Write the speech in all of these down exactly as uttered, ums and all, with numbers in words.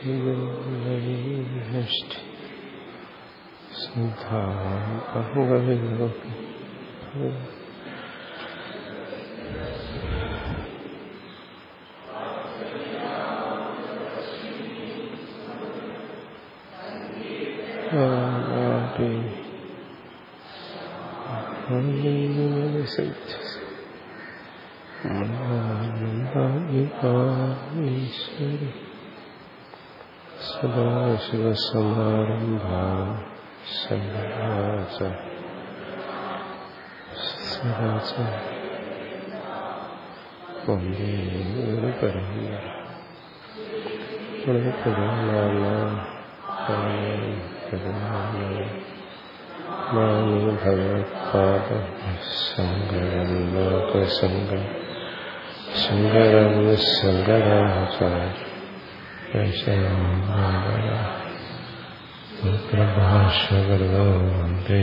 സദാശിവസമാരംഭാ ശങ്കരാച സദാച വന്ദേ ഗുരുപരമ്പര മാനി ഭഗവത്പാദ ശങ്കരം ലോകശങ്കരം ശങ്കരം ശങ്കരാചാര്യ പ്രഭാഷകർവന്ദേ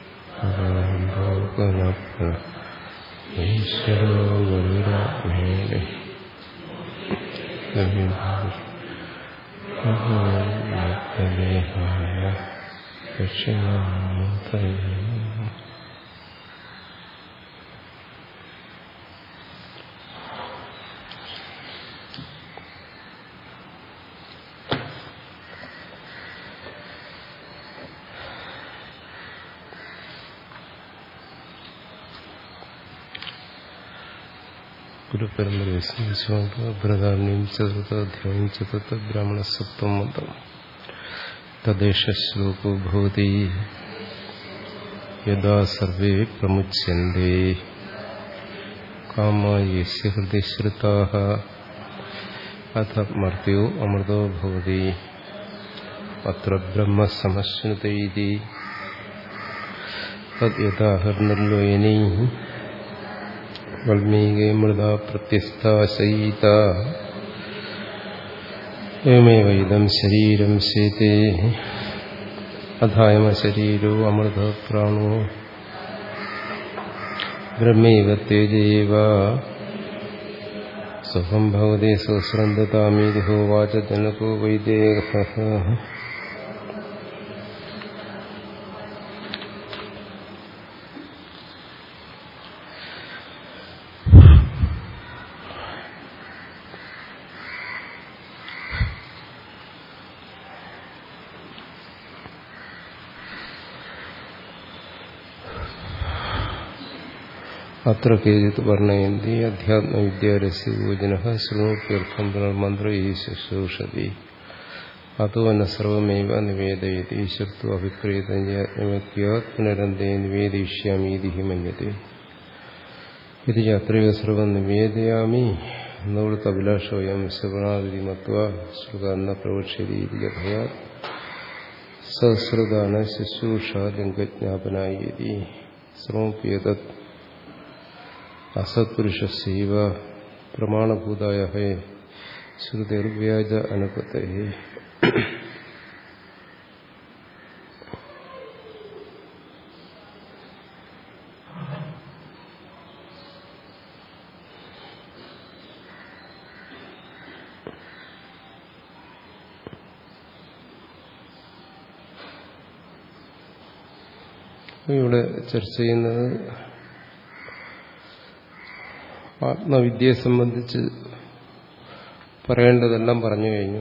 ഭഗവന്തോ ഈശ്വരോ ഗുരുരാത്മേന ഭഗവദേഹായ ദക്ഷിണാമൂർത്തയേ. ഗുരുപരമ്പരയും ചതുർത്ഥാധ്യായം ചതുർത്ഥ ബ്രാഹ്മണ സപ്തം മതം തദ്ദേശ ശ്ലോകോ ഭവതി യഥാ സർവേ പ്രമുച്യന്തെ കാമാ യസ്യ ഹൃദി ശ്രുതാഃ അഥ മർത്യോ അമൃതോ ഭവതി അത്ര ബ്രഹ്മ സമശ്നുതേ ഇതി തദ് യഥാ ഹർനിർലോയനീ വൽമീകേ മൃദാ പ്രത്യസ്ഥാശയിത ഏവമേവ ഇദം ശരീരം ശേതേ അഥായമ ശരീരോ അമൃത പ്രാണോ ബ്രഹ്മൈവ തേജൈവ സുഖം ഭവതി സുസ്രന്ദതാമീതി ഹോവാച ജനകോ വൈദേഹഃ. അത്ര കേചിത് വർണ്ണയന്തി അധ്യാത്മവിദ്യാരസ്യ യോജനഃ ശൃണോത്യർത്ഥം പുനർമന്ത്ര ശുശ്രൂഷതി അതോ ന സർവമേവ നിവേദയതി ശ്രുത്വാ അഭിപ്രേതം യാജ്ഞവൽക്യാത് പുനരന്തേ നിവേദയിഷ്യാമീതി മന്യത്തെ. ഇത് അത്രയോ സർവം നിവേദയാമി എന്നോടത്ത് അഭിലാഷോയം ശ്രവണാദിതി മത്വാ ശ്രുതാന്ന പ്രവക്ഷ്യതി ഭയാത് സഹസ്രദാന ശുശ്രൂഷ ലിംഗജ്ഞാപനായി ശ്രമോപ്യതത് അസത്പുരുഷസ്യൈവ പ്രമാണഭൂതായ ശ്രുതിർവ്യാജ അനുപത്തൈ. ഇവിടെ ചർച്ച ചെയ്യുന്നത് ആത്മവിദ്യയെ സംബന്ധിച്ച് പറയേണ്ടതെല്ലാം പറഞ്ഞു കഴിഞ്ഞു.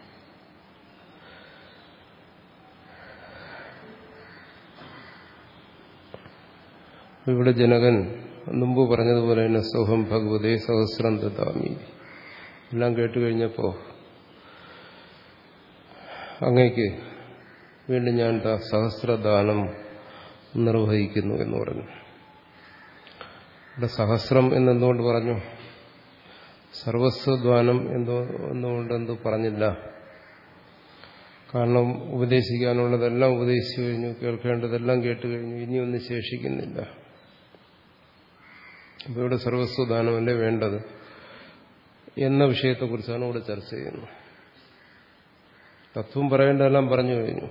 ഇവിടെ ജനകൻ മുമ്പ് പറഞ്ഞതുപോലെ തന്നെ സോഹം ഭഗവതേ സഹസ്രം ദദാമി എല്ലാം കേട്ടുകഴിഞ്ഞപ്പോ അങ്ങേക്ക് വീണ്ടും ഞാൻ സഹസ്രദാനം നിർവഹിക്കുന്നു എന്ന് പറഞ്ഞു. ഇവിടെ സഹസ്രം എന്നെന്തുകൊണ്ട് പറഞ്ഞു? സർവസ്വദ്വാനം എന്തോ എന്നുകൊണ്ടെന്തോ പറഞ്ഞില്ല. കാരണം ഉപദേശിക്കാനുള്ളതെല്ലാം ഉപദേശിച്ചു കഴിഞ്ഞു, കേൾക്കേണ്ടതെല്ലാം കേട്ടു കഴിഞ്ഞു, ഇനിയൊന്നും ശേഷിക്കുന്നില്ല. അപ്പോൾ ഇവിടെ സർവസ്വദാനമല്ലേ വേണ്ടത് എന്ന വിഷയത്തെക്കുറിച്ചാണ് ഇവിടെ ചർച്ച ചെയ്യുന്നത്. തത്വം പറയേണ്ടതെല്ലാം പറഞ്ഞു കഴിഞ്ഞു.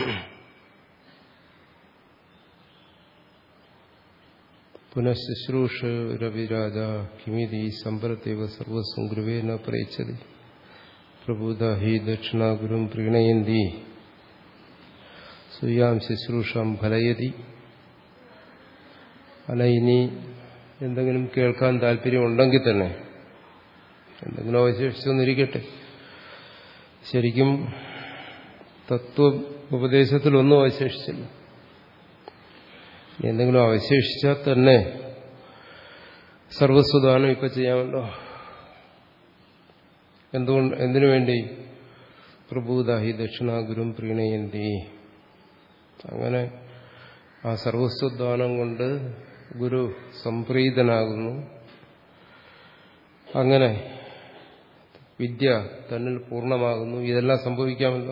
പുനഃശുശ്രൂഷ രവിരാജ കിമിതി സമ്പരത്തേവ സർവസ്വം ഗുരുവേന പ്രയച്ഛതി പ്രബുധ ഹി ദക്ഷിണാഗുരും പ്രീണയന്തി സുയാം ശുശ്രൂഷാം ഫലയതി. അല്ല, ഇനി എന്തെങ്കിലും കേൾക്കാൻ താല്പര്യമുണ്ടെങ്കിൽ തന്നെ എന്തെങ്കിലും അവശേഷിച്ചൊന്നിരിക്കട്ടെ. ശരിക്കും തത്വ ഉപദേശത്തിലൊന്നും അവശേഷിച്ചില്ല. എന്തെങ്കിലും അവശേഷിച്ചാൽ തന്നെ സർവസ്വദാനം ഇപ്പൊ ചെയ്യാമല്ലോ. എന്തുകൊണ്ട്, എന്തിനു വേണ്ടി? പ്രഭൂതാഹി ദക്ഷിണാഗുരും പ്രീണയന്തി. അങ്ങനെ ആ സർവസ്വദാനം കൊണ്ട് ഗുരു സംപ്രീതനാകുന്നു. അങ്ങനെ വിദ്യ തന്നിൽ പൂർണ്ണമാകുന്നു. ഇതെല്ലാം സംഭവിക്കാമല്ലോ.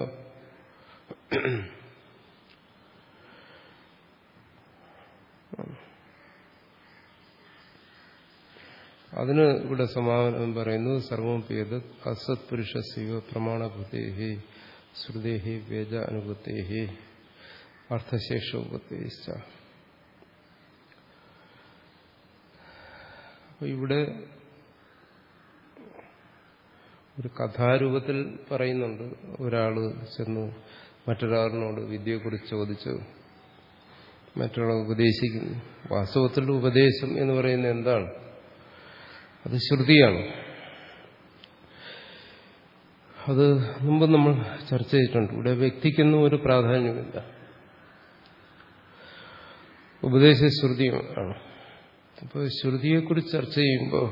അതിന് ഇവിടെ സമാധാനം പറയുന്നു. സർവം പേത് അസത് പുരുഷ ശിവ പ്രമാണഭൂതേഹി ശ്രുതേഹി വേദ അനുഭൂതേഹി അർത്ഥശേഷോപത്തേശ്ച. അപ്പൊ ഇവിടെ ഒരു കഥാരൂപത്തിൽ പറയുന്നുണ്ട്. ഒരാള് ചെന്ന് മറ്റൊരാളിനോട് വിദ്യയെക്കുറിച്ച് ചോദിച്ചു, മറ്റൊരാളെ ഉപദേശിക്കുന്നു. വാസ്തവത്തിൽ ഉപദേശം എന്ന് പറയുന്നത് എന്താണ്? അത് ശ്രുതിയാണ്. അത് മുമ്പ് നമ്മൾ ചർച്ച ചെയ്തിട്ടുണ്ട്. ഇവിടെ വ്യക്തിക്കൊന്നും ഒരു പ്രാധാന്യമില്ല. ഉപദേശ ശ്രുതിയാണ്. അപ്പോൾ ശ്രുതിയെക്കുറിച്ച് ചർച്ച ചെയ്യുമ്പോൾ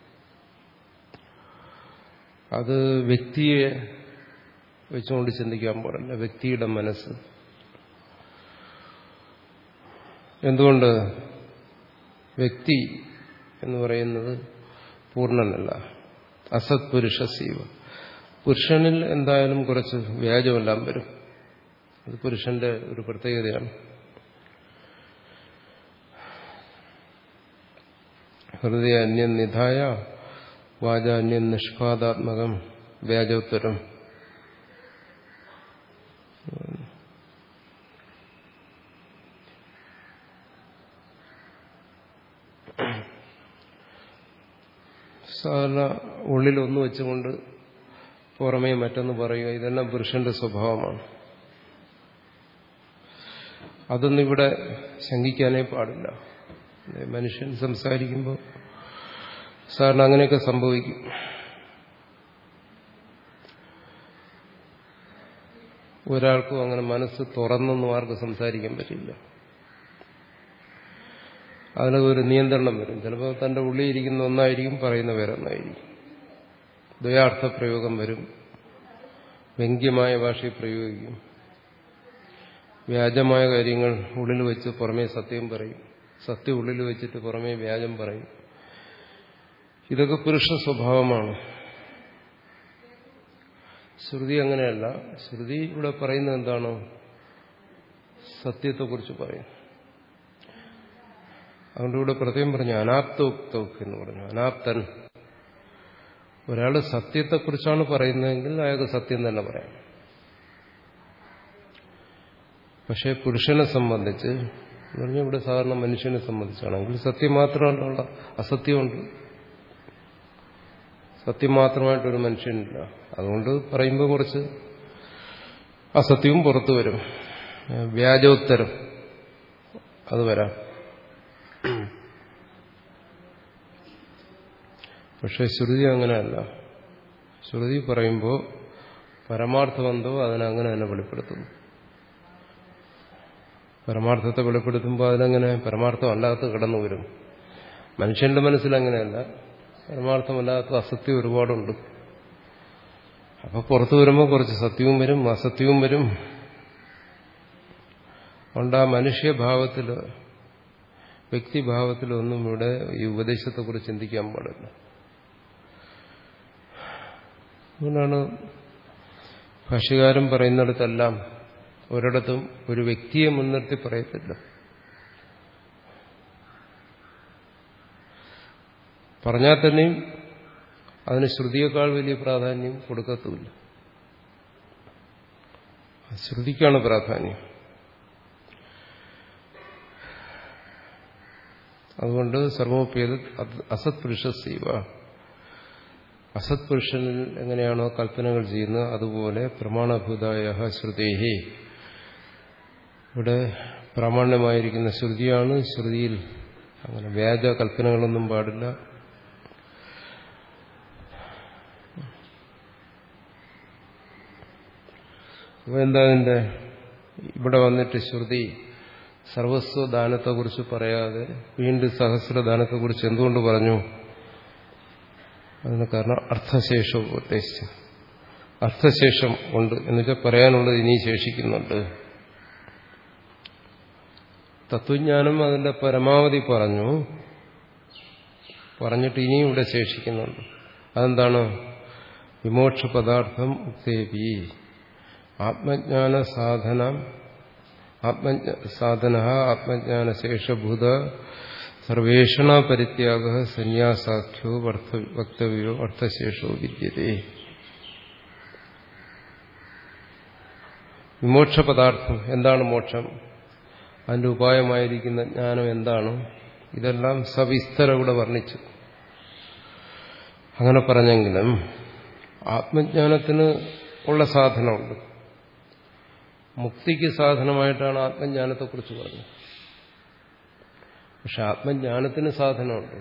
അത് വ്യക്തിയെ വെച്ചുകൊണ്ട് ചിന്തിക്കാൻ പാടില്ല. വ്യക്തിയുടെ മനസ്സ്. എന്തുകൊണ്ട്? വ്യക്തി എന്ന് പറയുന്നത് പൂർണ്ണനല്ല. അസത് പുരുഷ ശിവ. പുരുഷനിൽ എന്തായാലും കുറച്ച് വ്യാജമെല്ലാം വരും. അത് പുരുഷന്റെ ഒരു പ്രത്യേകതയാണ്. ഹൃദയ അന്യം നിധായ വാചാന്യം നിഷ്പാദാത്മകം വ്യാജോത്തരം. സാധാരണ ഉള്ളിലൊന്നു വെച്ചുകൊണ്ട് പുറമേ മറ്റൊന്ന് പറയുക, ഇതെല്ലാം പുരുഷന്റെ സ്വഭാവമാണ്. അതൊന്നും ഇവിടെ ശങ്കിക്കാനേ പാടില്ല. മനുഷ്യൻ സംസാരിക്കുമ്പോൾ സാധാരണ അങ്ങനെയൊക്കെ സംഭവിക്കും. ഒരാൾക്കും അങ്ങനെ മനസ്സ് തുറന്നൊന്നും ആർക്കും സംസാരിക്കാൻ പറ്റില്ല. അതിനൊക്കെ ഒരു നിയന്ത്രണം വരും. ചിലപ്പോൾ തന്റെ ഉള്ളിലിരിക്കുന്ന ഒന്നായിരിക്കും, പറയുന്ന വേറെ ഒന്നായിരിക്കും. ദ്വയാർത്ഥ പ്രയോഗം വരും. വ്യംഗ്യമായ ഭാഷയിൽ പ്രയോഗിക്കും. വ്യാജമായ കാര്യങ്ങൾ ഉള്ളിൽ വെച്ച് പുറമേ സത്യം പറയും. സത്യം ഉള്ളിൽ വെച്ചിട്ട് പുറമേ വ്യാജം പറയും. ഇതൊക്കെ പുരുഷ സ്വഭാവമാണ്. ശ്രുതി അങ്ങനെയല്ല. ശ്രുതി ഇവിടെ പറയുന്നത് എന്താണോ? സത്യത്തെക്കുറിച്ച് പറയും. അതുകൊണ്ട് ഇവിടെ പ്രത്യേകം പറഞ്ഞു അനാപ്തോക്തോക്ക് എന്ന് പറഞ്ഞു. അനാപ്തൻ. ഒരാൾ സത്യത്തെക്കുറിച്ചാണ് പറയുന്നതെങ്കിൽ അയാൾക്ക് സത്യം തന്നെ പറയാം. പക്ഷെ പുരുഷനെ സംബന്ധിച്ച് എന്ന് പറഞ്ഞാൽ ഇവിടെ സാധാരണ മനുഷ്യനെ സംബന്ധിച്ചാണെങ്കിൽ സത്യം മാത്രമല്ല, അസത്യമുണ്ട്. സത്യം മാത്രമായിട്ടൊരു മനുഷ്യനില്ല. അതുകൊണ്ട് പറയുമ്പോൾ കുറച്ച് അസത്യവും പുറത്തു വരും. വ്യാജോത്തരം അത് വരാം. പക്ഷെ ശ്രുതി അങ്ങനെയല്ല. ശ്രുതി പറയുമ്പോൾ പരമാർത്ഥമെന്തോ അതിനങ്ങനെ തന്നെ വെളിപ്പെടുത്തുന്നു. പരമാർത്ഥത്തെ വെളിപ്പെടുത്തുമ്പോൾ അതിനങ്ങനെ പരമാർത്ഥമല്ലാത്ത കടന്നു വരും. മനുഷ്യന്റെ മനസ്സിലങ്ങനെയല്ല. പരമാർത്ഥമല്ലാത്ത അസത്യം ഒരുപാടുണ്ട്. അപ്പൊ പുറത്തു വരുമ്പോൾ കുറച്ച് സത്യവും വരും, അസത്യവും വരും. അതുകൊണ്ട് ആ മനുഷ്യഭാവത്തിൽ, വ്യക്തിഭാവത്തിലൊന്നും ഇവിടെ ഈ ഉപദേശത്തെക്കുറിച്ച് ചിന്തിക്കാൻ പാടില്ല. അതുകൊണ്ടാണ് ഭാഷ്യകാരൻ പറയുന്നിടത്തെല്ലാം ഒരിടത്തും ഒരു വ്യക്തിയെ മുൻനിർത്തി പറയത്തില്ല. പറഞ്ഞാൽ തന്നെയും അതിന് ശ്രുതിയേക്കാൾ വലിയ പ്രാധാന്യം കൊടുക്കത്തുമില്ല. ശ്രുതിക്കാണ് പ്രാധാന്യം. അതുകൊണ്ട് സർവോപേത അസത് പുരുഷ സീവ. അസത് പുരുഷനിൽ എങ്ങനെയാണോ കൽപ്പനകൾ ചെയ്യുന്നത് അതുപോലെ പ്രമാണഭൂതായ ശ്രുതേഹി, ഇവിടെ പ്രാമാണ്യമായിരിക്കുന്ന ശ്രുതിയാണ്. ശ്രുതിയിൽ അങ്ങനെ വ്യാജ കൽപ്പനകളൊന്നും പാടില്ല. അപ്പോൾ എന്താ അതിൻ്റെ ഇവിടെ വന്നിട്ട് ശ്രുതി സർവസ്വദാനത്തെക്കുറിച്ച് പറയാതെ വീണ്ടും സഹസ്രദാനത്തെക്കുറിച്ച് എന്തുകൊണ്ട് പറഞ്ഞു? അതിന് കാരണം അർത്ഥശേഷം ഉദ്ദേശിച്ചു. അർത്ഥശേഷം ഉണ്ട് എന്ന് വെച്ചാൽ പറയാനുള്ളത് ഇനി ശേഷിക്കുന്നുണ്ട്. തത്വജ്ഞാനം അതിന്റെ പരമാവധി പറഞ്ഞു, പറഞ്ഞിട്ട് ഇനിയും ഇവിടെ ശേഷിക്കുന്നുണ്ട്. അതെന്താണ്? വിമോക്ഷ പദാർത്ഥം ഉക്തേപി ആത്മജ്ഞാന സാധന ആത്മജ്ഞ സാധന ആത്മജ്ഞാനശേഷഭൂത സർവേഷണ പരിത്യാഗ സന്യാസാഖ്യോ വക്തവ്യോ അർത്ഥശേഷോ വിദ്യതേ. വിമോക്ഷ പദാർത്ഥം എന്താണ്? മോക്ഷം. അതിന്റെ ഉപായമായിരിക്കുന്ന ജ്ഞാനം എന്താണ്? ഇതെല്ലാം സവിസ്തരം ഇവിടെ വർണ്ണിച്ചു. അങ്ങനെ പറഞ്ഞെങ്കിലും ആത്മജ്ഞാനത്തിന് ഉള്ള സാധനമുണ്ട്. മുക്തിക്ക് സാധനമായിട്ടാണ് ആത്മജ്ഞാനത്തെക്കുറിച്ച് പറഞ്ഞത്. പക്ഷെ ആത്മജ്ഞാനത്തിന് സാധനമുണ്ട്.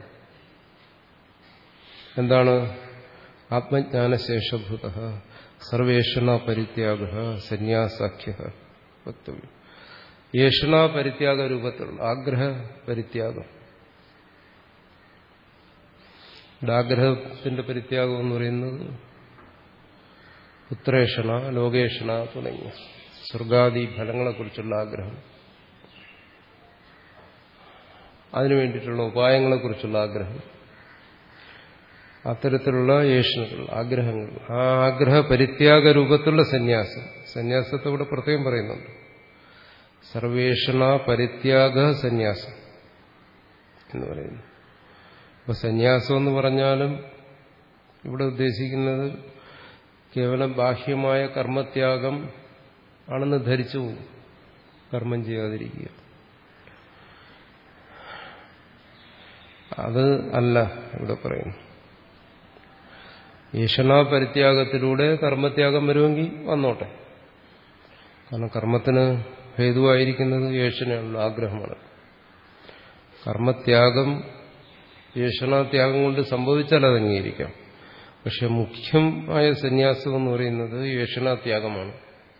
എന്താണ്? ആത്മജ്ഞാനശേഷഭൂത സർവേഷണ പരിത്യാഗ സന്യാസാഖ്യ വക്തവ്യം. യേഷണ പരിത്യാഗ രൂപത്തിലുള്ള ആഗ്രഹ പരിത്യാഗം. ആഗ്രഹത്തിന്റെ പരിത്യാഗം എന്ന് പറയുന്നത് പുത്രേഷണ ലോകേഷണ തുടങ്ങിയ സ്വർഗാദി ഫലങ്ങളെക്കുറിച്ചുള്ള ആഗ്രഹം, അതിനു വേണ്ടിയിട്ടുള്ള ഉപായങ്ങളെക്കുറിച്ചുള്ള ആഗ്രഹം, അത്തരത്തിലുള്ള യേഷണകൾ, ആഗ്രഹങ്ങൾ, ആ ആഗ്രഹ പരിത്യാഗ രൂപത്തിലുള്ള സന്യാസം. സന്യാസത്തെ ഇവിടെ പ്രത്യേകം പറയുന്നുണ്ട്. സർവേഷണ പരിത്യാഗ സന്യാസം എന്ന് പറയുന്നു. അപ്പൊ സന്യാസം എന്ന് പറഞ്ഞാലും ഇവിടെ ഉദ്ദേശിക്കുന്നത് കേവലം ബാഹ്യമായ കർമ്മത്യാഗം ആണെന്ന് ധരിച്ചു പോകും. കർമ്മം ചെയ്യാതിരിക്കുക, അത് അല്ല ഇവിടെ പറയുന്നു. ഈഷണ പരിത്യാഗത്തിലൂടെ കർമ്മത്യാഗം വരുമെങ്കിൽ വന്നോട്ടെ. കാരണം കർമ്മത്തിന് ഹേതുവായിരിക്കുന്നത് യേശനയുള്ള ആഗ്രഹമാണ്. കർമ്മത്യാഗം യേശനാത്യാഗം കൊണ്ട് സംഭവിച്ചാൽ അത് അംഗീകരിക്കാം. പക്ഷെ മുഖ്യമായ സന്യാസം എന്ന് പറയുന്നത് യേശനാത്യാഗമാണ്.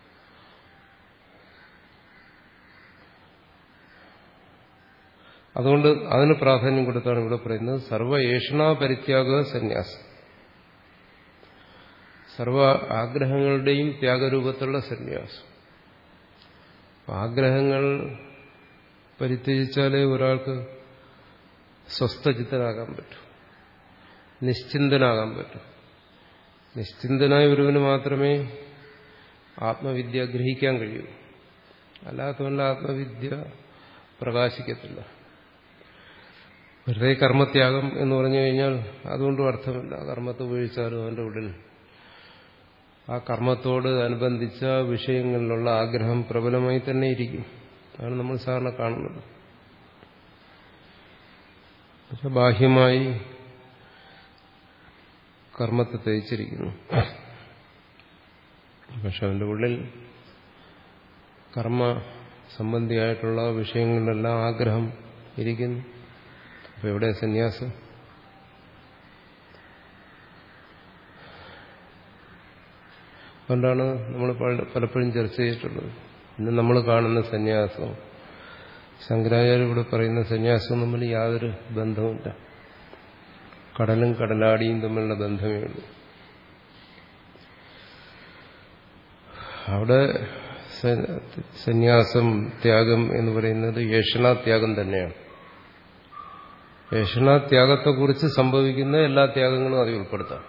അതുകൊണ്ട് അതിന് പ്രാധാന്യം കൊടുത്താണ് ഇവിടെ പറയുന്നത് സർവ യേഷണ പരിത്യാഗ സന്യാസം. സർവ ആഗ്രഹങ്ങളുടെയും ത്യാഗരൂപത്തിലുള്ള സന്യാസം. ആഗ്രഹങ്ങൾ പരിത്യജിച്ചാലേ ഒരാൾക്ക് സ്വസ്ഥചിത്തനാകാൻ പറ്റും, നിശ്ചിന്തനാകാൻ പറ്റും. നിശ്ചിന്തനായ ഒരുവന് മാത്രമേ ആത്മവിദ്യ ഗ്രഹിക്കാൻ കഴിയൂ. അല്ലാത്തവല്ല ആത്മവിദ്യ പ്രകാശിക്കത്തില്ല. വെറുതെ കർമ്മത്യാഗം എന്ന് പറഞ്ഞു കഴിഞ്ഞാൽ അതുകൊണ്ടും അർത്ഥമില്ല. കർമ്മത്തെ ഉപയോഗിച്ചാലും അവന്റെ ഉള്ളിൽ ആ കർമ്മത്തോട് അനുബന്ധിച്ച വിഷയങ്ങളിലുള്ള ആഗ്രഹം പ്രബലമായി തന്നെ ഇരിക്കും. അതാണ് നമ്മൾ സാധാരണ കാണുന്നത്. പക്ഷെ ബാഹ്യമായി കർമ്മത്തെ തേച്ചിരിക്കുന്നു. പക്ഷെ അവന്റെ ഉള്ളിൽ കർമ്മ സംബന്ധിയായിട്ടുള്ള വിഷയങ്ങളിലെല്ലാം ആഗ്രഹം ഇരിക്കുന്നു. അപ്പൊ എവിടെ സന്യാസം? അതുകൊണ്ടാണ് നമ്മൾ പലപ്പോഴും ചർച്ച ചെയ്തിട്ടുള്ളത്. ഇന്ന് നമ്മൾ കാണുന്ന സന്യാസം, ശങ്കരാചാര്യ ഇവിടെ പറയുന്ന സന്യാസവും തമ്മിൽ യാതൊരു ബന്ധവുമില്ല. കടലും കടലാടിയും തമ്മിലുള്ള ബന്ധമേ ഉള്ളൂ. അവിടെ സന്യാസം, ത്യാഗം എന്ന് പറയുന്നത് യേഷണാത്യാഗം തന്നെയാണ്. യേഷണാത്യാഗത്തെക്കുറിച്ച് സംഭവിക്കുന്ന എല്ലാ ത്യാഗങ്ങളും അതിൽ ഉൾപ്പെടുത്താം.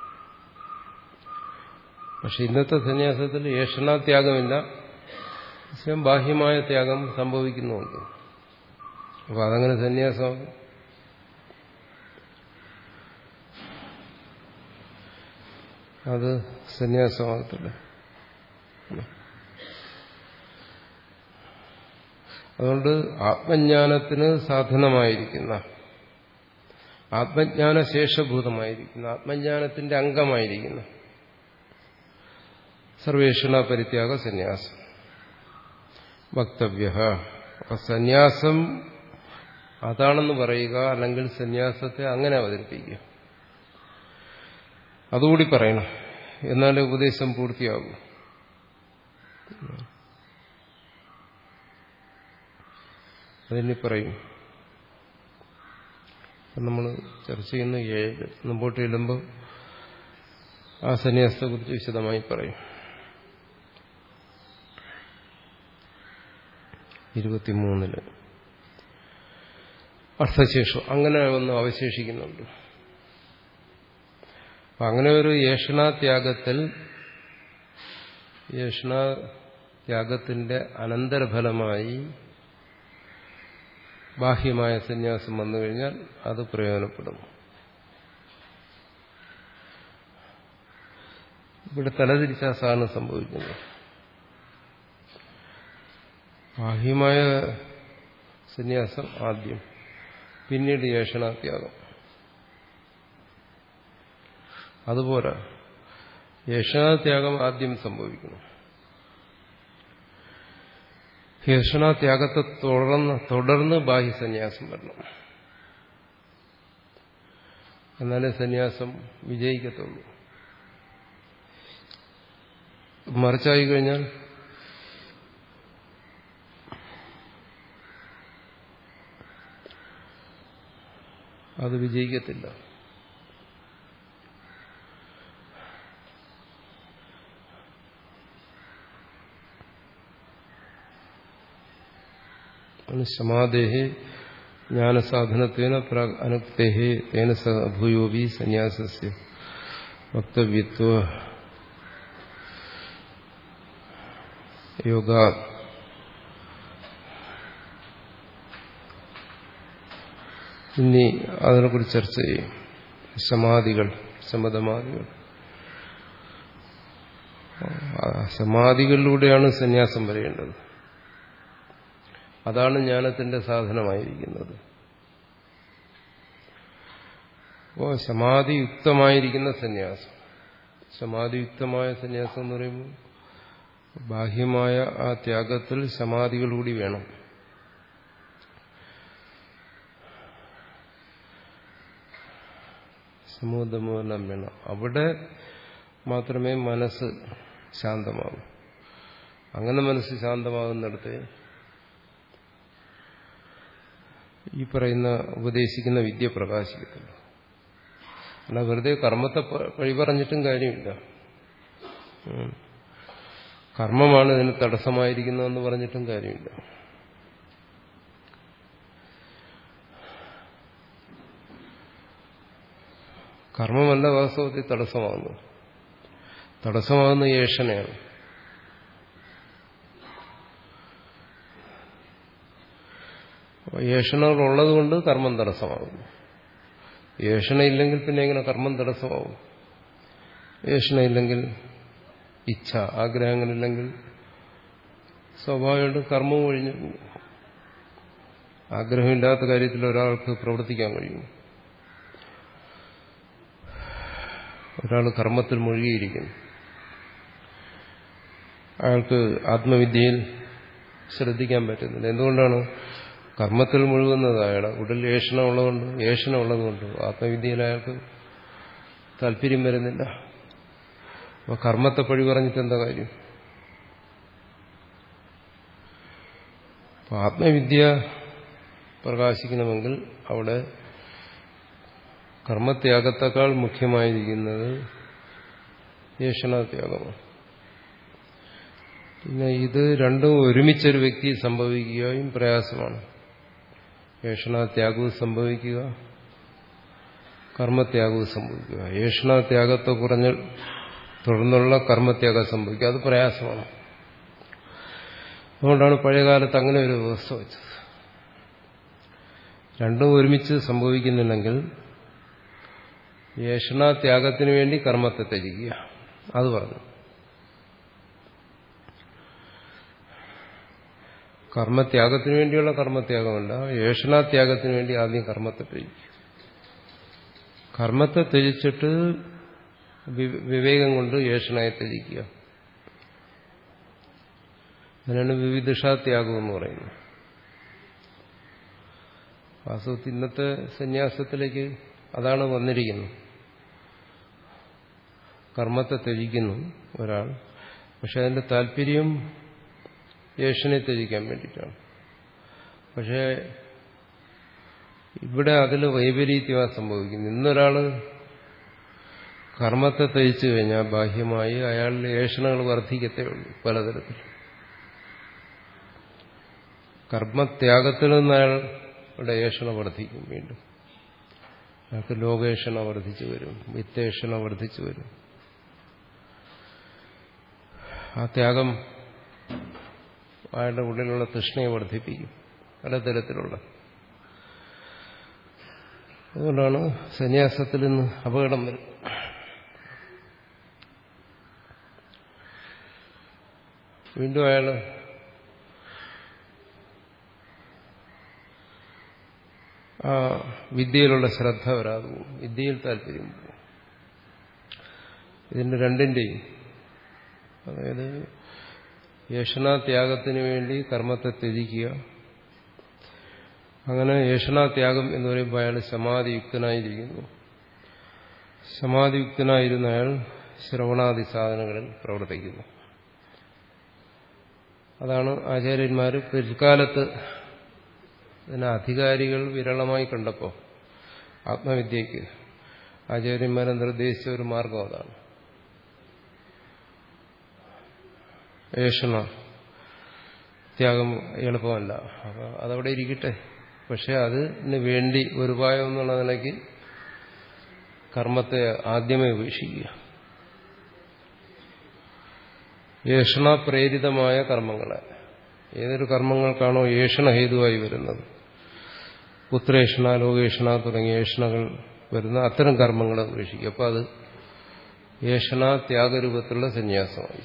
പക്ഷെ ഇന്നത്തെ സന്യാസത്തിൽ യേഷണാത്യാഗമില്ല, സ്വയം ബാഹ്യമായ ത്യാഗം സംഭവിക്കുന്നുണ്ട്. അപ്പൊ അതങ്ങനെ സന്യാസമാകും? അത് സന്യാസമാകത്തില്ല. അതുകൊണ്ട് ആത്മജ്ഞാനത്തിന് സാധനമായിരിക്കുന്ന ആത്മജ്ഞാന ശേഷഭൂതമായിരിക്കുന്നു, ആത്മജ്ഞാനത്തിന്റെ അംഗമായിരിക്കുന്നു. സർവേഷണ പരിത്യാഗ സന്യാസം വക്തവ്യ. അപ്പൊ സന്യാസം അതാണെന്ന് പറയുക, അല്ലെങ്കിൽ സന്യാസത്തെ അങ്ങനെ അവതരിപ്പിക്കുക, അതുകൂടി പറയണം. എന്നാലേ ഉപദേശം പൂർത്തിയാകൂ. അതിനി പറയും. നമ്മൾ ചർച്ച ചെയ്യുന്ന ഏഴ് മുമ്പോട്ട് ചെല്ലുമ്പോൾ ആ സന്യാസത്തെക്കുറിച്ച് വിശദമായി പറയും. ഇരുപത്തിമൂന്നില് അർത്ഥശേഷം അങ്ങനെ ഒന്ന് അവശേഷിക്കുന്നുണ്ട്. അങ്ങനെ ഒരു ഏഷണാത്യാഗത്തിൽ, ഏഷണാത്യാഗത്തിന്റെ അനന്തരഫലമായി ബാഹ്യമായ സന്യാസം വന്നു കഴിഞ്ഞാൽ അത് പ്രയോജനപ്പെടും. ഇവിടെ തലതിരിച്ചാ സാധനം സംഭവിക്കുന്നത്. ബാഹ്യമായ സന്യാസം ആദ്യം, പിന്നീട് ഏഷണാത്യാഗം. അതുപോലെ ഏഷണാത്യാഗം ആദ്യം സംഭവിക്കണം. ഏഷണാത്യാഗത്തെ തുടർന്ന് തുടർന്ന് ബാഹ്യസന്യാസം വരണം. എന്നാലേ സന്യാസം വിജയിക്കത്തുള്ളൂ. മറിച്ചായി കഴിഞ്ഞാൽ അത് വിജയിക്കത്തില്ല. സമാധേഹി ജ്ഞാനസാധനത്വേന പ്രാഗ് അനുക്തേഹി തേന സഹ ഭൂയോപി സന്യാസസ്യ വക്തവ്യത്വ യോഗ. ഇനി അതിനെക്കുറിച്ച് ചർച്ച ചെയ്യും. സമാധികൾ, സമതമാദികൾ. സമാധികളിലൂടെയാണ് സന്യാസം വരേണ്ടത്. അതാണ് ജ്ഞാനത്തിന്റെ സാധനമായിരിക്കുന്നത്. അപ്പോൾ സമാധിയുക്തമായിരിക്കുന്ന സന്യാസം, സമാധിയുക്തമായ സന്യാസം എന്ന് പറയുമ്പോൾ ബാഹ്യമായ ആ ത്യാഗത്തിൽ സമാധികളൂടി വേണം. സമൂഹമെല്ലാം വേണം. അവിടെ മാത്രമേ മനസ്സ് ശാന്തമാകൂ. അങ്ങനെ മനസ്സ് ശാന്തമാകുന്നിടത്ത് ഈ പറയുന്ന ഉപദേശിക്കുന്ന വിദ്യ പ്രകാശിക്കത്തില്ല. അല്ല വെറുതെ കർമ്മത്തെ വഴി പറഞ്ഞിട്ടും കാര്യമില്ല. കർമ്മമാണ് ഇതിന് തടസ്സമായിരിക്കുന്നതെന്ന് പറഞ്ഞിട്ടും കാര്യമില്ല. കർമ്മമല്ല വാസ്തവത്തിൽ തടസ്സമാകുന്നത്. തടസ്സമാകുന്ന ഏഷണയാണ്. ഏഷണകളുള്ളത് കൊണ്ട് കർമ്മം തടസ്സമാകുന്നു. ഏഷണയില്ലെങ്കിൽ പിന്നെ എങ്ങനെ കർമ്മം തടസ്സമാകും? ഏഷണയില്ലെങ്കിൽ, ഇച്ഛ, ആഗ്രഹങ്ങളില്ലെങ്കിൽ സ്വാഭാവികമായിട്ട് കർമ്മവും ഒഴിഞ്ഞു. ആഗ്രഹമില്ലാത്ത കാര്യത്തിൽ ഒരാൾക്ക് പ്രവർത്തിക്കാൻ കഴിയും. ഒരാൾ കർമ്മത്തിൽ മുഴുകിയിരിക്കുന്നു. അയാൾക്ക് ആത്മവിദ്യയിൽ ശ്രദ്ധിക്കാൻ പറ്റുന്നില്ല. എന്തുകൊണ്ടാണ്? കർമ്മത്തിൽ മുഴുകുന്നത് അയാളെ ഉടൽ ഏഷണമുള്ളതുകൊണ്ട് ഏഷണമുള്ളതുകൊണ്ട് ആത്മവിദ്യയിൽ അയാൾക്ക് താല്പര്യം വരുന്നില്ല. അപ്പോൾ കർമ്മത്തെ പഴി പറഞ്ഞിട്ട് എന്താ കാര്യം? അപ്പോൾ ആത്മവിദ്യ പ്രകാശിക്കണമെങ്കിൽ അവിടെ കർമ്മത്യാഗത്തെക്കാൾ മുഖ്യമായിരിക്കുന്നത് ഏഷണത്യാഗമാണ്. പിന്നെ ഇത് രണ്ടും ഒരുമിച്ചൊരു വ്യക്തി സംഭവിക്കുകയും പ്രയാസമാണ്. ഏഷണത്യാഗവും സംഭവിക്കുക, കർമ്മത്യാഗവും സംഭവിക്കുക. ഏഷണത്യാഗത്തെ കുറഞ്ഞ് തുടർന്നുള്ള കർമ്മത്യാഗം സംഭവിക്കുക, അത് പ്രയാസമാണ്. അതുകൊണ്ടാണ് പഴയകാലത്ത് അങ്ങനെ ഒരു വ്യവസ്ഥ വെച്ചത്. രണ്ടും ഒരുമിച്ച് സംഭവിക്കുന്നില്ലെങ്കിൽ ഏഷണത്യാഗത്തിന് വേണ്ടി കർമ്മത്തെ ത്യജിക്കുക, അത് പറഞ്ഞു. കർമ്മത്യാഗത്തിന് വേണ്ടിയുള്ള കർമ്മത്യാഗമല്ല, ഏഷണത്യാഗത്തിന് വേണ്ടി ആദ്യം കർമ്മത്തെ ത്യജിക്കുക. കർമ്മത്തെ ത്യജിച്ചിട്ട് വിവേകം കൊണ്ട് ഏഷണയെ ത്യജിക്കുക. അതിനാണ് വിവിധിഷാത്യാഗം എന്ന് പറയുന്നത്. വാസ്തവത്തിൽ ഇന്നത്തെ സന്യാസത്തിലേക്ക് അതാണ് വന്നിരിക്കുന്നത്. കർമ്മത്തെ ത്യജിക്കുന്നു ഒരാൾ, പക്ഷെ അതിന്റെ താല്പര്യം ഏഷണയെ ത്യജിക്കാൻ വേണ്ടിയിട്ടാണ്. പക്ഷേ ഇവിടെ അതിൽ വൈപരീത്യമാണ് സംഭവിക്കുന്നത്. ഇന്നൊരാള് കർമ്മത്തെ ത്യജിച്ചു കഴിഞ്ഞാൽ ബാഹ്യമായി അയാളിൽ ഏഷണകൾ വർദ്ധിക്കത്തേ ഉള്ളൂ പലതരത്തിൽ. കർമ്മത്യാഗത്തിൽ നിന്ന് അയാളുടെ ഏഷണ വർദ്ധിക്കും. വീണ്ടും അയാൾക്ക് ലോകേഷണ വർദ്ധിച്ചു വരും, വിത്തേഷണ വർദ്ധിച്ചു വരും. ആ ത്യാഗം അയാളുടെ ഉള്ളിലുള്ള തൃഷ്ണയെ വർദ്ധിപ്പിക്കും പലതരത്തിലുള്ള. അതുകൊണ്ടാണ് സന്യാസത്തിൽ നിന്ന് അപകടം വരും. വീണ്ടും അയാൾ ആ വിദ്യയിലുള്ള ശ്രദ്ധ വരാതെ പോകും, വിദ്യയിൽ താല്പര്യം പോകും. ഇതിന്റെ രണ്ടിന്റെയും, അതായത് ഏഷണാത്യാഗത്തിന് വേണ്ടി കർമ്മത്തെ ത്യജിക്കുക, അങ്ങനെ ഏഷണാത്യാഗം എന്ന് പറയുമ്പോൾ അയാൾ സമാധിയുക്തനായിരിക്കുന്നു. സമാധിയുക്തനായിരുന്ന അയാൾ ശ്രവണാദി സാധനങ്ങളിൽ പ്രവർത്തിക്കുന്നു. അതാണ് ആചാര്യന്മാർ പിൽക്കാലത്ത് ഇതിന് അധികാരികൾ വിരളമായി കണ്ടപ്പോൾ ആത്മവിദ്യയ്ക്ക് ആചാര്യന്മാരെ നിർദ്ദേശിച്ച ഒരു മാർഗം അതാണ്. ഏഷണ ത്യാഗം എളുപ്പമല്ല, അപ്പൊ അതവിടെ ഇരിക്കട്ടെ. പക്ഷെ അതിന് വേണ്ടി ഒരു ഉപായം എന്നുള്ള നിലയ്ക്ക് കർമ്മത്തെ ആദ്യമേ ഉപേക്ഷിക്കുക. ഏഷണ പ്രേരിതമായ കർമ്മങ്ങളെ, ഏതൊരു കർമ്മങ്ങൾക്കാണോ ഏഷണ ഹേതുവായി വരുന്നത്, പുത്രേഷണ ലോകേഷണ തുടങ്ങിയ ഏഷണകൾ വരുന്ന അത്തരം കർമ്മങ്ങളെ ഉപേക്ഷിക്കുക. അപ്പോൾ അത് ഏഷണ ത്യാഗരൂപത്തിലുള്ള സന്യാസമായി.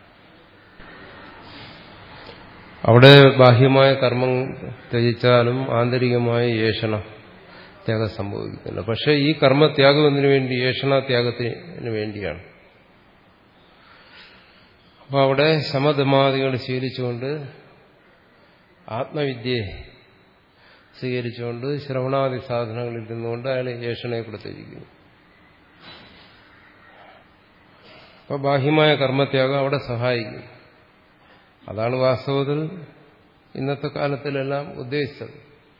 അവിടെ ബാഹ്യമായ കർമ്മം ത്യജിച്ചാലും ആന്തരികമായ ഏഷണ ത്യാഗം സംഭവിക്കുന്നില്ല. പക്ഷെ ഈ കർമ്മത്യാഗം എന്നതിനു വേണ്ടി, ഏഷണ ത്യാഗത്തിന് വേണ്ടിയാണ്. അപ്പൊ അവിടെ ശമധമാദികൾ ശീലിച്ചുകൊണ്ട് ആത്മവിദ്യയെ സ്വീകരിച്ചുകൊണ്ട് ശ്രവണാദി സാധനങ്ങളിൽ നിന്നുകൊണ്ട് അയാൾ ഏഷണയെ കൊടുത്തിരിക്കുന്നു. അപ്പൊ ബാഹ്യമായ കർമ്മത്യാഗം അവിടെ സഹായിക്കും. അതാണ് വാസ്തവത്തിൽ ഇന്നത്തെ കാലത്തിലെല്ലാം ഉദ്ദേശിച്ചത്.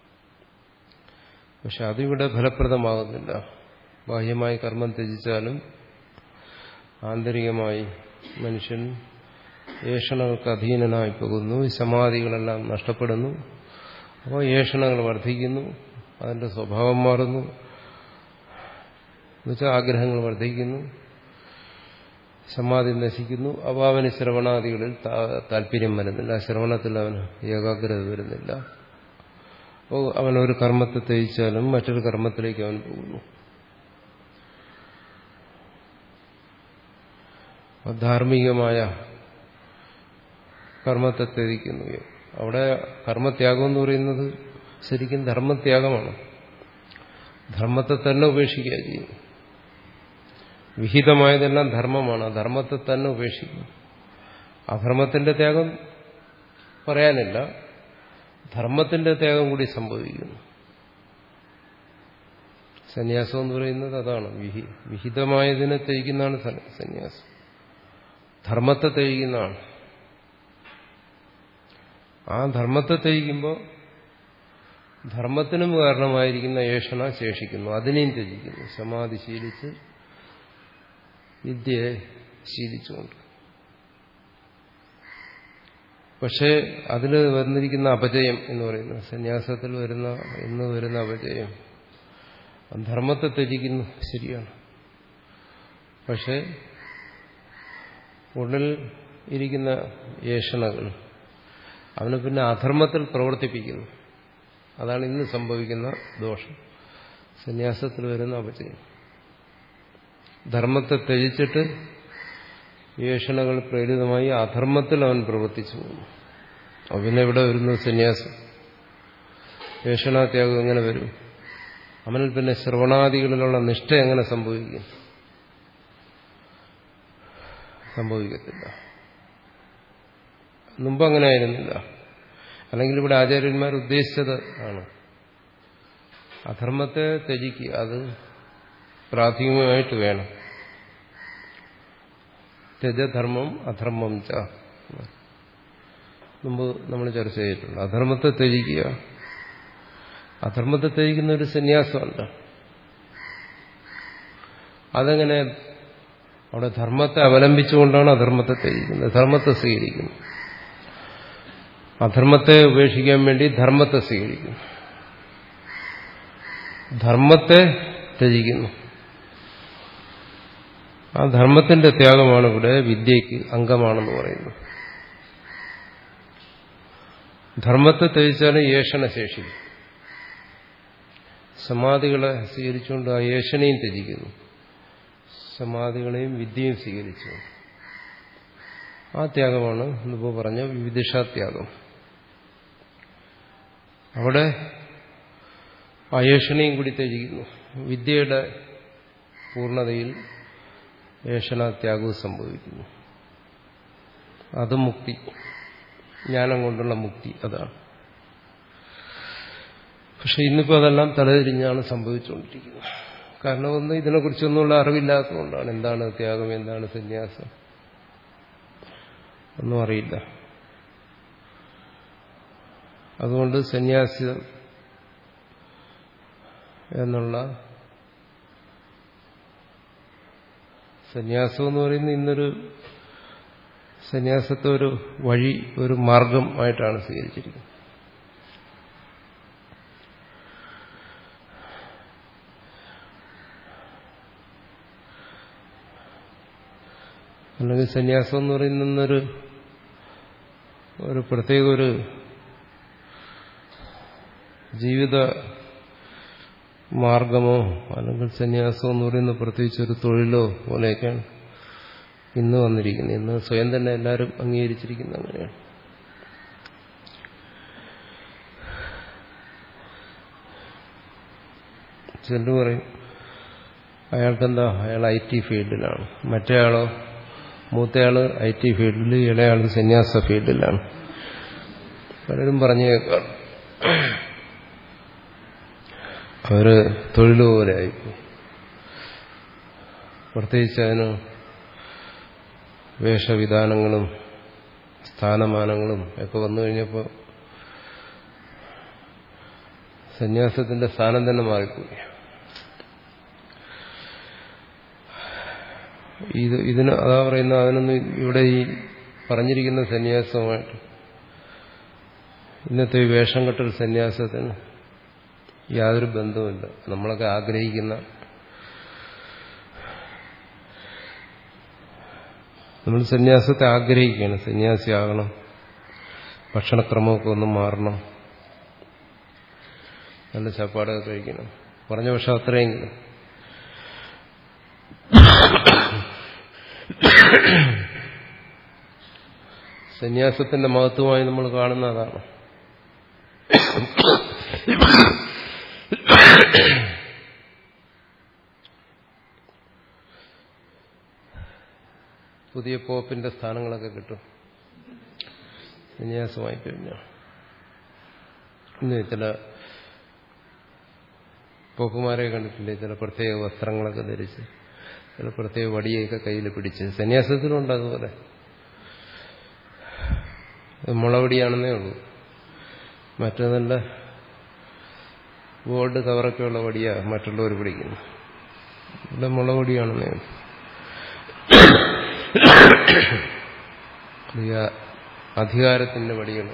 പക്ഷെ അതിവിടെ ഫലപ്രദമാകുന്നില്ല. ബാഹ്യമായി കർമ്മം ത്യജിച്ചാലും ആന്തരികമായി മനുഷ്യൻ ഏഷണകൾക്ക് അധീനനായി പോകുന്നു, സമാധികളെല്ലാം നഷ്ടപ്പെടുന്നു. അപ്പോൾ ഏഷണകൾ വർദ്ധിക്കുന്നു, അതിന്റെ സ്വഭാവം മാറുന്നു, എന്നുവെച്ചാൽ ആഗ്രഹങ്ങൾ വർദ്ധിക്കുന്നു, സമാധി നശിക്കുന്നു. അപ്പോൾ അവന് ശ്രവണാദികളിൽ താല്പര്യം വരുന്നില്ല, ശ്രവണത്തിൽ അവന് ഏകാഗ്രത വരുന്നില്ല. അപ്പോൾ അവനൊരു കർമ്മത്തെ ത്യജിച്ചാലും മറ്റൊരു കർമ്മത്തിലേക്ക് അവൻ പോകുന്നു. ധാർമ്മികമായ കർമ്മത്തെ ത്യജിക്കുന്നു. അവിടെ കർമ്മത്യാഗം എന്ന് പറയുന്നത് ശരിക്കും ധർമ്മത്യാഗമാണ്. ധർമ്മത്തെ തന്നെ ഉപേക്ഷിക്കുക ചെയ്യുന്നു. വിഹിതമായതെല്ലാം ധർമ്മമാണ്, ധർമ്മത്തെ തന്നെ ഉപേക്ഷിക്കുന്നു. അധർമ്മത്തിന്റെ ത്യാഗം പറയാനില്ല, ധർമ്മത്തിന്റെ ത്യാഗം കൂടി സംഭവിക്കുന്നു. സന്യാസം എന്ന് പറയുന്നത് അതാണ്. വിഹി വിഹിതമായതിനെ ത്യജിക്കുന്നതാണ് സന്യാസം, ധർമ്മത്തെ ത്യജിക്കുന്നതാണ്. ആ ധർമ്മത്തെ ത്യജിക്കുമ്പോൾ ധർമ്മത്തിനും കാരണമായിരിക്കുന്ന ഏഷണ ശേഷിക്കുന്നു, അതിനെയും ത്യജിക്കുന്നു. സമാധി ശീലിച്ച് വിദ്യയെ ശീലിച്ചുകൊണ്ട്. പക്ഷേ അതിൽ വന്നിരിക്കുന്ന അപജയം എന്ന് പറയുന്നത്, സന്യാസത്തിൽ വരുന്ന ഇന്ന് വരുന്ന അപജയം, ധർമ്മത്തെ ത്യജിക്കുന്നു, ശരിയാണ്. പക്ഷെ ഉള്ളിൽ ഇരിക്കുന്ന ഏഷണകൾ അവന് പിന്നെ അധർമ്മത്തിൽ പ്രവർത്തിപ്പിക്കുന്നു. അതാണ് ഇന്ന് സംഭവിക്കുന്ന ദോഷം, സന്യാസത്തിൽ വരുന്ന അപജയം. ധർമ്മത്തെ ത്യജിച്ചിട്ട് ഏഷണകൾ പ്രേരിതമായി അധർമ്മത്തിൽ അവൻ പ്രവർത്തിച്ചു പോകുന്നു. അപ്പം പിന്നെ ഇവിടെ വരുന്ന സന്യാസം, ഏഷണാത്യാഗം എങ്ങനെ വരും? അവനിൽ പിന്നെ ശ്രവണാദികളിലുള്ള നിഷ്ഠ എങ്ങനെ സംഭവിക്കും? സംഭവിക്കത്തില്ല. മുമ്പ് അങ്ങനെ ആയിരുന്നില്ല. അല്ലെങ്കിൽ ഇവിടെ ആചാര്യന്മാർ ഉദ്ദേശിച്ചത് ആണ് അധർമ്മത്തെ ത്യജിക്കുക. അത് പ്രാഥമികമായിട്ട് വേണം. ത്യജധർമ്മം അധർമ്മം ച മുമ്പ് നമ്മൾ ചർച്ച ചെയ്തിട്ടുണ്ട്. അധർമ്മത്തെ ത്യജിക്കുക. അധർമ്മത്തെ ത്യജിക്കുന്ന ഒരു സന്യാസമല്ല. അതെങ്ങനെ? അവിടെ ധർമ്മത്തെ അവലംബിച്ചുകൊണ്ടാണ് അധർമ്മത്തെ ത്യജിക്കുന്നത്, ധർമ്മത്തെ സ്വീകരിക്കുന്നത്. അധർമ്മത്തെ ഉപേക്ഷിക്കാൻ വേണ്ടി ധർമ്മത്തെ സ്വീകരിക്കുന്നു, ധർമ്മത്തെ ത്യജിക്കുന്നു. ആ ധർമ്മത്തിന്റെ ത്യാഗമാണ് ഇവിടെ വിദ്യയ്ക്ക് അംഗമാണെന്ന് പറയുന്നത്. ധർമ്മത്തെ ത്യജിച്ചാലും ഏഷണ ശേഷി. സമാധികളെ സ്വീകരിച്ചുകൊണ്ട് ആ ഏഷണയും ത്യജിക്കുന്നു, സമാധികളെയും വിദ്യയും സ്വീകരിച്ചു. ആ ത്യാഗമാണ് ഇന്നിപ്പോൾ പറഞ്ഞ വിവിധിഷാത്യാഗം. അവിടെ ആ ഏഷണയും കൂടി ത്യജിക്കുന്നു. വിദ്യയുടെ പൂർണ്ണതയിൽ ഏഷണത്യാഗവും സംഭവിക്കുന്നു. അത് മുക്തി, ജ്ഞാനം കൊണ്ടുള്ള മുക്തി. അതാണ്. പക്ഷെ ഇന്നിപ്പോൾ അതെല്ലാം തലതിരിഞ്ഞാണ് സംഭവിച്ചുകൊണ്ടിരിക്കുന്നത്. കാരണം ഒന്ന്, ഇതിനെക്കുറിച്ചൊന്നുള്ള അറിവില്ലാത്തതുകൊണ്ടാണ്. എന്താണ് ത്യാഗം, എന്താണ് സന്യാസം, ഒന്നും അറിയില്ല. അതുകൊണ്ട് സന്യാസം എന്നുള്ള സന്യാസം എന്ന് പറയുന്നത് ഇന്നൊരു സന്യാസത്തെ ഒരു വഴി, ഒരു മാർഗം ആയിട്ടാണ് സ്വീകരിച്ചിരിക്കുന്നത്. അല്ലെങ്കിൽ സന്യാസം എന്ന് പറയുന്നൊരു ഒരു പ്രത്യേക ഒരു ജീവിത മാർഗമോ അല്ലെങ്കിൽ സന്യാസം എന്ന് പറയുന്ന പ്രത്യേകിച്ചൊരു തൊഴിലോ പോലെയൊക്കെയാണ് ഇന്ന് വന്നിരിക്കുന്നത്. ഇന്ന് സ്വയം തന്നെ എല്ലാവരും അംഗീകരിച്ചിരിക്കുന്നത് അങ്ങനെയാണ്. ചിലർ പറയും അയാൾക്കെന്താ, അയാൾ ഐ ടി ഫീൽഡിലാണ്, മറ്റേയാളോ മൂത്തയാള് ഐ ടി ഫീൽഡിൽ, ഇളയാള് സന്യാസ ഫീൽഡിലാണ്. പലരും പറഞ്ഞു കേൾക്കാം അവര് തൊഴിലുപോലെ ആയിപ്പോയി. പ്രത്യേകിച്ച് അതിന് വേഷവിധാനങ്ങളും സ്ഥാനമാനങ്ങളും ഒക്കെ വന്നു കഴിഞ്ഞപ്പോൾ സന്യാസത്തിന്റെ സ്ഥാനം തന്നെ മാറിപ്പോയി. ഇത് ഇതിന് അതാ പറയുന്ന അതിനൊന്നും ഇവിടെ ഈ പറഞ്ഞിരിക്കുന്ന സന്യാസവുമായിട്ട് ഇന്നത്തെ ഈ വേഷം കെട്ടൽ സന്യാസത്തിന് യാതൊരു ബന്ധവുമില്ല. നമ്മളൊക്കെ ആഗ്രഹിക്കുന്ന, നമ്മൾ സന്യാസത്തെ ആഗ്രഹിക്കുകയാണ്. സന്യാസിയാകണം, ഭക്ഷണക്രമമൊക്കെ ഒന്ന് മാറണം, നല്ല ചപ്പാടൊക്കെ കഴിക്കണം, പറഞ്ഞ പക്ഷെ അത്രയെങ്കിലും. സന്യാസത്തിന്റെ മഹത്വമായി നമ്മൾ കാണുന്ന അതാണ്. പുതിയ പോപ്പിന്റെ സ്ഥാനങ്ങളൊക്കെ കിട്ടും സന്യാസമായി കഴിഞ്ഞാൽ. ഇന്ന് ചില പോപ്പുമാരെ കണ്ടിട്ടില്ലേ, ചില പ്രത്യേക വസ്ത്രങ്ങളൊക്കെ ധരിച്ച്, ചില പ്രത്യേക വടിയൊക്കെ കയ്യിൽ പിടിച്ച്. സന്യാസത്തിലുണ്ട് അതുപോലെ. മുളവടിയാണെന്നേ ഉള്ളൂ, മറ്റു നല്ല ഗോൾഡ് കവറൊക്കെയുള്ള വടിയാ മറ്റുള്ളവർ പിടിക്കുന്നു. ഇവിടെ മുളവടിയാണെന്നേ ഉള്ളൂ. അധികാരത്തിന്റെ വടികൾ.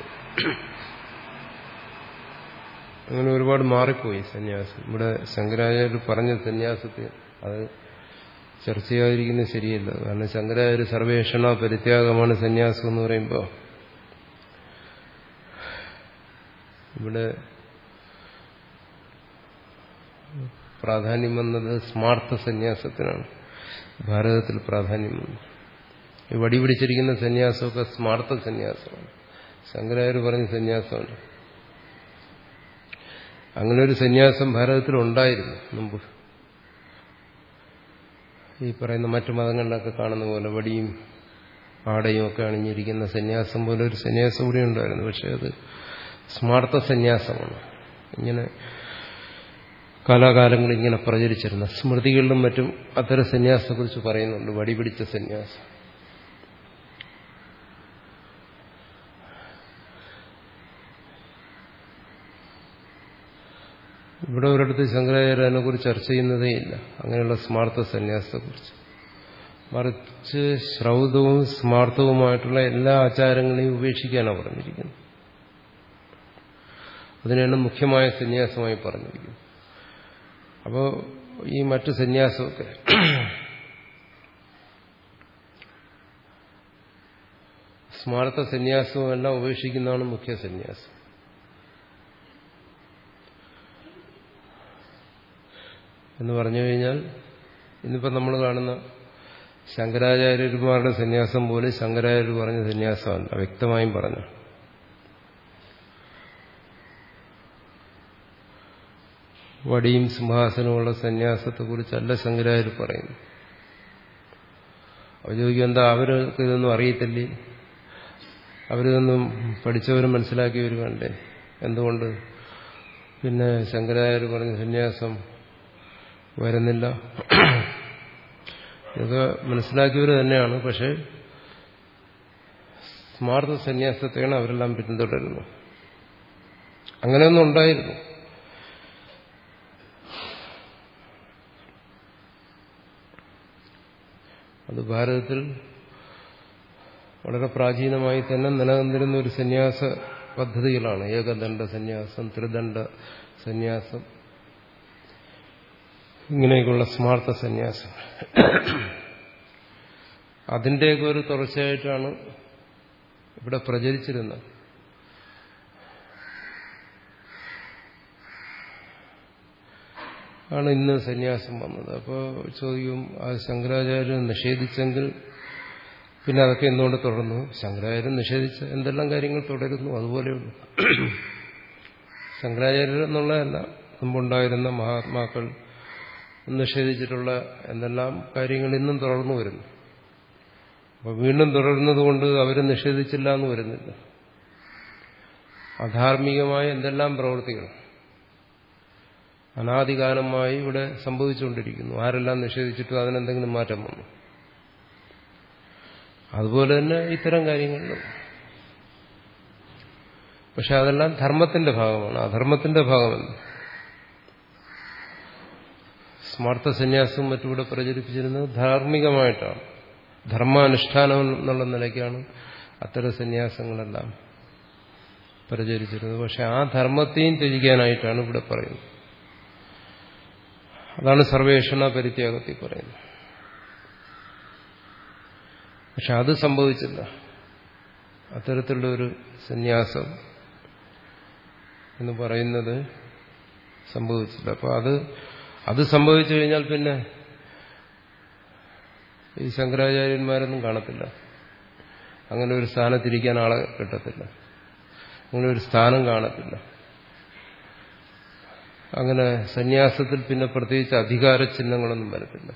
അങ്ങനെ ഒരുപാട് മാറിപ്പോയി സന്യാസം. ഇവിടെ ശങ്കരാചാര്യർ പറഞ്ഞ സന്യാസത്തെ അത് ചർച്ച ചെയ്യാതിരിക്കുന്നത് ശരിയല്ല. കാരണം ശങ്കരാചാര്യ സർവേഷണ പരിത്യാഗമാണ് സന്യാസം എന്ന് പറയുമ്പോൾ ഇവിടെ പ്രാധാന്യം വന്നത് സ്മാർത്ഥ സന്യാസത്തിനാണ്. ഭാരതത്തിൽ പ്രാധാന്യം വന്നു. ഈ വടി പിടിച്ചിരിക്കുന്ന സന്യാസമൊക്കെ സ്മാർത്ഥ സന്യാസമാണ്. ശങ്കരാചാര്യ പറഞ്ഞ സന്യാസമാണ്. അങ്ങനെ ഒരു സന്യാസം ഭാരതത്തിലുണ്ടായിരുന്നു മുമ്പ്. ഈ പറയുന്ന മറ്റു മതങ്ങളിലൊക്കെ കാണുന്ന പോലെ വടിയും ആടയും ഒക്കെ അണിഞ്ഞിരിക്കുന്ന സന്യാസം പോലെ ഒരു സന്യാസം കൂടി ഉണ്ടായിരുന്നു. പക്ഷെ അത് സ്മാർത്ഥ സന്യാസമാണ്. ഇങ്ങനെ കാലാകാലങ്ങളിൽ ഇങ്ങനെ പ്രചരിച്ചിരുന്ന സ്മൃതികളിലും മറ്റും അത്തരം സന്യാസത്തെക്കുറിച്ച് പറയുന്നുണ്ട്. വടി പിടിച്ച സന്യാസം. ഇവിടെ ഒരിടത്ത് ശങ്കരാചാര്യനെ കുറിച്ച് ചർച്ച ചെയ്യുന്നതേ ഇല്ല അങ്ങനെയുള്ള സ്മാർത്ഥ സന്യാസത്തെക്കുറിച്ച്. മറിച്ച് ശ്രൗതവും സ്മാർത്ഥവുമായിട്ടുള്ള എല്ലാ ആചാരങ്ങളെയും ഉപേക്ഷിക്കാനാണ് പറഞ്ഞിരിക്കുന്നത്. അതിനാണ് മുഖ്യമായ സന്യാസമായി പറഞ്ഞിരിക്കുന്നത്. അപ്പോൾ ഈ മറ്റു സന്യാസമൊക്കെ സ്മാർത്ഥ സന്യാസവും എല്ലാം ഉപേക്ഷിക്കുന്നതാണ് മുഖ്യ സന്യാസം. എന്ന് പറഞ്ഞു കഴിഞ്ഞാൽ ഇന്നിപ്പോൾ നമ്മൾ കാണുന്ന ശങ്കരാചാര്യന്മാരുടെ സന്യാസം പോലെ ശങ്കരാചാര്യർ പറഞ്ഞ സന്യാസമല്ല, വ്യക്തമായും പറഞ്ഞു. വടിയും സിംഹാസനമുള്ള സന്യാസത്തെക്കുറിച്ചല്ല ശങ്കരാചാര്യർ പറയുന്നു. അവർ ചോദിക്കും, എന്താ അവർക്ക് ഇതൊന്നും അറിയത്തില്ലേ, അവരിതൊന്നും പഠിച്ചവരും മനസ്സിലാക്കിയവരും വേണ്ടേ, എന്തുകൊണ്ട് പിന്നെ ശങ്കരാചാര്യർ പറഞ്ഞ സന്യാസം വരുന്നില്ല? ഇതൊക്കെ മനസ്സിലാക്കിയവർ തന്നെയാണ്. പക്ഷെ സ്മാർത്ഥ സന്യാസത്തെയാണ് അവരെല്ലാം പിന്തുടരുന്നത്. അങ്ങനെയൊന്നും ഉണ്ടായിരുന്നു. അത് ഭാരതത്തിൽ വളരെ പ്രാചീനമായി തന്നെ നിലനിന്നിരുന്ന ഒരു സന്യാസ പദ്ധതികളാണ്. ഏകദണ്ഡ സന്യാസം, ത്രിദണ്ഡ സന്യാസം, ഇങ്ങനെയൊക്കെയുള്ള സ്മാർത്ഥ സന്യാസം. അതിൻ്റെയൊക്കെ ഒരു തുടർച്ചയായിട്ടാണ് ഇവിടെ പ്രചരിച്ചിരുന്നത്. ആണ് ഇന്ന് സന്യാസം വന്നത്. അപ്പോൾ ചോദിക്കും, അത് ശങ്കരാചാര്യൻ നിഷേധിച്ചെങ്കിൽ പിന്നെ അതൊക്കെ എന്തുകൊണ്ട് തുടർന്നു? ശങ്കരാചാര്യൻ നിഷേധിച്ച എന്തെല്ലാം കാര്യങ്ങൾ തുടരുന്നു, അതുപോലെയുള്ളൂ. ശങ്കരാചാര്യർ എന്നുള്ളതല്ല, മുമ്പുണ്ടായിരുന്ന മഹാത്മാക്കൾ നിഷേധിച്ചിട്ടുള്ള എന്തെല്ലാം കാര്യങ്ങൾ ഇന്നും തുടർന്നു വരുന്നു. അപ്പോൾ വീണ്ടും തുടരുന്നതുകൊണ്ട് അവർ നിഷേധിച്ചില്ല എന്ന് വരുന്നില്ല. അധാർമികമായ എന്തെല്ലാം പ്രവൃത്തികൾ അനാദികാലമായി ഇവിടെ സംഭവിച്ചുകൊണ്ടിരിക്കുന്നു. ആരെല്ലാം നിഷേധിച്ചിട്ടും അതിനെന്തെങ്കിലും മാറ്റം വന്നു. അതുപോലെ തന്നെ ഇത്തരം കാര്യങ്ങളിലും. പക്ഷെ അതെല്ലാം ധർമ്മത്തിന്റെ ഭാഗമാണ്, അധർമ്മത്തിന്റെ ഭാഗമല്ല. സ്മാർത്ഥ സന്യാസവും മറ്റുകൂടെ പ്രചരിപ്പിച്ചിരുന്നത് ധാർമ്മികമായിട്ടാണ്, ധർമാനുഷ്ഠാനം എന്നുള്ള നിലയ്ക്കാണ് അത്തരം സന്യാസങ്ങളെല്ലാം പ്രചരിച്ചിരുന്നത്. പക്ഷെ ആ ധർമ്മത്തെയും ത്യജിക്കാനായിട്ടാണ് ഇവിടെ പറയുന്നത്. അതാണ് സർവേഷണ പരിത്യാഗത്തിൽ പറയുന്നത്. പക്ഷെ അത് സംഭവിച്ചില്ല. അത്തരത്തിലുള്ള ഒരു സന്യാസം എന്ന് പറയുന്നത് സംഭവിച്ചില്ല. അപ്പോൾ അത് അത് സംഭവിച്ചു കഴിഞ്ഞാൽ പിന്നെ ഈ ശങ്കരാചാര്യന്മാരൊന്നും കാണത്തില്ല. അങ്ങനെ ഒരു സ്ഥാനത്തിരിക്കാൻ ആളെ കിട്ടത്തില്ല, അങ്ങനെ ഒരു സ്ഥാനം കാണത്തില്ല. അങ്ങനെ സന്യാസത്തിൽ പിന്നെ പ്രത്യേകിച്ച് അധികാര ചിഹ്നങ്ങളൊന്നും വരത്തില്ല.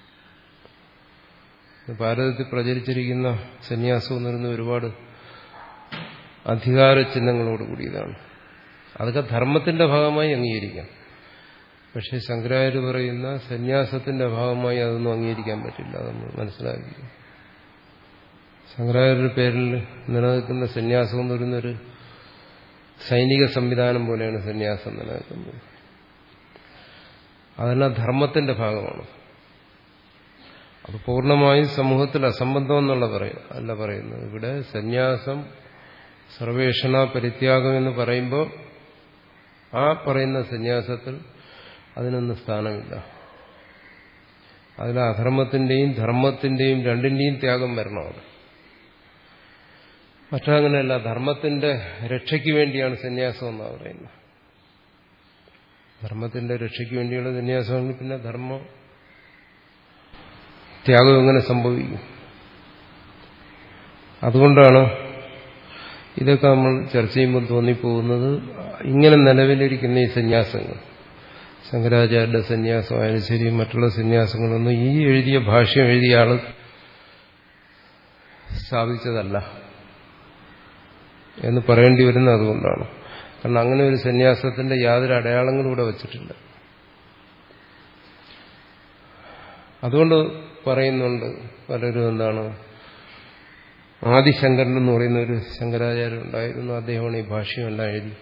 ഭാരതത്തിൽ പ്രചരിച്ചിരിക്കുന്ന സന്യാസം എന്ന് പറയുന്ന ഒരുപാട് അധികാര ചിഹ്നങ്ങളോട് കൂടിയതാണ്. അതൊക്കെ ധർമ്മത്തിന്റെ ഭാഗമായി അംഗീകരിക്കാം. പക്ഷെ ശങ്കരാചാര്യ പറയുന്ന സന്യാസത്തിന്റെ ഭാഗമായി അതൊന്നും അംഗീകരിക്കാൻ പറ്റില്ല. അതൊന്നും മനസ്സിലാക്കി. ശങ്കരാചാര്യ പേരിൽ നിലനിൽക്കുന്ന സന്യാസം എന്ന് പറയുന്നൊരു സൈനിക സംവിധാനം പോലെയാണ് സന്യാസം നിലനിൽക്കുന്നത്. അതെല്ലാം ധർമ്മത്തിന്റെ ഭാഗമാണ്. അത് പൂർണ്ണമായും സമൂഹത്തിൽ അസംബന്ധം എന്നുള്ള പറയും അല്ല പറയുന്നത്. ഇവിടെ സന്യാസം സർവേഷണ പരിത്യാഗം എന്ന് പറയുമ്പോൾ ആ പറയുന്ന സന്യാസത്തിൽ അതിനൊന്നും സ്ഥാനമില്ല. അതിൽ അധർമ്മത്തിന്റെയും ധർമ്മത്തിന്റെയും രണ്ടിന്റെയും ത്യാഗം വരണം. അവിടെ മറ്റങ്ങനെയല്ല, ധർമ്മത്തിന്റെ രക്ഷയ്ക്ക് വേണ്ടിയാണ് സന്യാസം എന്നാണ് പറയുന്നത്. ധർമ്മത്തിന്റെ രക്ഷയ്ക്ക് വേണ്ടിയുള്ള സന്യാസമാണ്. പിന്നെ ധർമ്മ ത്യാഗം എങ്ങനെ സംഭവിക്കും? അതുകൊണ്ടാണ് ഇതൊക്കെ നമ്മൾ ചർച്ച ചെയ്യുമ്പോൾ തോന്നിപ്പോകുന്നത് ഇങ്ങനെ നിലവിലിരിക്കുന്ന ഈ സന്യാസങ്ങൾ, ശങ്കരാചാര്യരുടെ സന്യാസമായാലും ശരി, മറ്റുള്ള സന്യാസങ്ങളൊന്നും ഈ എഴുതിയ ഭാഷ്യം എഴുതിയ ആൾ സ്ഥാപിച്ചതല്ല എന്ന് പറയേണ്ടി വരുന്നത് അതുകൊണ്ടാണ്. കാരണം അങ്ങനെ ഒരു സന്യാസത്തിന്റെ യാതൊരു അടയാളങ്ങളും ഇവിടെ വച്ചിട്ടില്ല. അതുകൊണ്ട് പറയുന്നുണ്ട് പലരും എന്താണ്, ആദിശങ്കരൻ എന്ന് പറയുന്ന ഒരു ശങ്കരാചാര്യൻ ഉണ്ടായിരുന്നു, അദ്ദേഹമാണ് ഈ ഭാഷ്യമെല്ലാം എഴുതി.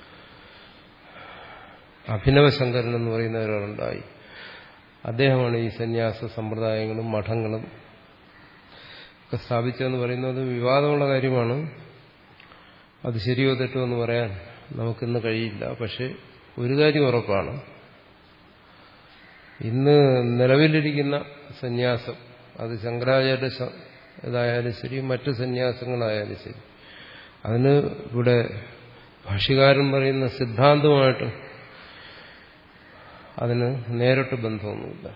അഭിനവശങ്കരൻ എന്ന് പറയുന്ന ഒരാളുണ്ടായി, അദ്ദേഹമാണ് ഈ സന്യാസ സമ്പ്രദായങ്ങളും മഠങ്ങളും ഒക്കെ സ്ഥാപിച്ചതെന്ന് പറയുന്നത് വിവാദമുള്ള കാര്യമാണ്. അത് ശരിയോ തെറ്റോ എന്ന് പറയാൻ നമുക്കിന്ന് കഴിയില്ല. പക്ഷെ ഒരു കാര്യം ഉറപ്പാണ്, ഇന്ന് നിലവിലിരിക്കുന്ന സന്യാസം അത് ശങ്കരാചാര്യ ഇതായാലും ശരി, മറ്റ് സന്യാസങ്ങളായാലും ശരി, അതിന് ഇവിടെ ഭാഷ്യകാരൻ പറയുന്ന സിദ്ധാന്തമായിട്ട് അതിന് നേരിട്ട് ബന്ധമൊന്നുമില്ല.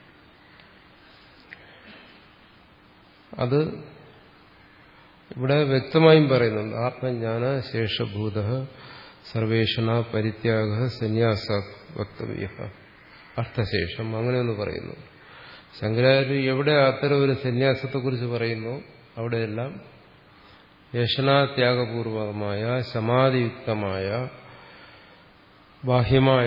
അത് ഇവിടെ വ്യക്തമായും പറയുന്നുണ്ട്. ആത്മജ്ഞാന ശേഷഭൂത സർവേഷണ പരിത്യാഗ സന്യാസ വക്തവ്യ അർത്ഥശേഷം അങ്ങനെയൊന്ന് പറയുന്നു. ശങ്കരാചാര്യ എവിടെ അത്തരം ഒരു സന്യാസത്തെക്കുറിച്ച് പറയുന്നു അവിടെയെല്ലാം യേശനാത്യാഗപൂർവകമായ സമാധിയുക്തമായ ബാഹ്യമായ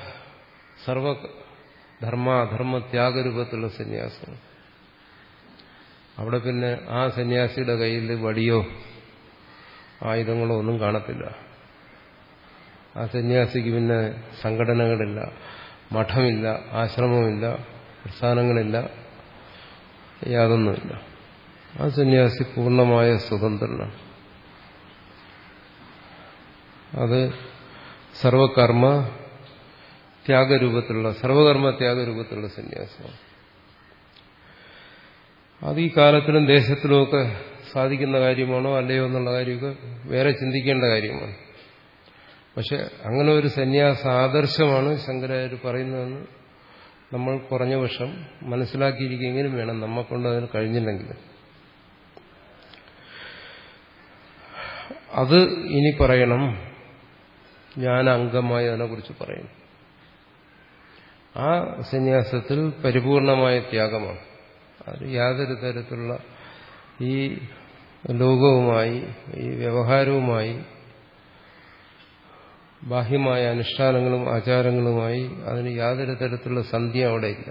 സർവധർമാധർമ്മ ത്യാഗരൂപത്തിലുള്ള സന്യാസം. അവിടെ പിന്നെ ആ സന്യാസിയുടെ കയ്യിൽ വടിയോ ആയുധങ്ങളോ ഒന്നും കാണത്തില്ല. ആ സന്യാസിക്ക് പിന്നെ സംഘടനകളില്ല, മഠമില്ല, ആശ്രമമില്ല, പ്രസ്ഥാനങ്ങളില്ല, യാതൊന്നുമില്ല. ആ സന്യാസി പൂർണ്ണമായ സ്വതന്ത്രനാണ്. അത് സർവകർമ്മ ത്യാഗരൂപത്തിലുള്ള സർവകർമ്മ ത്യാഗരൂപത്തിലുള്ള സന്യാസമാണ്. അത് ഈ കാലത്തിലും ദേശത്തിലുമൊക്കെ സാധിക്കുന്ന കാര്യമാണോ അല്ലയോ എന്നുള്ള കാര്യമൊക്കെ വേറെ ചിന്തിക്കേണ്ട കാര്യമാണ്. പക്ഷെ അങ്ങനെ ഒരു സന്യാസ ആദർശമാണ് ശങ്കരാചാര്യർ പറയുന്നതെന്ന് നമ്മൾ കുറഞ്ഞ പക്ഷം മനസ്സിലാക്കിയിരിക്കെങ്കിലും വേണം, നമ്മക്കൊണ്ട് അതിന് കഴിഞ്ഞില്ലെങ്കിൽ. അത് ഇനി പറയണം, ഞാൻ അംഗമായി അതിനെക്കുറിച്ച് പറയണം. ആ സന്യാസത്തിൽ പരിപൂർണമായ ത്യാഗമാണ്. അത് യാതൊരു തരത്തിലുള്ള ഈ ലോകവുമായി ഈ വ്യവഹാരവുമായി ബാഹ്യമായ അനുഷ്ഠാനങ്ങളും ആചാരങ്ങളുമായി അതിന് യാതൊരു തരത്തിലുള്ള സന്ധ്യ അവിടെ ഇല്ല.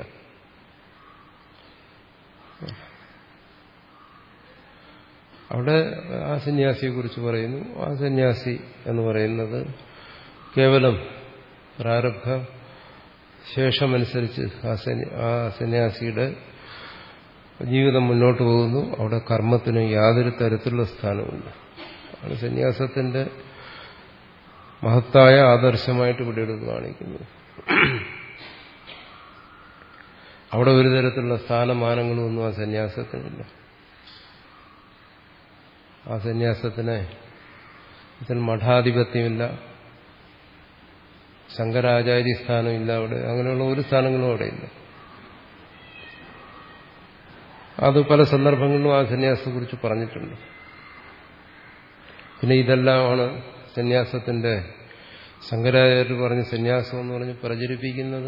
അവിടെ ആ സന്യാസിയെക്കുറിച്ച് പറയുന്നു. ആ സന്യാസി എന്ന് പറയുന്നത് കേവലം പ്രാരബ്ധ ശേഷമനുസരിച്ച് ആ സന്യാസിയുടെ ജീവിതം മുന്നോട്ട് പോകുന്നു. അവിടെ കർമ്മത്തിന് യാതൊരു തരത്തിലുള്ള സ്ഥാനമില്ല. ആണ് സന്യാസത്തിന്റെ മഹത്തായ ആദർശമായിട്ട് ഇവിടെ എടുത്ത് കാണിക്കുന്നു. അവിടെ ഒരു തരത്തിലുള്ള സ്ഥാനമാനങ്ങളും ഒന്നും ആ സന്യാസത്തിനില്ല. ആ സന്യാസത്തിന് ഇതിൽ മഠാധിപത്യമില്ല, ശങ്കരാചാര്യ സ്ഥാനമില്ല, അവിടെ അങ്ങനെയുള്ള ഒരു സ്ഥാനങ്ങളും അവിടെ ഇല്ല. അത് പല സന്ദർഭങ്ങളിലും ആ സന്യാസത്തെക്കുറിച്ച് പറഞ്ഞിട്ടുണ്ട്. പിന്നെ ഇതെല്ലാമാണ് സന്യാസത്തിന്റെ ശങ്കരാചാര്യർ പറഞ്ഞ സന്യാസം എന്ന് പറഞ്ഞ് പ്രചരിപ്പിക്കുന്നത്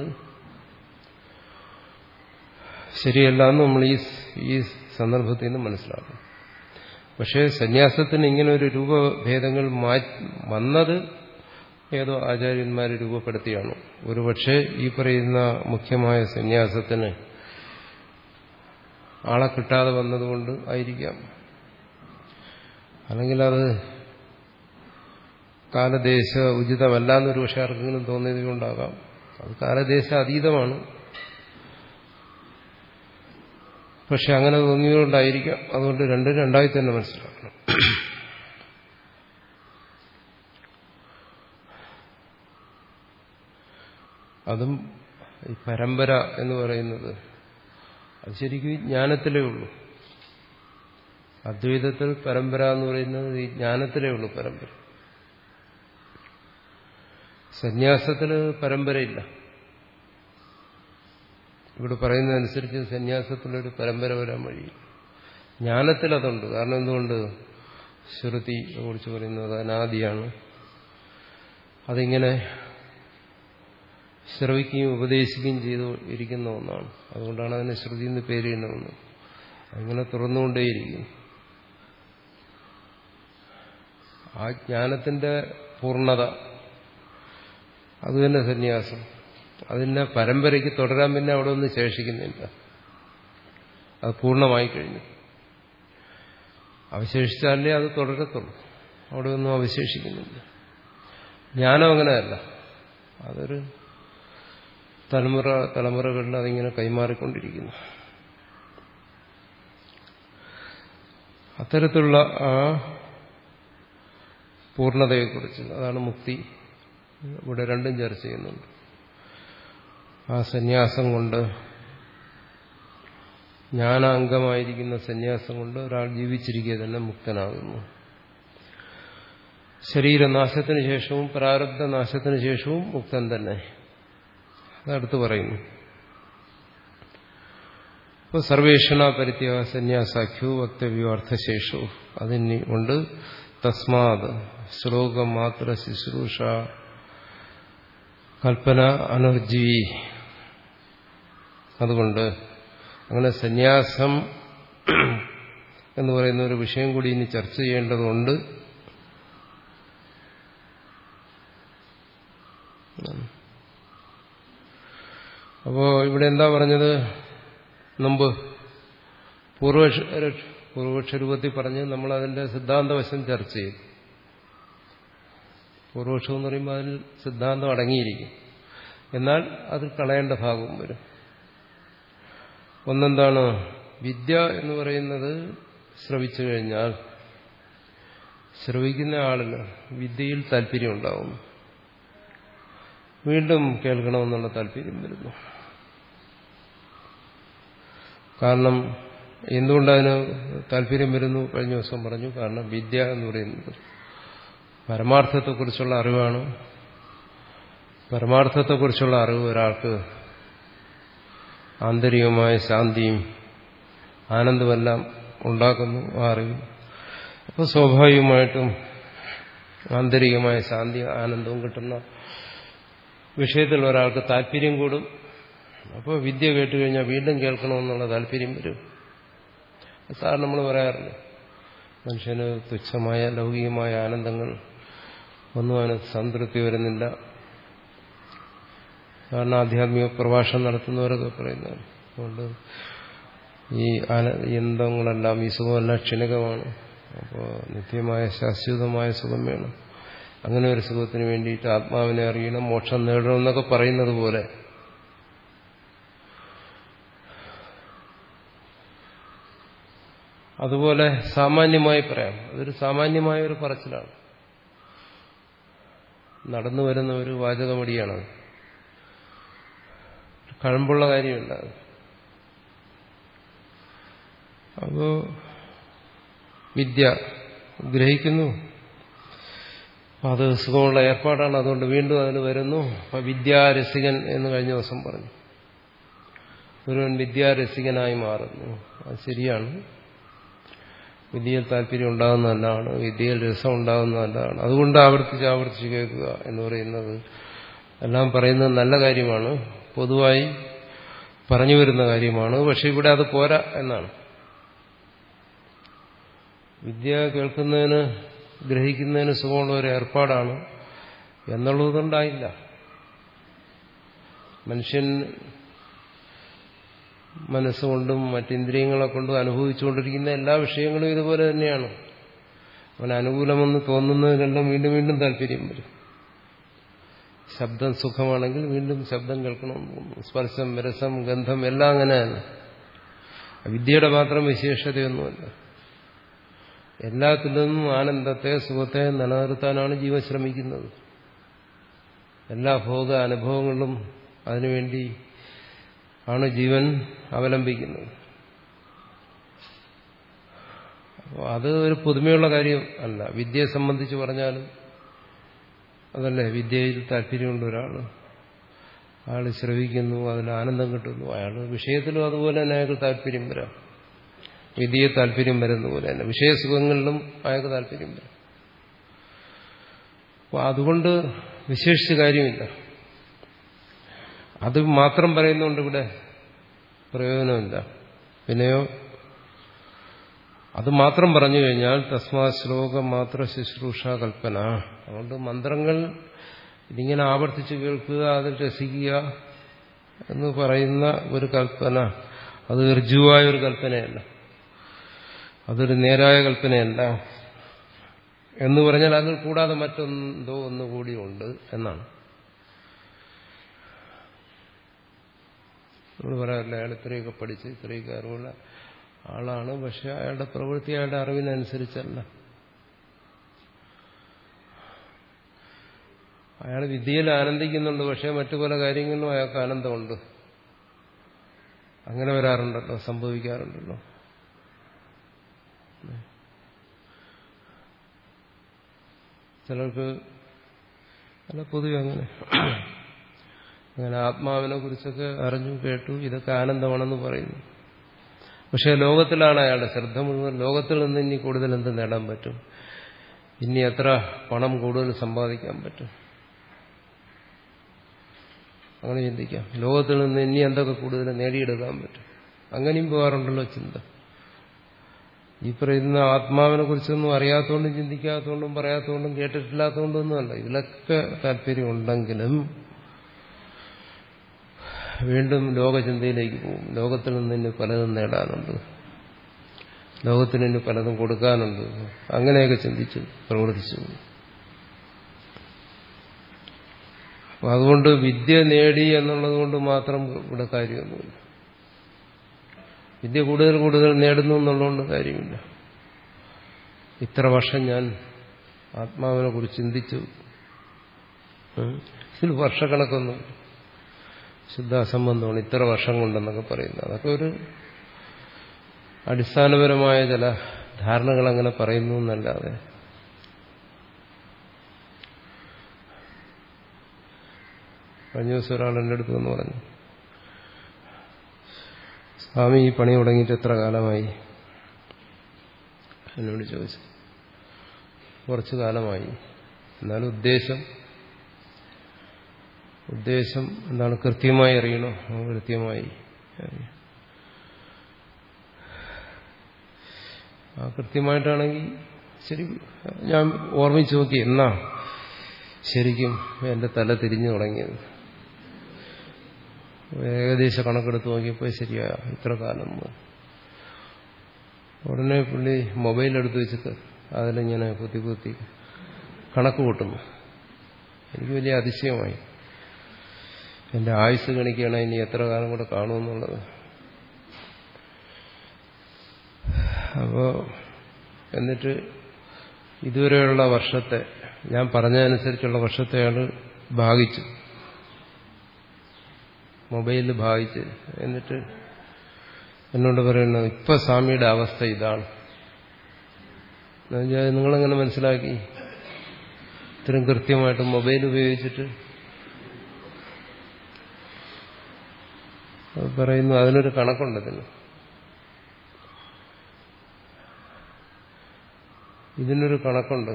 ശരിയല്ല എന്ന് നമ്മൾ ഈ ഈ സന്ദർഭത്തിൽ നിന്ന് മനസ്സിലാക്കും. പക്ഷേ സന്യാസത്തിന് ഇങ്ങനെ ഒരു രൂപഭേദങ്ങൾ വന്നത് ഏതോ ആചാര്യന്മാർ രൂപപ്പെടുത്തിയാണ്. ഒരുപക്ഷെ ഈ പറയുന്ന മുഖ്യമായ സന്യാസത്തിന് ആളെ കിട്ടാതെ വന്നതുകൊണ്ട് ആയിരിക്കാം. അല്ലെങ്കിൽ അത് കാലദേശ ഉചിതമല്ല എന്നൊരു പക്ഷെ ആർക്കെങ്കിലും തോന്നിയത് കൊണ്ടാകാം. അത് കാലദേശ അതീതമാണ്. പക്ഷെ അങ്ങനെ തോന്നിയതുകൊണ്ടായിരിക്കാം. അതുകൊണ്ട് രണ്ടും രണ്ടായി തന്നെ മനസ്സിലാക്കണം. അതും ഈ പരമ്പര എന്ന് പറയുന്നത് അത് ശരിക്കും ജ്ഞാനത്തിലേ ഉള്ളൂ. അദ്വൈതത്തിൽ പരമ്പര എന്ന് പറയുന്നത് ഈ ജ്ഞാനത്തിലേ ഉള്ളൂ പരമ്പര. സന്യാസത്തിന് പരമ്പരയില്ല. ഇവിടെ പറയുന്നതനുസരിച്ച് സന്യാസത്തിലൊരു പരമ്പര വരാൻ വഴിയില്ല. ജ്ഞാനത്തിൽ അതുണ്ട്. കാരണം എന്തുകൊണ്ട്? ശ്രുതി കുറിച്ച് പറയുന്നത് അനാദിയാണ്. അതിങ്ങനെ ശ്രവിക്കുകയും ഉപദേശിക്കുകയും ചെയ്തു ഇരിക്കുന്ന ഒന്നാണ്. അതുകൊണ്ടാണ് അതിന് ശ്രുതി എന്ന് പേര് തന്നെ വന്നത്. അതിങ്ങനെ തുറന്നുകൊണ്ടേയിരിക്കും. ആ ജ്ഞാനത്തിന്റെ പൂർണ്ണത അത് തന്നെ സന്യാസം. അതിനെ പരമ്പരയ്ക്ക് തുടരാൻ പിന്നെ അവിടെ ഒന്നും ശേഷിക്കുന്നില്ല. അത് പൂർണ്ണമായി കഴിഞ്ഞു. അവശേഷിച്ചാലേ അത് തുടരത്തുള്ളൂ. അവിടെ ഒന്നും അവശേഷിക്കുന്നില്ല. ജ്ഞാനം അങ്ങനെയല്ല. അതൊരു തലമുറ തലമുറകളിൽ അതിങ്ങനെ കൈമാറിക്കൊണ്ടിരിക്കുന്നു. അത്തരത്തിലുള്ള ആ പൂർണ്ണതയെക്കുറിച്ച് അതാണ് മുക്തി. ഇവിടെ രണ്ടും ചർച്ച ചെയ്യുന്നുണ്ട്. ആ സന്യാസം കൊണ്ട്, ജ്ഞാനാംഗമായിരിക്കുന്ന സന്യാസം കൊണ്ട് ഒരാൾ ജീവിച്ചിരിക്കുക തന്നെ മുക്തനാകുന്നു. ശരീരനാശത്തിന് ശേഷവും പ്രാരബ്ധ നാശത്തിന് ശേഷവും മുക്തൻ തന്നെ. അതടുത്ത് പറയുന്നു. ഇപ്പോൾ സർവേഷണ പരിത്യാഗ സന്യാസാഖ്യോ വക്തവ്യോ അർത്ഥശേഷോ അതിന് കൊണ്ട് തസ്മാത് ശ്ലോകം മാത്ര ശുശ്രൂഷ കൽപ്പന അനർജീവി. അതുകൊണ്ട് അങ്ങനെ സന്യാസം എന്ന് പറയുന്ന ഒരു വിഷയം കൂടി ഇനി ചർച്ച ചെയ്യേണ്ടതുണ്ട്. അപ്പോ ഇവിടെ എന്താ പറഞ്ഞത്? മുമ്പ് പൂർവക്ഷ പൂർവക്ഷ രൂപത്തിൽ പറഞ്ഞ് നമ്മൾ അതിന്റെ സിദ്ധാന്തവശം ചർച്ച ചെയ്തു. പൂർവക്ഷം എന്ന് പറയുമ്പോൾ അതിൽ സിദ്ധാന്തം അടങ്ങിയിരിക്കും. എന്നാൽ അത് കളയേണ്ട ഭാഗവും വരും. ഒന്നെന്താണ്? വിദ്യ എന്ന് പറയുന്നത് ശ്രവിച്ചു കഴിഞ്ഞാൽ ശ്രവിക്കുന്ന ആളിന് വിദ്യയിൽ താല്പര്യം ഉണ്ടാവും. വീണ്ടും കേൾക്കണമെന്നുള്ള താല്പര്യം വരുന്നു. കാരണം എന്തുകൊണ്ടതിന് താല്പര്യം വരുന്നു? കഴിഞ്ഞ ദിവസം പറഞ്ഞു. കാരണം വിദ്യ എന്ന് പറയുന്നത് പരമാർത്ഥത്തെക്കുറിച്ചുള്ള അറിവാണ്. പരമാർത്ഥത്തെക്കുറിച്ചുള്ള അറിവ് ഒരാൾക്ക് ആന്തരികമായ ശാന്തിയും ആനന്ദമെല്ലാം ഉണ്ടാക്കുന്നു ആ അറിവ്. അപ്പോൾ സ്വാഭാവികമായിട്ടും ആന്തരികമായ ശാന്തി ആനന്ദവും കിട്ടുന്ന വിഷയത്തിൽ ഒരാൾക്ക് താല്പര്യം കൂടും. അപ്പോൾ വിദ്യ കേട്ടുകഴിഞ്ഞാൽ വീണ്ടും കേൾക്കണമെന്നുള്ള താല്പര്യം വരും. സാർ നമ്മൾ പറയാറില്ല, മനുഷ്യന് തുച്ഛമായ ലൗകികമായ ആനന്ദങ്ങൾ ഒന്നും അവന് സംതൃപ്തി വരുന്നില്ല. കാരണം ആധ്യാത്മിക പ്രഭാഷണം നടത്തുന്നവരൊക്കെ പറയുന്നതാണ്. അതുകൊണ്ട് ഈ ആനന്ദങ്ങളെല്ലാം, ഈ സുഖമെല്ലാം ക്ഷണികമാണ്. അപ്പോൾ നിത്യമായ ശാശ്വതമായ സുഖം വേണം. അങ്ങനെ ഒരു സുഖത്തിന് വേണ്ടിയിട്ട് ആത്മാവിനെ അറിയണം, മോക്ഷം നേടണം എന്നൊക്കെ പറയുന്നത് പോലെ അതുപോലെ സാമാന്യമായി പറയാം. അതൊരു സാമാന്യമായ ഒരു പറച്ചിലാണ്. നടന്നു വരുന്ന ഒരു വാചകമടിയാണ്. കഴമ്പുള്ള കാര്യമല്ല അത്. അപ്പോ വിദ്യ ഗ്രഹിക്കുന്നു, അത് സുഖമുള്ള ഏർപ്പാടാണ്. അതുകൊണ്ട് വീണ്ടും അതിന് വരുന്നു. അപ്പൊ വിദ്യാരസികൻ എന്ന് കഴിഞ്ഞ ദിവസം പറഞ്ഞു. ഒരുവൻ വിദ്യാരസികനായി മാറുന്നു. അത് ശരിയാണ്. വിദ്യയിൽ താല്പര്യം ഉണ്ടാകുന്നതല്ലാണ്, വിദ്യയിൽ രസം ഉണ്ടാകുന്നതല്ലാണ്. അതുകൊണ്ട് ആവർത്തിച്ച് ആവർത്തിച്ച് കേൾക്കുക എന്ന് പറയുന്നത് എല്ലാം പറയുന്നത് നല്ല കാര്യമാണ്, പൊതുവായി പറഞ്ഞു വരുന്ന കാര്യമാണ്. പക്ഷെ ഇവിടെ അത് പോരാ എന്നാണ്. വിദ്യ കേൾക്കുന്നതിന്, ഗ്രഹിക്കുന്നതിന് സുഖമുള്ള ഒരു ഏർപ്പാടാണ് എന്നുള്ളതുകൊണ്ടായില്ല. മനുഷ്യൻ മനസ്സുകൊണ്ടും മറ്റിന്ദ്രിയങ്ങളെ കൊണ്ടും അനുഭവിച്ചുകൊണ്ടിരിക്കുന്ന എല്ലാ വിഷയങ്ങളും ഇതുപോലെ തന്നെയാണ്. അവൻ അനുകൂലമെന്ന് തോന്നുന്നതിനെല്ലാം വീണ്ടും വീണ്ടും താല്പര്യം വരും. ശബ്ദം സുഖമാണെങ്കിൽ വീണ്ടും ശബ്ദം കേൾക്കണമെന്ന് തോന്നുന്നു. സ്പർശം, രസം, ഗന്ധം എല്ലാം അങ്ങനെയാണ്. വിദ്യയുടെ മാത്രം വിശേഷതയൊന്നുമല്ല. എല്ലാത്തിൽ നിന്നും ആനന്ദത്തെ, സുഖത്തെ നിലനിർത്താനാണ് ജീവൻ ശ്രമിക്കുന്നത്. എല്ലാ ഭോഗ അനുഭവങ്ങളിലും അതിനുവേണ്ടി ആണ് ജീവൻ അവലംബിക്കുന്നത്. അപ്പോൾ അത് ഒരു പുതുമയുള്ള കാര്യം അല്ല. വിദ്യയെ സംബന്ധിച്ച് പറഞ്ഞാലും അതല്ലേ, വിദ്യയിൽ താല്പര്യമുള്ള ഒരാൾ, അയാൾ ശ്രവിക്കുന്നു, അതിൽ ആനന്ദം കിട്ടുന്നു, അയാൾ വിഷയത്തിലും അതുപോലെ തന്നെ അയാൾക്ക് താല്പര്യം വരാം. വിധിയെ താല്പര്യം വരുന്ന പോലെ തന്നെ വിഷയസുഖങ്ങളിലും അയാൾക്ക് താല്പര്യം വരും. അപ്പോൾ അതുകൊണ്ട് വിശേഷിച്ച് കാര്യമില്ല. അത് മാത്രം പറയുന്നുണ്ട് ഇവിടെ പ്രയോജനമില്ല. പിന്നെയോ അത് മാത്രം പറഞ്ഞു കഴിഞ്ഞാൽ തസ്മാ ശ്ലോകം മാത്ര ശുശ്രൂഷ കൽപ്പന. അതുകൊണ്ട് മന്ത്രങ്ങൾ ഇതിങ്ങനെ ആവർത്തിച്ച് കേൾക്കുക, അതിൽ രസിക്കുക എന്ന് പറയുന്ന ഒരു കൽപ്പന അത് ഋജുവായ ഒരു കൽപ്പനയല്ല, അതൊരു നേരായ കൽപ്പനയല്ല എന്ന് പറഞ്ഞാൽ അതിൽ കൂടാതെ മറ്റെന്തോ ഒന്നുകൂടിയുണ്ട് എന്നാണ്. നമ്മൾ പറയാറില്ല അയാൾ ഇത്രയൊക്കെ പഠിച്ച് ഇത്രയൊക്കെ അറിവുള്ള ആളാണ്, പക്ഷെ അയാളുടെ പ്രവൃത്തി അയാളുടെ അറിവിനനുസരിച്ചല്ല. അയാൾ വിദ്യയിൽ ആനന്ദിക്കുന്നുണ്ട്, പക്ഷെ മറ്റു പല കാര്യങ്ങളിലും അയാൾക്ക് ആനന്ദമുണ്ട്. അങ്ങനെ വരാറുണ്ടല്ലോ, സംഭവിക്കാറുണ്ടല്ലോ. ചിലർക്ക് അല്ല പൊതുവെ അങ്ങനെ അങ്ങനെ ആത്മാവിനെ കുറിച്ചൊക്കെ അറിഞ്ഞു കേട്ടു, ഇതൊക്കെ ആനന്ദമാണെന്ന് പറയുന്നു. പക്ഷെ ലോകത്തിലാണ് അയാളുടെ ശ്രദ്ധ മുഴുവൻ. ലോകത്തിൽ നിന്ന് ഇനി കൂടുതൽ എന്ത് നേടാൻ പറ്റും, ഇനി എത്ര പണം കൂടുതൽ സമ്പാദിക്കാൻ പറ്റും, അങ്ങനെ ചിന്തിക്കാം. ലോകത്തിൽ നിന്ന് ഇനി എന്തൊക്കെ കൂടുതൽ നേടിയെടുക്കാൻ പറ്റും, അങ്ങനെയും പോകാറുണ്ടല്ലോ ചിന്ത. ഈ പറയുന്ന ആത്മാവിനെ കുറിച്ചൊന്നും അറിയാത്തതുകൊണ്ടും ചിന്തിക്കാത്തതുകൊണ്ടും പറയാത്തതുകൊണ്ടും കേട്ടിട്ടില്ലാത്തതുകൊണ്ടൊന്നുമല്ല. ഇതിലൊക്കെ താല്പര്യമുണ്ടെങ്കിലും വീണ്ടും ലോകചിന്തയിലേക്ക് പോകും. ലോകത്തിൽ നിന്ന് ഇനി പലതും നേടാനുണ്ട്, ലോകത്തിന് ഇനി പലതും കൊടുക്കാനുണ്ട്, അങ്ങനെയൊക്കെ ചിന്തിച്ചു പ്രവർത്തിച്ചു. അപ്പം അതുകൊണ്ട് വിദ്യ നേടി എന്നുള്ളത് കൊണ്ട് മാത്രം ഇവിടെ കാര്യമൊന്നുമില്ല. വിദ്യ കൂടുതൽ കൂടുതൽ നേടുന്നു എന്നുള്ളതുകൊണ്ട് കാര്യമില്ല. ഇത്ര വർഷം ഞാൻ ആത്മാവിനെ കുറിച്ച് ചിന്തിച്ചു, ഇതിൽ വർഷക്കണക്കൊന്നും ശുദ്ധ അസംബന്ധമാണ്, ഇത്ര വർഷം കൊണ്ടെന്നൊക്കെ പറയുന്നത്. അതൊക്കെ ഒരു അടിസ്ഥാനപരമായ ചില ധാരണകൾ അങ്ങനെ പറയുന്നു എന്നല്ലാതെ കഴിഞ്ഞ ദിവസം ഒരാൾ എൻ്റെ അടുത്ത് വന്ന് പറഞ്ഞു, സ്വാമി ഈ പണി തുടങ്ങിയിട്ട് എത്ര കാലമായി എന്നോട് ചോദിച്ചു. കുറച്ചു കാലമായി. എന്നാലും ഉദ്ദേശം ഉദ്ദേശം എന്താണ്, കൃത്യമായി അറിയണോ? കൃത്യമായി അറിയാം. ആ കൃത്യമായിട്ടാണെങ്കിൽ ശരി. ഞാൻ ഓർമ്മിച്ച് നോക്കി, എന്നാ ശരിക്കും എൻ്റെ തല തിരിഞ്ഞു തുടങ്ങിയത്. ഏകദേശ കണക്കെടുത്ത് നോക്കിയപ്പോൾ ശരിയാ ഇത്ര കാലം. ഉടനെ പുള്ളി മൊബൈലെടുത്ത് വെച്ചിട്ട് അതിലിങ്ങനെ കുത്തി കുത്തി കണക്ക് കൂട്ടുന്നു. എനിക്ക് വലിയ അതിശയമായി. എൻ്റെ ആയുസ് ഗണിക്കുകയാണ് ഇനി എത്ര കാലം കൂടെ കാണുമെന്നുള്ളത്. അപ്പോൾ എന്നിട്ട് ഇതുവരെയുള്ള വർഷത്തെ, ഞാൻ പറഞ്ഞതനുസരിച്ചുള്ള വർഷത്തെ അയാൾ ഭാഗിച്ചു, മൊബൈലിൽ ഭാഗിച്ച്. എന്നിട്ട് എന്നോട് പറയുന്നത്, ഇപ്പൊ സ്വാമിയുടെ അവസ്ഥ ഇതാണ്. നിങ്ങളെങ്ങനെ മനസ്സിലാക്കി ഇത്രയും കൃത്യമായിട്ട് മൊബൈൽ ഉപയോഗിച്ചിട്ട്? പറയുന്നു അതിനൊരു കണക്കുണ്ട്. ഇതിന് ഇതിനൊരു കണക്കുണ്ട്.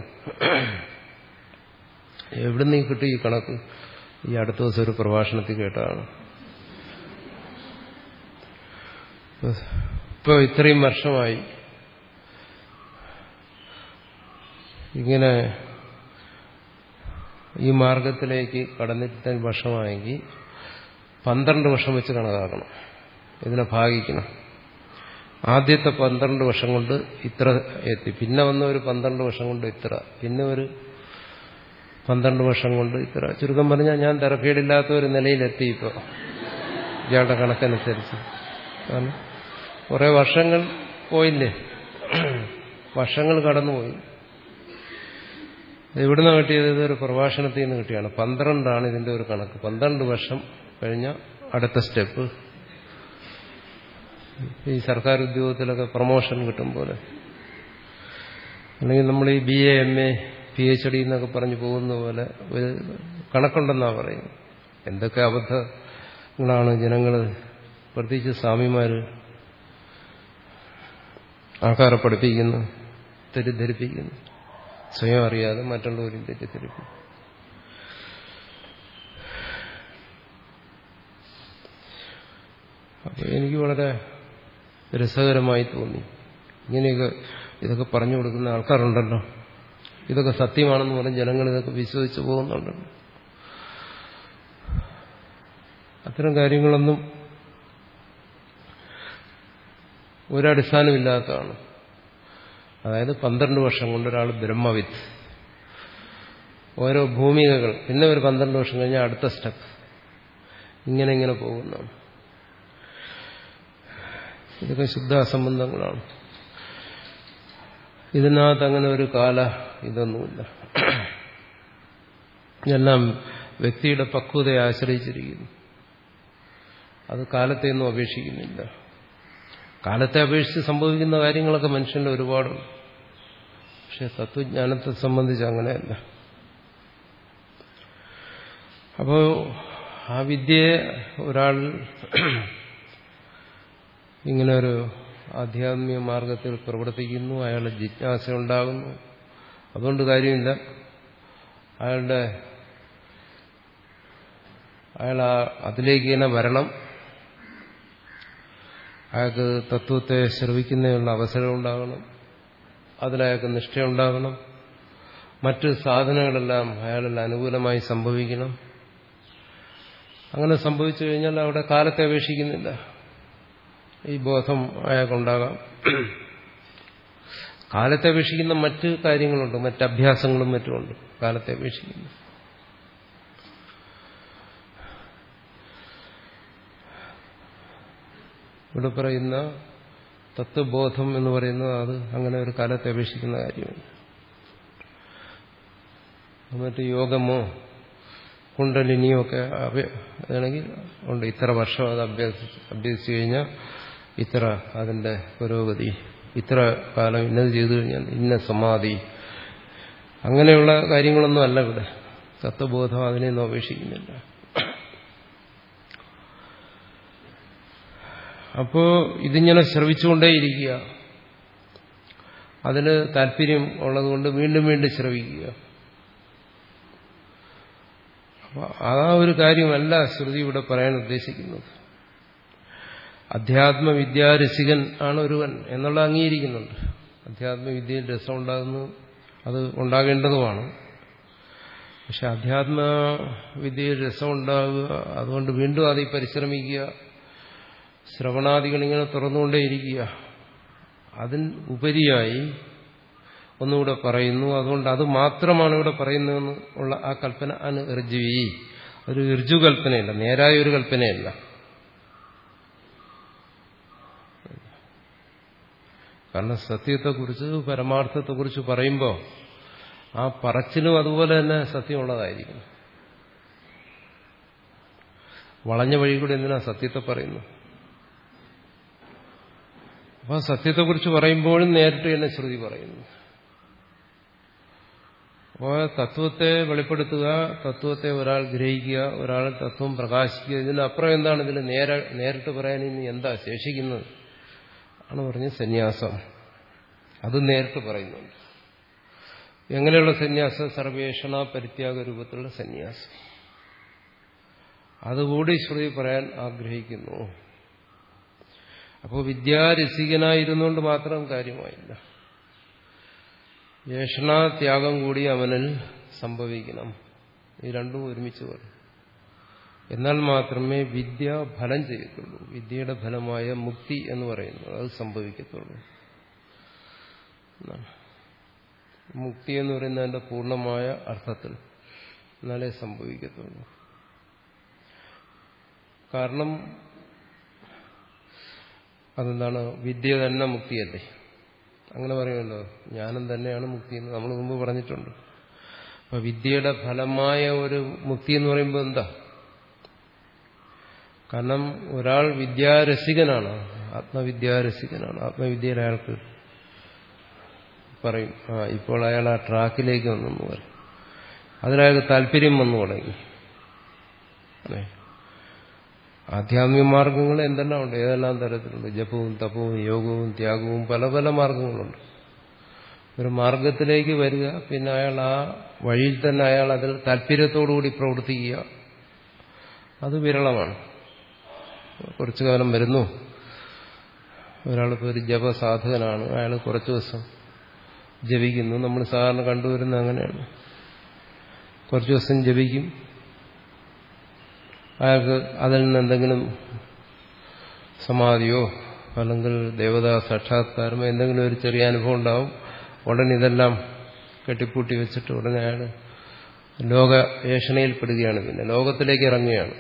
എവിടെ നിന്ന് കിട്ടും ഈ കണക്ക്? ഈ അടുത്ത ദിവസം ഒരു പ്രഭാഷണത്തിൽ കേട്ടതാണ്. ഇപ്പൊ ഇത്രയും വർഷമായി ഇങ്ങനെ ഈ മാർഗത്തിലേക്ക് കടന്നിട്ട് വർഷമായെങ്കിൽ പന്ത്രണ്ട് വർഷം വെച്ച് കണക്കാക്കണം, ഇതിനെ ഭാഗിക്കണം. ആദ്യത്തെ പന്ത്രണ്ട് വർഷം കൊണ്ട് ഇത്ര എത്തി, പിന്നെ വന്ന ഒരു പന്ത്രണ്ട് വർഷം കൊണ്ട് ഇത്ര, പിന്നെ ഒരു പന്ത്രണ്ട് വർഷം കൊണ്ട് ഇത്ര. ചുരുക്കം പറഞ്ഞാൽ ഞാൻ തിരക്കേടില്ലാത്ത ഒരു നിലയിലെത്തി ഇപ്പോൾ ഇയാളുടെ കണക്കനുസരിച്ച്. കാരണം കുറെ വർഷങ്ങൾ പോയില്ലേ, വർഷങ്ങൾ കടന്നുപോയി. എവിടുന്ന് കിട്ടിയത്? ഇതൊരു പ്രഭാഷണത്തിൽ നിന്ന് കിട്ടിയാണ്. പന്ത്രണ്ടാണ് ഇതിന്റെ ഒരു കണക്ക്. പന്ത്രണ്ട് വർഷം കഴിഞ്ഞ അടുത്ത സ്റ്റെപ്പ്. ഈ സർക്കാർ ഉദ്യോഗത്തിലൊക്കെ പ്രൊമോഷൻ കിട്ടും പോലെ, അല്ലെങ്കിൽ നമ്മൾ ഈ B A M A P H D എന്നൊക്കെ പറഞ്ഞു പോകുന്ന പോലെ ഒരു കണക്കുണ്ടെന്നാണ് പറയുന്നത്. എന്തൊക്കെ അബദ്ധങ്ങളാണ് ജനങ്ങൾ, പ്രത്യേകിച്ച് സ്വാമിമാർ ആൾക്കാരെ പഠിപ്പിക്കുന്നു, തെറ്റിദ്ധരിപ്പിക്കുന്നു, സ്വയം അറിയാതെ മറ്റുള്ളവരും തെറ്റിദ്ധരിപ്പിക്കും. അപ്പോൾ എനിക്ക് വളരെ രസകരമായി തോന്നി. ഇങ്ങനെയൊക്കെ ഇതൊക്കെ പറഞ്ഞു കൊടുക്കുന്ന ആൾക്കാരുണ്ടല്ലോ, ഇതൊക്കെ സത്യമാണെന്ന് പറഞ്ഞ് ജനങ്ങൾ ഇതൊക്കെ വിശ്വസിച്ച് പോകുന്നുണ്ടല്ലോ. അത്തരം കാര്യങ്ങളൊന്നും ഒരടിസ്ഥാനമില്ലാത്തതാണ്. അതായത് പന്ത്രണ്ട് വർഷം കൊണ്ട് ഒരാൾ ബ്രഹ്മവിത്ത്, ഓരോ ഭൂമികകൾ, പിന്നെ ഒരു പന്ത്രണ്ട് വർഷം കഴിഞ്ഞാൽ അടുത്ത സ്റ്റെപ്പ്, ഇങ്ങനെ ഇങ്ങനെ പോകുന്നതാണ്. ഇതൊക്കെ ശുദ്ധ അസംബന്ധങ്ങളാണ്. ഇതിനകത്ത് അങ്ങനെ ഒരു കാല ഇതൊന്നുമില്ല. എല്ലാം വ്യക്തിയുടെ പക്വതയെ ആശ്രയിച്ചിരിക്കുന്നു. അത് കാലത്തെയൊന്നും അപേക്ഷിക്കുന്നില്ല. കാലത്തെ അപേക്ഷിച്ച് സംഭവിക്കുന്ന കാര്യങ്ങളൊക്കെ മനുഷ്യന്റെ ഒരുപാടുണ്ട്. പക്ഷെ തത്വജ്ഞാനത്തെ സംബന്ധിച്ച് അങ്ങനെയല്ല. അപ്പോൾ ആ വിദ്യയെ ഒരാൾ ഇങ്ങനെ ഒരു ആധ്യാത്മിക മാർഗത്തിൽ പ്രവർത്തിക്കുന്നു, അയാളുടെ ജിജ്ഞാസ ഉണ്ടാകുന്നു, അതുകൊണ്ട് കാര്യമില്ല. അയാളുടെ അയാൾ അതിലേക്ക് തന്നെ വരണം. അയാൾക്ക് തത്വത്തെ ശ്രവിക്കുന്നതിനുള്ള അവസരം ഉണ്ടാകണം, അതിലയാൾക്ക് നിഷ്ഠയുണ്ടാകണം, മറ്റ് സാധനങ്ങളെല്ലാം അയാളിൽ അനുകൂലമായി സംഭവിക്കണം. അങ്ങനെ സംഭവിച്ചു കഴിഞ്ഞാൽ അവിടെ കാലത്തെ അപേക്ഷിക്കുന്നില്ല. ഈ ബോധം അയാൾക്കുണ്ടാകാം. കാലത്തെ അപേക്ഷിക്കുന്ന മറ്റ് കാര്യങ്ങളുണ്ട്, മറ്റ് അഭ്യാസങ്ങളും മറ്റുമുണ്ട് കാലത്തെ അപേക്ഷിക്കുന്നു. ഇവിടെ പറയുന്ന തത്വബോധം എന്ന് പറയുന്നത് അത് അങ്ങനെ ഒരു കാലത്തെ അപേക്ഷിക്കുന്ന കാര്യമാണ്. മറ്റ് യോഗമോ കുണ്ടലിനിയോ ഒക്കെ ആണെങ്കിൽ ഉണ്ട്. ഇത്ര വർഷം അത് അഭ്യസിച്ച് അഭ്യസിച്ചു കഴിഞ്ഞാൽ ഇത്ര അതിന്റെ പുരോഗതി, ഇത്ര കാലം ഇന്നത് ചെയ്തു കഴിഞ്ഞാൽ ഇന്ന സമാധി, അങ്ങനെയുള്ള കാര്യങ്ങളൊന്നും അല്ല ഇവിടെ. തത്വബോധം അതിനെയൊന്നും അപേക്ഷിക്കുന്നില്ല. അപ്പോ ഇതിങ്ങനെ ശ്രവിച്ചുകൊണ്ടേയിരിക്കുക, അതിന് താല്പര്യം ഉള്ളതുകൊണ്ട് വീണ്ടും വീണ്ടും ശ്രവിക്കുക. അപ്പൊ ആ ഒരു കാര്യമല്ല ശ്രുതി ഇവിടെ പറയാൻ ഉദ്ദേശിക്കുന്നത്. അധ്യാത്മവിദ്യാരസികൻ ആണ് ഒരുവൻ എന്നുള്ള അംഗീകരിക്കുന്നുണ്ട്. അധ്യാത്മവിദ്യയിൽ രസം ഉണ്ടാകുന്നു, അത് ഉണ്ടാകേണ്ടതുമാണ്. പക്ഷെ അധ്യാത്മവിദ്യയിൽ രസം ഉണ്ടാകുക, അതുകൊണ്ട് വീണ്ടും അതിൽ പരിശ്രമിക്കുക, ശ്രവണാദികൾ ഇങ്ങനെ തുറന്നുകൊണ്ടേയിരിക്കുക, അതിന് ഉപരിയായി ഒന്നുകൂടെ പറയുന്നു. അതുകൊണ്ട് അത് മാത്രമാണ് ഇവിടെ പറയുന്നതെന്ന് ഉള്ള ആ കൽപ്പന അന് ഋജുവി, ഒരു ഋജു കൽപ്പനയല്ല, നേരായ ഒരു കൽപ്പനയല്ല. കാരണം സത്യത്തെക്കുറിച്ച് പരമാർത്ഥത്തെക്കുറിച്ച് പറയുമ്പോൾ ആ പറച്ചിലും അതുപോലെ തന്നെ സത്യമുള്ളതായിരിക്കും. വളഞ്ഞ വഴി കൂടെ എന്തിനാ സത്യത്തെ പറയുന്നു? അപ്പൊ സത്യത്തെക്കുറിച്ച് പറയുമ്പോഴും നേരിട്ട് തന്നെ ശ്രുതി പറയുന്നു. അപ്പോൾ തത്വത്തെ വെളിപ്പെടുത്തുക, തത്വത്തെ ഒരാൾ ഗ്രഹിക്കുക, ഒരാൾ തത്വം പ്രകാശിക്കുക, ഇതിനപ്പുറം എന്താണ് ഇതിൽ നേരെ നേരിട്ട് പറയാൻ ഇനി എന്താ ശേഷിക്കുന്നത് ആണ് പറഞ്ഞ് സന്യാസം. അത് നേരിട്ട് പറയുന്നുണ്ട്. എങ്ങനെയുള്ള സന്യാസം? സർവേഷണ പരിത്യാഗ രൂപത്തിലുള്ള സന്യാസം. അതുകൂടി ശ്രുതി പറയാൻ ആഗ്രഹിക്കുന്നു. അപ്പോൾ വിദ്യാരസികനായിരുന്നുകൊണ്ട് മാത്രം കാര്യമായില്ല, ഏഷണാത്യാഗം കൂടി അവനിൽ സംഭവിക്കണം. ഈ രണ്ടും ഒരുമിച്ച് വരും. എന്നാൽ മാത്രമേ വിദ്യ ഫലം ചെയ്യത്തുള്ളൂ. വിദ്യയുടെ ഫലമായ മുക്തി എന്ന് പറയുന്നത് അത് സംഭവിക്കത്തുള്ളൂ. മുക്തി എന്ന് പറയുന്നതിന്റെ പൂർണ്ണമായ അർത്ഥത്തിൽ എന്നാലേ സംഭവിക്കത്തുള്ളൂ. കാരണം അതെന്താണ്? വിദ്യ തന്നെ മുക്തിയല്ലേ? അങ്ങനെ പറയുമല്ലോ, ജ്ഞാനം തന്നെയാണ് മുക്തി എന്ന് നമ്മൾ മുമ്പ് പറഞ്ഞിട്ടുണ്ട്. അപ്പൊ വിദ്യയുടെ ഫലമായ ഒരു മുക്തി എന്ന് പറയുമ്പോൾ എന്താ? കാരണം ഒരാൾ വിദ്യാരസികനാണ്, ആത്മവിദ്യാരസികനാണ്. ആത്മവിദ്യയിൽ അയാൾക്ക് പറയും, ആ ഇപ്പോൾ അയാൾ ആ ട്രാക്കിലേക്ക് വന്നെന്ന് പറയും. അതിലയാൾക്ക് താല്പര്യം വന്നു തുടങ്ങി. ആധ്യാത്മിക മാർഗങ്ങൾ എന്തെല്ലാം ഉണ്ട്, ഏതെല്ലാം തരത്തിലുണ്ട്. ജപവും തപവും യോഗവും ത്യാഗവും പല പല മാർഗങ്ങളുണ്ട്. ഒരു മാർഗത്തിലേക്ക് വരിക, പിന്നെ അയാൾ ആ വഴിയിൽ തന്നെ അയാൾ അതിൽ താല്പര്യത്തോടുകൂടി പ്രവർത്തിക്കുക, അത് വിരളമാണ്. കുറച്ചു കാലം വരുന്നു, ഒരാളിപ്പോൾ ഒരു ജപസാധകനാണ്, അയാൾ കുറച്ചു ദിവസം ജപിക്കുന്നു. നമ്മൾ സാധാരണ കണ്ടുവരുന്ന അങ്ങനെയാണ്. കുറച്ചു ദിവസം ജപിക്കും, അയാൾക്ക് അതിൽ നിന്ന് എന്തെങ്കിലും സമാധിയോ അല്ലെങ്കിൽ ദേവതാ സാക്ഷാത്കാരമോ എന്തെങ്കിലും ഒരു ചെറിയ അനുഭവം ഉണ്ടാവും. ഉടനെ ഇതെല്ലാം കെട്ടിപ്പൂട്ടി വെച്ചിട്ട് ഉടനെ അയാൾ ലോക ഏഷണയിൽപ്പെടുകയാണ്. പിന്നെ ലോകത്തിലേക്ക് ഇറങ്ങുകയാണ്.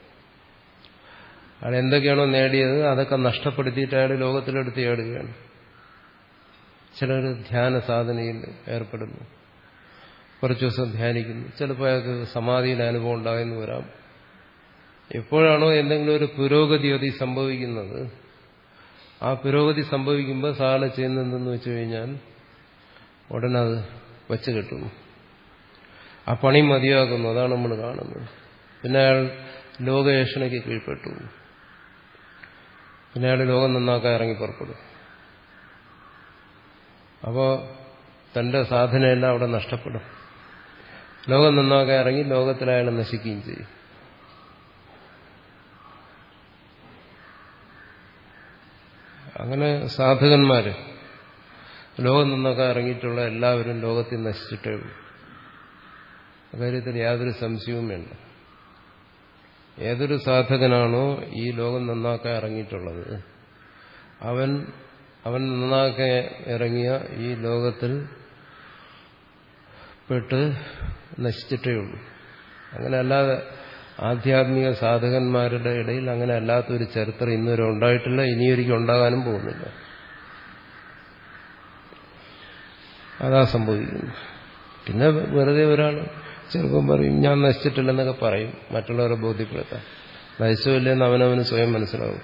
അയാൾ എന്തൊക്കെയാണോ നേടിയത് അതൊക്കെ നഷ്ടപ്പെടുത്തിയിട്ട് അയാൾ ലോകത്തിലെടുത്ത് ചാടുകയാണ്. ചിലർ ധ്യാന സാധനയിൽ ഏർപ്പെടുന്നു, കുറച്ചു ദിവസം ധ്യാനിക്കുന്നു. ചിലപ്പോൾ അയാൾക്ക് സമാധിയുടെ അനുഭവം ഉണ്ടായെന്ന് വരാം. എപ്പോഴാണോ എന്തെങ്കിലും ഒരു പുരോഗതി അതി സംഭവിക്കുന്നത്, ആ പുരോഗതി സംഭവിക്കുമ്പോൾ സാധാരണ ചെയ്യുന്നതെന്ന് വെച്ചു കഴിഞ്ഞാൽ ഉടനെ അത് വച്ച് കെട്ടുന്നു, ആ പണി മതിയാക്കുന്നു. അതാണ് നമ്മൾ കാണുന്നത്. പിന്നെ അയാൾ ലോകേഷണയ്ക്ക് കീഴ്പ്പെട്ടു, പിന്നെ അയാൾ ലോകം നന്നാക്കാൻ ഇറങ്ങി പുറപ്പെടും. അപ്പോൾ തന്റെ സാധനയെല്ലാം അവിടെ നഷ്ടപ്പെടും. ലോകം നന്നാക്കാൻ ഇറങ്ങി ലോകത്തിൽ അയാൾ നശിക്കുകയും ചെയ്യും. അങ്ങനെ സാധകന്മാര് ലോകം നന്നാക്കാൻ ഇറങ്ങിയിട്ടുള്ള എല്ലാവരും ലോകത്തിൽ നശിച്ചിട്ടേ ഉള്ളൂ. അക്കാര്യത്തിൽ യാതൊരു സംശയവും വേണ്ട. ഏതൊരു സാധകനാണോ ഈ ലോകം നന്നാക്കാൻ ഇറങ്ങിയിട്ടുള്ളത്, അവൻ അവൻ നന്നാക്കാൻ ഇറങ്ങിയ ഈ ലോകത്തിൽ പെട്ട് നശിച്ചിട്ടേ ഉള്ളൂ. അങ്ങനെ അല്ലാതെ ആധ്യാത്മിക സാധകന്മാരുടെ ഇടയിൽ അങ്ങനെ അല്ലാത്തൊരു ചരിത്രം ഇന്നുവരെ ഉണ്ടായിട്ടില്ല, ഇനിയൊരിക്കലും ഉണ്ടാകാനും പോകുന്നില്ല. അതാ സംഭവിക്കുന്നു. പിന്നെ വെറുതെ ഒരാൾ ചെറുപ്പം പറയും ഞാൻ നശിച്ചിട്ടില്ലെന്നൊക്കെ പറയും, മറ്റുള്ളവരെ ബോധ്യപ്പെടുത്താൻ. നശിച്ചില്ലെന്ന് അവനവന് സ്വയം മനസ്സിലാവും.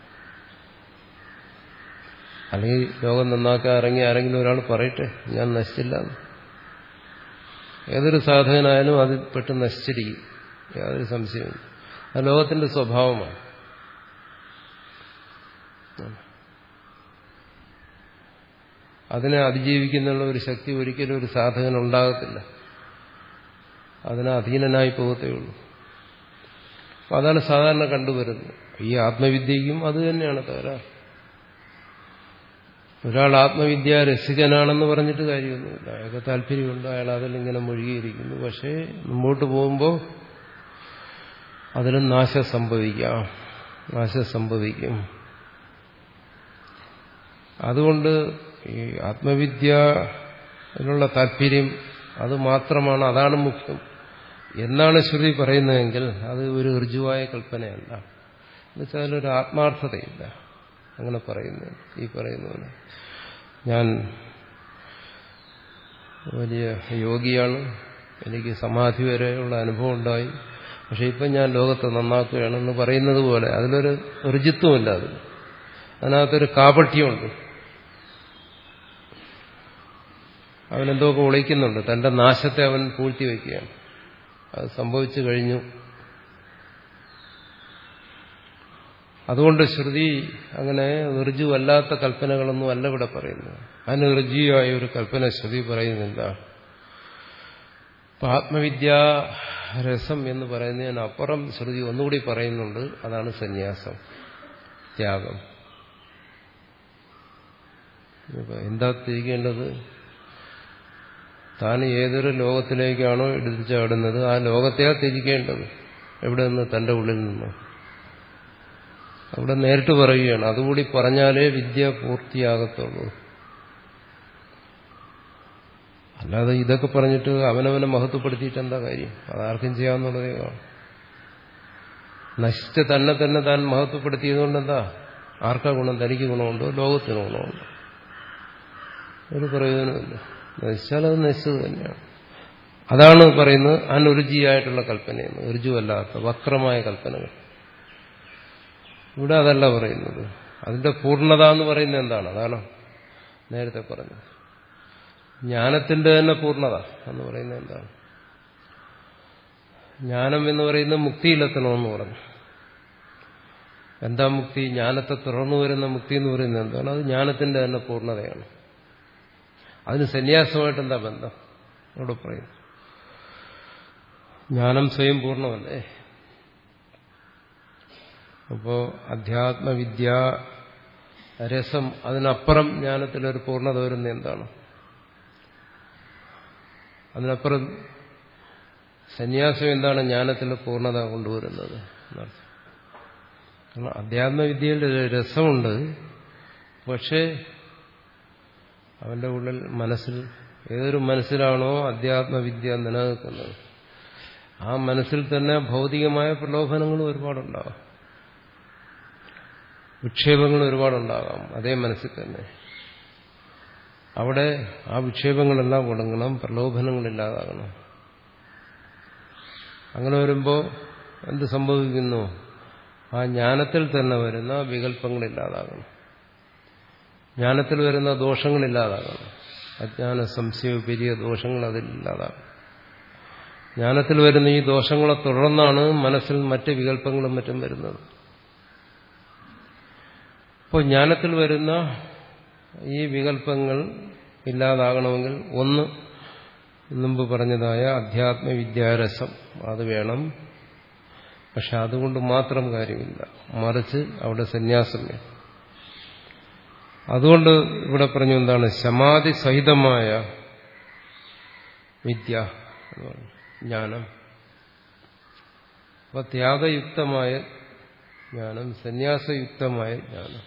അല്ലെങ്കിൽ ലോകം നന്നാക്കാൻ ഇറങ്ങി ആരെങ്കിലും ഒരാൾ പറയട്ടെ ഞാൻ നശിച്ചില്ല. ഏതൊരു സാധകനായാലും അത് പെട്ട് നശിച്ചിരിക്കും, യാതൊരു സംശയവും. അത് ലോകത്തിന്റെ സ്വഭാവമാണ്. അതിനെ അതിജീവിക്കുന്നുള്ള ഒരു ശക്തി ഒരിക്കലും ഒരു സാധകൻ ഉണ്ടാകത്തില്ല. അതിനെ അധീനനായി പോകത്തേ ഉള്ളൂ. അപ്പം അതാണ് സാധാരണ കണ്ടുവരുന്നത്. ഈ ആത്മവിദ്യയ്ക്കും അത് തന്നെയാണ് തകരാറ്. ഒരാൾ ആത്മവിദ്യ രസികനാണെന്ന് പറഞ്ഞിട്ട് കാര്യമൊന്നുമില്ല. അയാൾക്ക് താല്പര്യമുണ്ട്, അയാൾ അതിലിങ്ങനെ മുഴുകിയിരിക്കുന്നു. പക്ഷേ മുമ്പോട്ട് പോകുമ്പോൾ അതിലും നാശം സംഭവിക്കാം, നാശം സംഭവിക്കും. അതുകൊണ്ട് ഈ ആത്മവിദ്യയിലുള്ള താല്പര്യം അത് മാത്രമാണ്, അതാണ് മുഖ്യം എന്നാണ് ശ്രുതി പറയുന്നതെങ്കിൽ അത് ഒരു ഋജുവായ കൽപ്പനയല്ല. എന്നുവെച്ചാൽ അതിലൊരു ആത്മാർത്ഥതയില്ല. അങ്ങനെ പറയുന്നത് ഈ പറയുന്നതാണ്, ഞാൻ വലിയ യോഗിയാണ്, എനിക്ക് സമാധി വരെയുള്ള അനുഭവം ഉണ്ടായി, പക്ഷെ ഇപ്പം ഞാൻ ലോകത്തെ നന്നാക്കുകയാണെന്ന് പറയുന്നത് പോലെ അതിലൊരു ഋജിത്വമില്ല. അത് അതിനകത്തൊരു കാപട്യമുണ്ട്. അവനെന്തൊക്കെ ഒളിക്കുന്നുണ്ട്. തന്റെ നാശത്തെ അവൻ പൂഴ്ത്തിവെക്കുകയാണ്. അത് സംഭവിച്ചു കഴിഞ്ഞു. അതുകൊണ്ട് ശ്രുതി അങ്ങനെ ഋജുവല്ലാത്ത കൽപ്പനകളൊന്നും അല്ല ഇവിടെ പറയുന്നത്. അതിന് ഋജുവായ ഒരു കൽപ്പന ശ്രുതി പറയുന്നില്ല. ആത്മവിദ്യാ രസം എന്ന് പറയുന്നതിനപ്പുറം ശ്രുതി ഒന്നുകൂടി പറയുന്നുണ്ട്. അതാണ് സന്യാസം, ത്യാഗം. എന്താ തിരിക്കേണ്ടത്? താൻ ഏതൊരു ലോകത്തിലേക്കാണോ എടുത്തു ചാടുന്നത് ആ ലോകത്തെയാ തിരിക്കേണ്ടത്. എവിടെ നിന്ന്? തന്റെ ഉള്ളിൽ നിന്ന്. അവിടെ നേരിട്ട് പറയുകയാണ്. അതുകൂടി പറഞ്ഞാലേ വിദ്യ പൂർത്തിയാകത്തുള്ളൂ. അല്ലാതെ ഇതൊക്കെ പറഞ്ഞിട്ട് അവനവനെ മഹത്വപ്പെടുത്തിയിട്ട് എന്താ കാര്യം? അതാർക്കും ചെയ്യാവുന്നതേ കാണും. നശിച്ച തന്നെ തന്നെ താൻ മഹത്വപ്പെടുത്തിയതുകൊണ്ട് എന്താ? ആർക്കാ ഗുണം? തനിക്ക് ഗുണമുണ്ടോ? ലോകത്തിന് ഗുണമുണ്ടോ? ഒരു പ്രയോജനമില്ല. നശിച്ചാൽ അത് നശിച്ചത് തന്നെയാണ്. അതാണ് പറയുന്നത് അനുരുചിയായിട്ടുള്ള കൽപ്പനയെന്ന്. ഋജുവല്ലാത്ത വക്രമായ കൽപ്പനകൾ. ഇവിടെ അതല്ല പറയുന്നത്. അതിന്റെ പൂർണ്ണത എന്ന് പറയുന്നത് എന്താണ്? അതാണ് നേരത്തെ പറഞ്ഞത്. ജ്ഞാനത്തിന്റെ തന്നെ പൂർണ്ണത എന്ന് പറയുന്നത് എന്താണ്? ജ്ഞാനം എന്ന് പറയുന്നത് മുക്തിയിലെത്തണമെന്ന് പറഞ്ഞു. എന്താ മുക്തി? ജ്ഞാനത്തെ തുടർന്നു വരുന്ന മുക്തി എന്ന് പറയുന്നത് എന്താണ്? അത് ജ്ഞാനത്തിന്റെ തന്നെ പൂർണ്ണതയാണ്. അതിന് സന്യാസമായിട്ട് എന്താ ബന്ധം? അവിടെ പറയും ജ്ഞാനം സ്വയം പൂർണ്ണമല്ലേ. അപ്പോ അധ്യാത്മവിദ്യ രസം അതിനപ്പുറം ജ്ഞാനത്തിലൊരു പൂർണ്ണത വരുന്ന എന്താണ്? അതിനപ്പുറം സന്യാസം എന്താണ് ജ്ഞാനത്തിലെ പൂർണ്ണത കൊണ്ടുവരുന്നത് എന്നർത്ഥം. കാരണം അധ്യാത്മവിദ്യയിൽ രസമുണ്ട്, പക്ഷേ അവന്റെ ഉള്ളിൽ മനസ്സിൽ ഏതൊരു മനസ്സിലാണോ അധ്യാത്മവിദ്യ നിലനിൽക്കുന്നത് ആ മനസ്സിൽ തന്നെ ഭൗതികമായ പ്രലോഭനങ്ങളും ഒരുപാടുണ്ടാകാം, വിക്ഷേപങ്ങൾ ഒരുപാടുണ്ടാകാം അതേ മനസ്സിൽ തന്നെ. അവിടെ ആ വിക്ഷേപങ്ങളെല്ലാം കൊടുക്കണം, പ്രലോഭനങ്ങളില്ലാതാകണം. അങ്ങനെ വരുമ്പോൾ എന്ത് സംഭവിക്കുന്നു? ആ ജ്ഞാനത്തിൽ തന്നെ വരുന്ന വികല്പങ്ങളില്ലാതാകണം, ജ്ഞാനത്തിൽ വരുന്ന ദോഷങ്ങളില്ലാതാകണം. അജ്ഞാന സംശയ വലിയ ദോഷങ്ങൾ അതിലില്ലാതാകും. ജ്ഞാനത്തിൽ വരുന്ന ഈ ദോഷങ്ങളെ തുടർന്നാണ് മനസ്സിൽ മറ്റ് വികല്പങ്ങളും മറ്റും വരുന്നത്. അപ്പോൾ ജ്ഞാനത്തിൽ വരുന്ന ഈ വികല്പങ്ങൾ ഇല്ലാതാകണമെങ്കിൽ ഒന്ന് മുമ്പ് പറഞ്ഞതായ അധ്യാത്മവിദ്യാരസം അത് വേണം. പക്ഷെ അതുകൊണ്ട് മാത്രം കാര്യമില്ല, മറിച്ച് അവിടെ സന്യാസം വേണം. അതുകൊണ്ട് ഇവിടെ പറഞ്ഞു എന്താണ്? സമാധി സഹിതമായ വിദ്യ എന്ന് പറഞ്ഞു, ജ്ഞാനം. അപ്പൊ ത്യാഗയുക്തമായ ജ്ഞാനം, സന്യാസയുക്തമായ ജ്ഞാനം.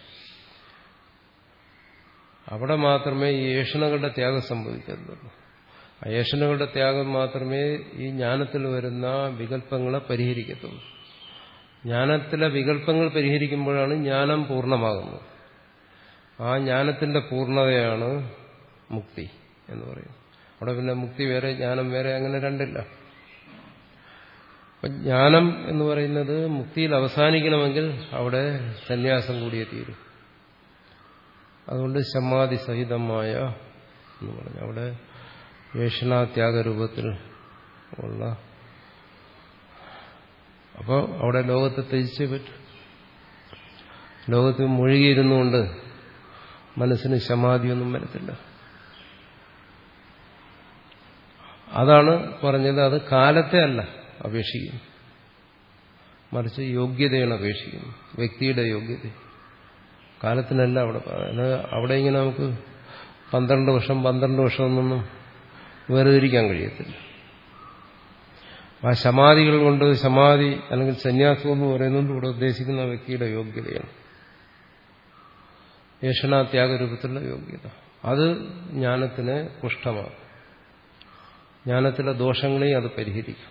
അവിടെ മാത്രമേ ഈ ഏഷണകളുടെ ത്യാഗം സംഭവിക്കുന്നുള്ളൂ. ആ ഏഷണകളുടെ ത്യാഗം മാത്രമേ ഈ ജ്ഞാനത്തിൽ വരുന്ന വികല്പങ്ങളെ പരിഹരിക്കത്തുള്ളൂ. ജ്ഞാനത്തിലെ വികല്പങ്ങൾ പരിഹരിക്കുമ്പോഴാണ് ജ്ഞാനം പൂർണ്ണമാകുന്നത്. ആ ജ്ഞാനത്തിന്റെ പൂർണ്ണതയാണ് മുക്തി എന്ന് പറയുന്നത്. അവിടെ പിന്നെ മുക്തി വേറെ ജ്ഞാനം വേറെ അങ്ങനെ രണ്ടില്ല. അപ്പൊ ജ്ഞാനം എന്ന് പറയുന്നത് മുക്തിയിൽ അവസാനിക്കണമെങ്കിൽ അവിടെ സന്യാസം കൂടിയേ തീരും. അതുകൊണ്ട് സമാധി സഹിതമായ എന്ന് പറഞ്ഞു അവിടെ ഏഷണാത്യാഗരൂപത്തിൽ ഉള്ള. അപ്പോൾ അവിടെ ലോകത്തെ ത്യജിച്ചേ പറ്റും. ലോകത്തിൽ മുഴുകിയിരുന്നുകൊണ്ട് മനസ്സിന് സമാധിയൊന്നും വരത്തില്ല. അതാണ് പറഞ്ഞത്. അത് കാലത്തെ അല്ല അപേക്ഷിക്കുന്നു, മറിച്ച് യോഗ്യതയാണ് അപേക്ഷിക്കുന്നു, വ്യക്തിയുടെ യോഗ്യത. കാലത്തിനല്ല അവിടെ പറയുന്നത്. അവിടെ ഇങ്ങനെ നമുക്ക് പന്ത്രണ്ട് വർഷം പന്ത്രണ്ട് വർഷം ഒന്നും വേർതിരിക്കാൻ കഴിയത്തില്ല. ആ സമാധികൾ കൊണ്ട് സമാധി അല്ലെങ്കിൽ സന്യാസം എന്ന് പറയുന്നത് ഇവിടെ ഉദ്ദേശിക്കുന്ന വ്യക്തിയുടെ യോഗ്യതയാണ്, ഏഷണാത്യാഗരൂപത്തിലുള്ള യോഗ്യത. അത് ജ്ഞാനത്തിന് പുഷ്ടമാകും, ജ്ഞാനത്തിലെ ദോഷങ്ങളെയും അത് പരിഹരിക്കും.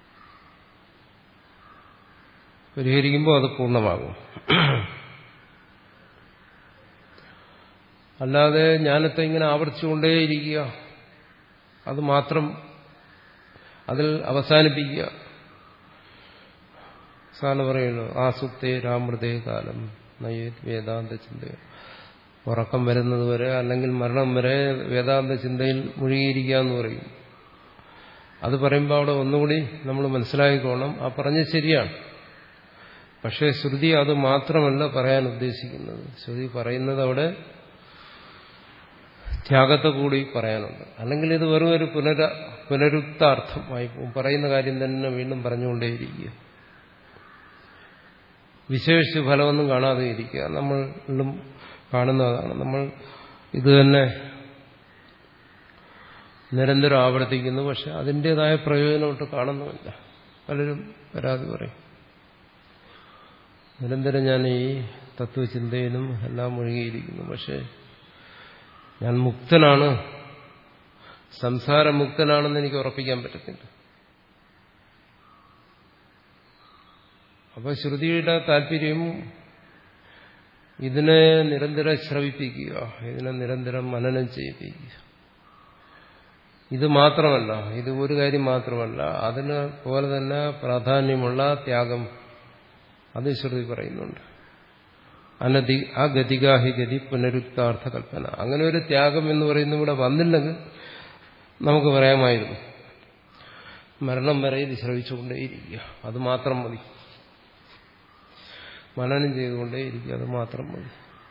പരിഹരിക്കുമ്പോൾ അത് പൂർണ്ണമാകും. അല്ലാതെ ജ്ഞാനത്തെ ഇങ്ങനെ ആവർത്തിച്ചുകൊണ്ടേയിരിക്കുക, അത് മാത്രം അതിൽ അവസാനിപ്പിക്കുക. സാറിന് പറയുന്നു ആസുപ്തേ രാമൃതേ കാലം നയേത് വേദാന്ത ചിന്ത. ഉറക്കം വരുന്നത് വരെ അല്ലെങ്കിൽ മരണം വരെ വേദാന്ത ചിന്തയിൽ മുഴുകിയിരിക്കുക എന്ന് പറയും. അത് പറയുമ്പോൾ അവിടെ ഒന്നുകൂടി നമ്മൾ മനസ്സിലാക്കിക്കോണം, ആ പറഞ്ഞത് ശരിയാണ്. പക്ഷേ ശ്രുതി അത് മാത്രമല്ല പറയാൻ ഉദ്ദേശിക്കുന്നത്. ശ്രുതി പറയുന്നത് അവിടെ ത്യാഗത്തെ കൂടി പറയാനുണ്ട്. അല്ലെങ്കിൽ ഇത് വെറും ഒരു പുനര പുനരുക്താർത്ഥമായി പറയുന്ന കാര്യം തന്നെ വീണ്ടും പറഞ്ഞുകൊണ്ടേയിരിക്കുക, വിശേഷിച്ച് ഫലമൊന്നും കാണാതെ ഇരിക്കുക. നമ്മളും കാണുന്നതാണ്. നമ്മൾ ഇത് തന്നെ നിരന്തരം ആവർത്തിക്കുന്നു, പക്ഷെ അതിൻ്റെതായ പ്രയോജനമൊട്ട് കാണുന്നുമില്ല. പലരും പരാതി പറയും, നിരന്തരം ഞാൻ ഈ തത്വചിന്തയിലും എല്ലാം മുഴുകിയിരിക്കുന്നു, പക്ഷെ ഞാൻ മുക്തനാണ്, സംസാരമുക്തനാണെന്ന് എനിക്ക് ഉറപ്പിക്കാൻ പറ്റത്തില്ല. അപ്പൊ ശ്രുതിയുടെ താല്പര്യം ഇതിനെ നിരന്തരം ശ്രവിപ്പിക്കുക, ഇതിനെ നിരന്തരം മനനം ചെയ്യിപ്പിക്കുക. ഇത് മാത്രമല്ല, ഇത് ഒരു കാര്യം മാത്രമല്ല, അതിന് പോലെ തന്നെ പ്രാധാന്യമുള്ള ത്യാഗം അത് ശ്രുതി പറയുന്നുണ്ട്. അനധി ആ ഗതികാഹി ഗതി പുനരുക്താർത്ഥ കൽപ്പന. അങ്ങനെ ഒരു ത്യാഗം എന്ന് പറയുന്നത് ഇവിടെ വന്നില്ലെങ്കിൽ നമുക്ക് പറയാമായിരുന്നു, മരണം വരെ ഇത് ശ്രവിച്ചുകൊണ്ടേയിരിക്കുക, അത് മാത്രം മതി. മനനം ചെയ്തുകൊണ്ടേ ഇരിക്കുക, അത് മാത്രം മതി.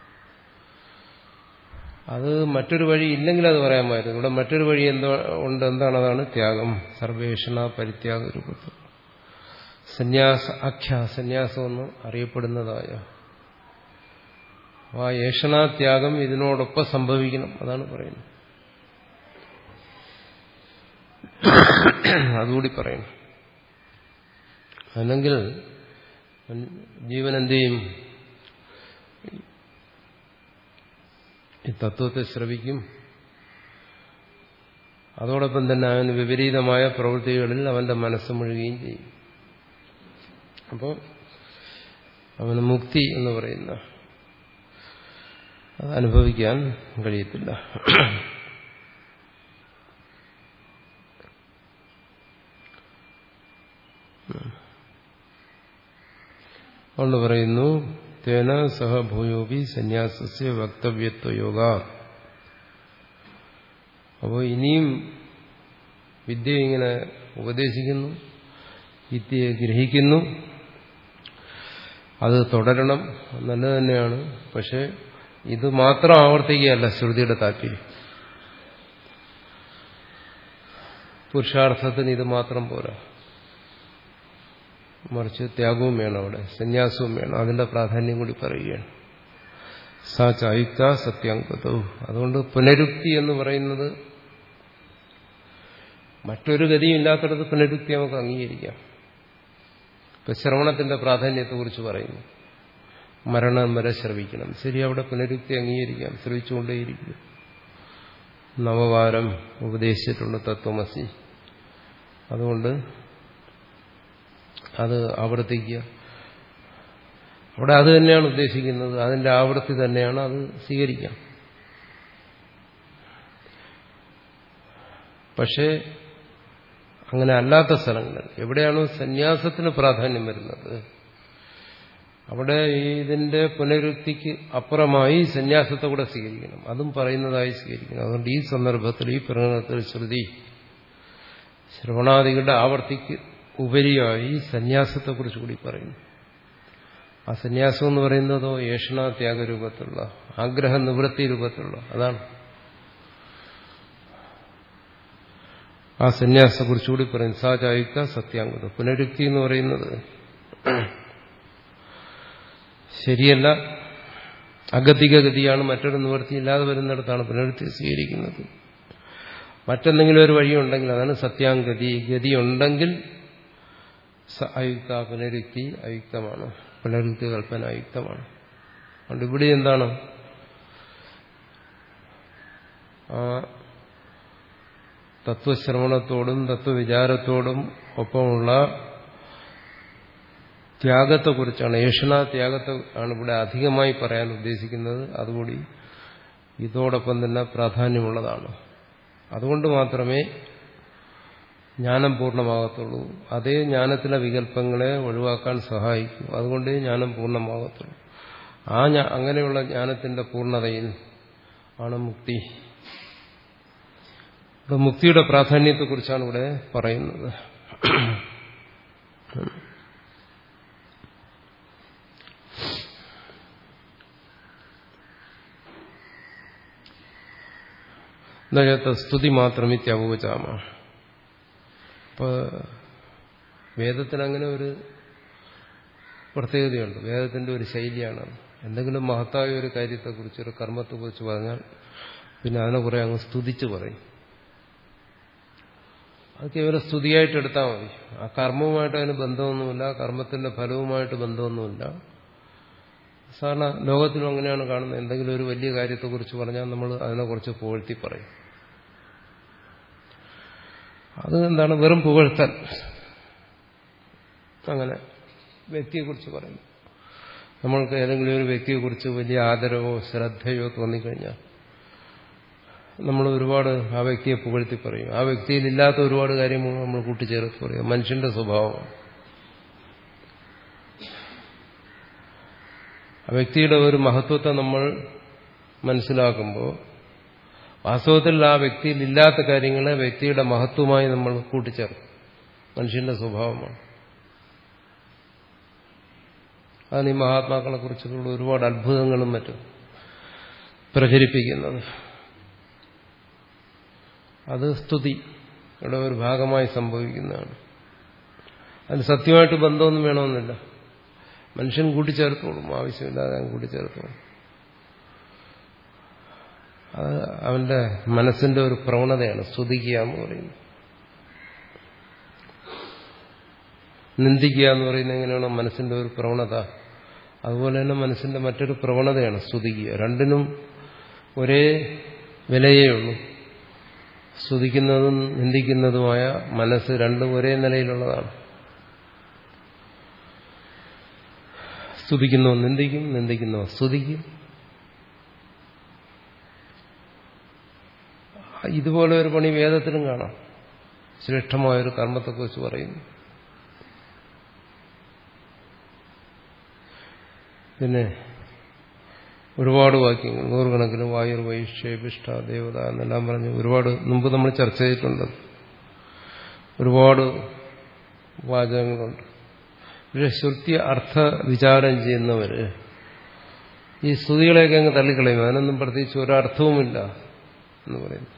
അത് മറ്റൊരു വഴി ഇല്ലെങ്കിൽ അത് പറയാമായിരുന്നു. ഇവിടെ മറ്റൊരു വഴി എന്തോ ഉണ്ട്. എന്താണ്? അതാണ് ത്യാഗം. സർവേഷണ പരിത്യാഗ രൂപത്തിൽ സന്യാസ ആഖ്യ സന്യാസം എന്ന് അറിയപ്പെടുന്നതായ ആ ഏഷണാത്യാഗം ഇതിനോടൊപ്പം സംഭവിക്കണം. അതാണ് പറയുന്നത്. അതുകൂടി പറയണം. അല്ലെങ്കിൽ ജീവൻ എന്ത് ചെയ്യും? ഈ തത്വത്തെ ശ്രവിക്കും, അതോടൊപ്പം തന്നെ അവന് വിപരീതമായ പ്രവൃത്തികളിൽ അവന്റെ മനസ്സ് മുഴുകുകയും ചെയ്യും. അപ്പോൾ അവന് മുക്തി എന്ന് പറയുന്ന അത് അനുഭവിക്കാൻ കഴിയത്തില്ല. അതുകൊണ്ട് പറയുന്നു തേന സഹ ഭൂയോപി സന്യാസസ്യ വക്തവ്യത്വ യോഗ. അപ്പോൾ ഇനിയും വിദ്യ ഇങ്ങനെ ഉപദേശിക്കുന്നു, വിദ്യയെ ഗ്രഹിക്കുന്നു, അത് തുടരണം, നല്ലത് തന്നെയാണ്. പക്ഷെ ഇത് മാത്രം ആവർത്തിക്കുകയല്ല ശ്രുതിയുടെ താല്പര്യം. പുരുഷാർത്ഥത്തിന് ഇത് മാത്രം പോരാ, മറിച്ച് ത്യാഗവും വേണം, അവിടെ സന്യാസവും വേണം. അതിന്റെ പ്രാധാന്യം കൂടി പറയുകയാണ്. സാ ചായുക്ത സത്യാങ്കതവും. അതുകൊണ്ട് പുനരുക്തി എന്ന് പറയുന്നത് മറ്റൊരു ഗതിയും ഇല്ലാത്തടത്ത് പുനരുക്തി നമുക്ക് അംഗീകരിക്കാം. ഇപ്പൊ ശ്രവണത്തിന്റെ പ്രാധാന്യത്തെക്കുറിച്ച് പറയുന്നു. മരണം വരെ ശ്രവിക്കണം. ശരി, അവിടെ പുനരുക്തി അംഗീകരിക്കാം, ശ്രവിച്ചുകൊണ്ടേയിരിക്കും. നവവാരം ഉപദേശിച്ചിട്ടുണ്ട് തത്വമസി. അതുകൊണ്ട് അത് ആവർത്തിക്കുക. അവിടെ അത് തന്നെയാണ് ഉദ്ദേശിക്കുന്നത്, അതിന്റെ ആവൃത്തി തന്നെയാണ്, അത് സ്വീകരിക്കാം. പക്ഷേ അങ്ങനെ അല്ലാത്ത സ്ഥലങ്ങളിൽ എവിടെയാണോ സന്യാസത്തിന് പ്രാധാന്യം വരുന്നത് അവിടെ ഇതിന്റെ പുനരുക്തിക്ക് അപ്പുറമായി സന്യാസത്തെ കൂടെ സ്വീകരിക്കണം, അതും പറയുന്നതായി സ്വീകരിക്കണം. അതുകൊണ്ട് ഈ സന്ദർഭത്തിൽ ഈ പ്രകടനത്തിൽ ശ്രുതി ശ്രവണാദികളുടെ ആവർത്തിക്ക് ഉപരിയായി സന്യാസത്തെക്കുറിച്ച് കൂടി പറയുന്നു. ആ സന്യാസം എന്ന് പറയുന്നതോ ഏഷണാത്യാഗ രൂപത്തിലുള്ള ആഗ്രഹ നിവൃത്തി രൂപത്തിലുള്ള അതാണ്. ആ സന്യാസത്തെക്കുറിച്ചുകൂടി പറയും. സാചായുക്ത സത്യാംഗത. പുനരുക്തി എന്ന് പറയുന്നത് ശരിയല്ല, അഗതിക ഗതിയാണ്. മറ്റൊരു നിവൃത്തി ഇല്ലാതെ വരുന്നിടത്താണ് പുനരുക്തി സ്വീകരിക്കുന്നത്. മറ്റെന്തെങ്കിലും ഒരു വഴിയുണ്ടെങ്കിൽ അതാണ് സത്യാംഗതി. ഗതിയുണ്ടെങ്കിൽ അയുക്ത പുനരുക്തി അയുക്തമാണ്, പുനരുക്തി കൽപ്പന അയുക്തമാണ്. അതുകൊണ്ട് ഇവിടെ എന്താണ് ആ തത്വശ്രവണത്തോടും തത്വവിചാരത്തോടും ഒപ്പമുള്ള ത്യാഗത്തെക്കുറിച്ചാണ്, ഏഷണ ത്യാഗത്തെ ആണ് ഇവിടെ അധികമായി പറയാൻ ഉദ്ദേശിക്കുന്നത്. അതുകൂടി ഇതോടൊപ്പം തന്നെ പ്രാധാന്യമുള്ളതാണ്. അതുകൊണ്ട് മാത്രമേ ജ്ഞാനം പൂർണ്ണമാകത്തുള്ളൂ. അതേ ജ്ഞാനത്തിലെ വികല്പങ്ങളെ ഒഴിവാക്കാൻ സഹായിക്കും. അതുകൊണ്ടേ ജ്ഞാനം പൂർണ്ണമാകത്തുള്ളൂ. ആ അങ്ങനെയുള്ള ജ്ഞാനത്തിന്റെ പൂർണ്ണതയിൽ ആണ് മുക്തി. മുക്തിയുടെ പ്രാധാന്യത്തെക്കുറിച്ചാണ് ഇവിടെ പറയുന്നത്. സ്തുതി മാത്രമിത്യവോചാമ. ഇപ്പൊ വേദത്തിന് അങ്ങനെ ഒരു പ്രത്യേകതയുണ്ട്, വേദത്തിന്റെ ഒരു ശൈലിയാണ്. എന്തെങ്കിലും മഹത്തായ ഒരു കാര്യത്തെക്കുറിച്ച്, ഒരു കർമ്മത്തെക്കുറിച്ച് പറഞ്ഞാൽ പിന്നെ അതിനെ കുറെ അങ്ങ് സ്തുതിച്ച് പറയും. അത് കേവലം സ്തുതിയായിട്ട് എടുത്താൽ മതി. ആ കർമ്മവുമായിട്ട് അതിന് ബന്ധമൊന്നുമില്ല, കർമ്മത്തിന്റെ ഫലവുമായിട്ട് ബന്ധമൊന്നുമില്ല. സാധാരണ ലോകത്തിലും അങ്ങനെയാണ് കാണുന്നത്. എന്തെങ്കിലും ഒരു വലിയ കാര്യത്തെക്കുറിച്ച് പറഞ്ഞാൽ നമ്മൾ അതിനെക്കുറിച്ച് പുകഴ്ത്തി പറയും. അത് എന്താണ്? വെറും പുകഴ്ത്തൽ. അങ്ങനെ വ്യക്തിയെക്കുറിച്ച് പറയുന്നു. നമ്മൾക്ക് ഏതെങ്കിലും ഒരു വ്യക്തിയെക്കുറിച്ച് വലിയ ആദരവോ ശ്രദ്ധയോ തോന്നിക്കഴിഞ്ഞാൽ നമ്മൾ ഒരുപാട് ആ വ്യക്തിയെ പുകഴ്ത്തി പറയും. ആ വ്യക്തിയിൽ ഇല്ലാത്ത ഒരുപാട് കാര്യങ്ങൾ നമ്മൾ കൂട്ടിച്ചേർത്ത് പറയും. മനുഷ്യന്റെ സ്വഭാവമാണ്. ആ വ്യക്തിയുടെ ഒരു മഹത്വത്തെ നമ്മൾ മനസ്സിലാക്കുമ്പോൾ വാസ്തവത്തിൽ ആ വ്യക്തിയിൽ ഇല്ലാത്ത കാര്യങ്ങളെ വ്യക്തിയുടെ മഹത്വമായി നമ്മൾ കൂട്ടിച്ചേർക്കും. മനുഷ്യന്റെ സ്വഭാവമാണ്. അതാണ് ഈ മഹാത്മാക്കളെ കുറിച്ചുള്ള ഒരുപാട് അത്ഭുതങ്ങളും മറ്റും പ്രചരിപ്പിക്കുന്നത്. അത് സ്തുതിയുടെ ഒരു ഭാഗമായി സംഭവിക്കുന്നതാണ്. അതിന് സത്യമായിട്ട് ബന്ധമൊന്നും വേണമെന്നില്ല. മനുഷ്യൻ കൂട്ടിച്ചേർത്തോളും, ആവശ്യമില്ലാതെ അവൻ കൂട്ടിച്ചേർത്തോളും. അത് അവന്റെ മനസ്സിന്റെ ഒരു പ്രവണതയാണ് സ്തുതിക്കുക എന്ന് പറയുന്നത്. നിന്ദിക്കുക എന്ന് പറയുന്നത് എങ്ങനെയാണ് മനസ്സിന്റെ ഒരു പ്രവണത, അതുപോലെ തന്നെ മനസ്സിന്റെ മറ്റൊരു പ്രവണതയാണ് സ്തുതിക്കുക. രണ്ടിനും ഒരേ വിലയേ ഉള്ളൂ. സ്തുതിക്കുന്നതും നിന്ദിക്കുന്നതുമായ മനസ്സ് രണ്ടും ഒരേ നിലയിലുള്ളതാണ്. സ്തുതിക്കുന്നവൻ നിന്ദിക്കും, നിന്ദിക്കുന്നവൻ സ്തുതിക്കും. ഇതുപോലെ ഒരു പണി വേദത്തിലും കാണാം. ശ്രേഷ്ഠമായൊരു കർമ്മത്തെക്കുറിച്ച് പറയുന്നു. പിന്നെ ഒരുപാട് വാക്യങ്ങൾ, നൂറുകണക്കിന് വായുർ വൈശ്വേപിഷ്ട ദേവത എന്നെല്ലാം പറഞ്ഞ് ഒരുപാട് മുമ്പ് നമ്മൾ ചർച്ച ചെയ്തിട്ടുണ്ട്. ഒരുപാട് വാചകങ്ങളുണ്ട്. പക്ഷെ ശ്രുതി അർത്ഥ വിചാരം ചെയ്യുന്നവര് ഈ സ്തുതികളെയൊക്കെ അങ്ങ് തള്ളിക്കളയും. അതിനൊന്നും പ്രത്യേകിച്ച് ഒരർത്ഥവുമില്ല എന്ന് പറയുന്നു.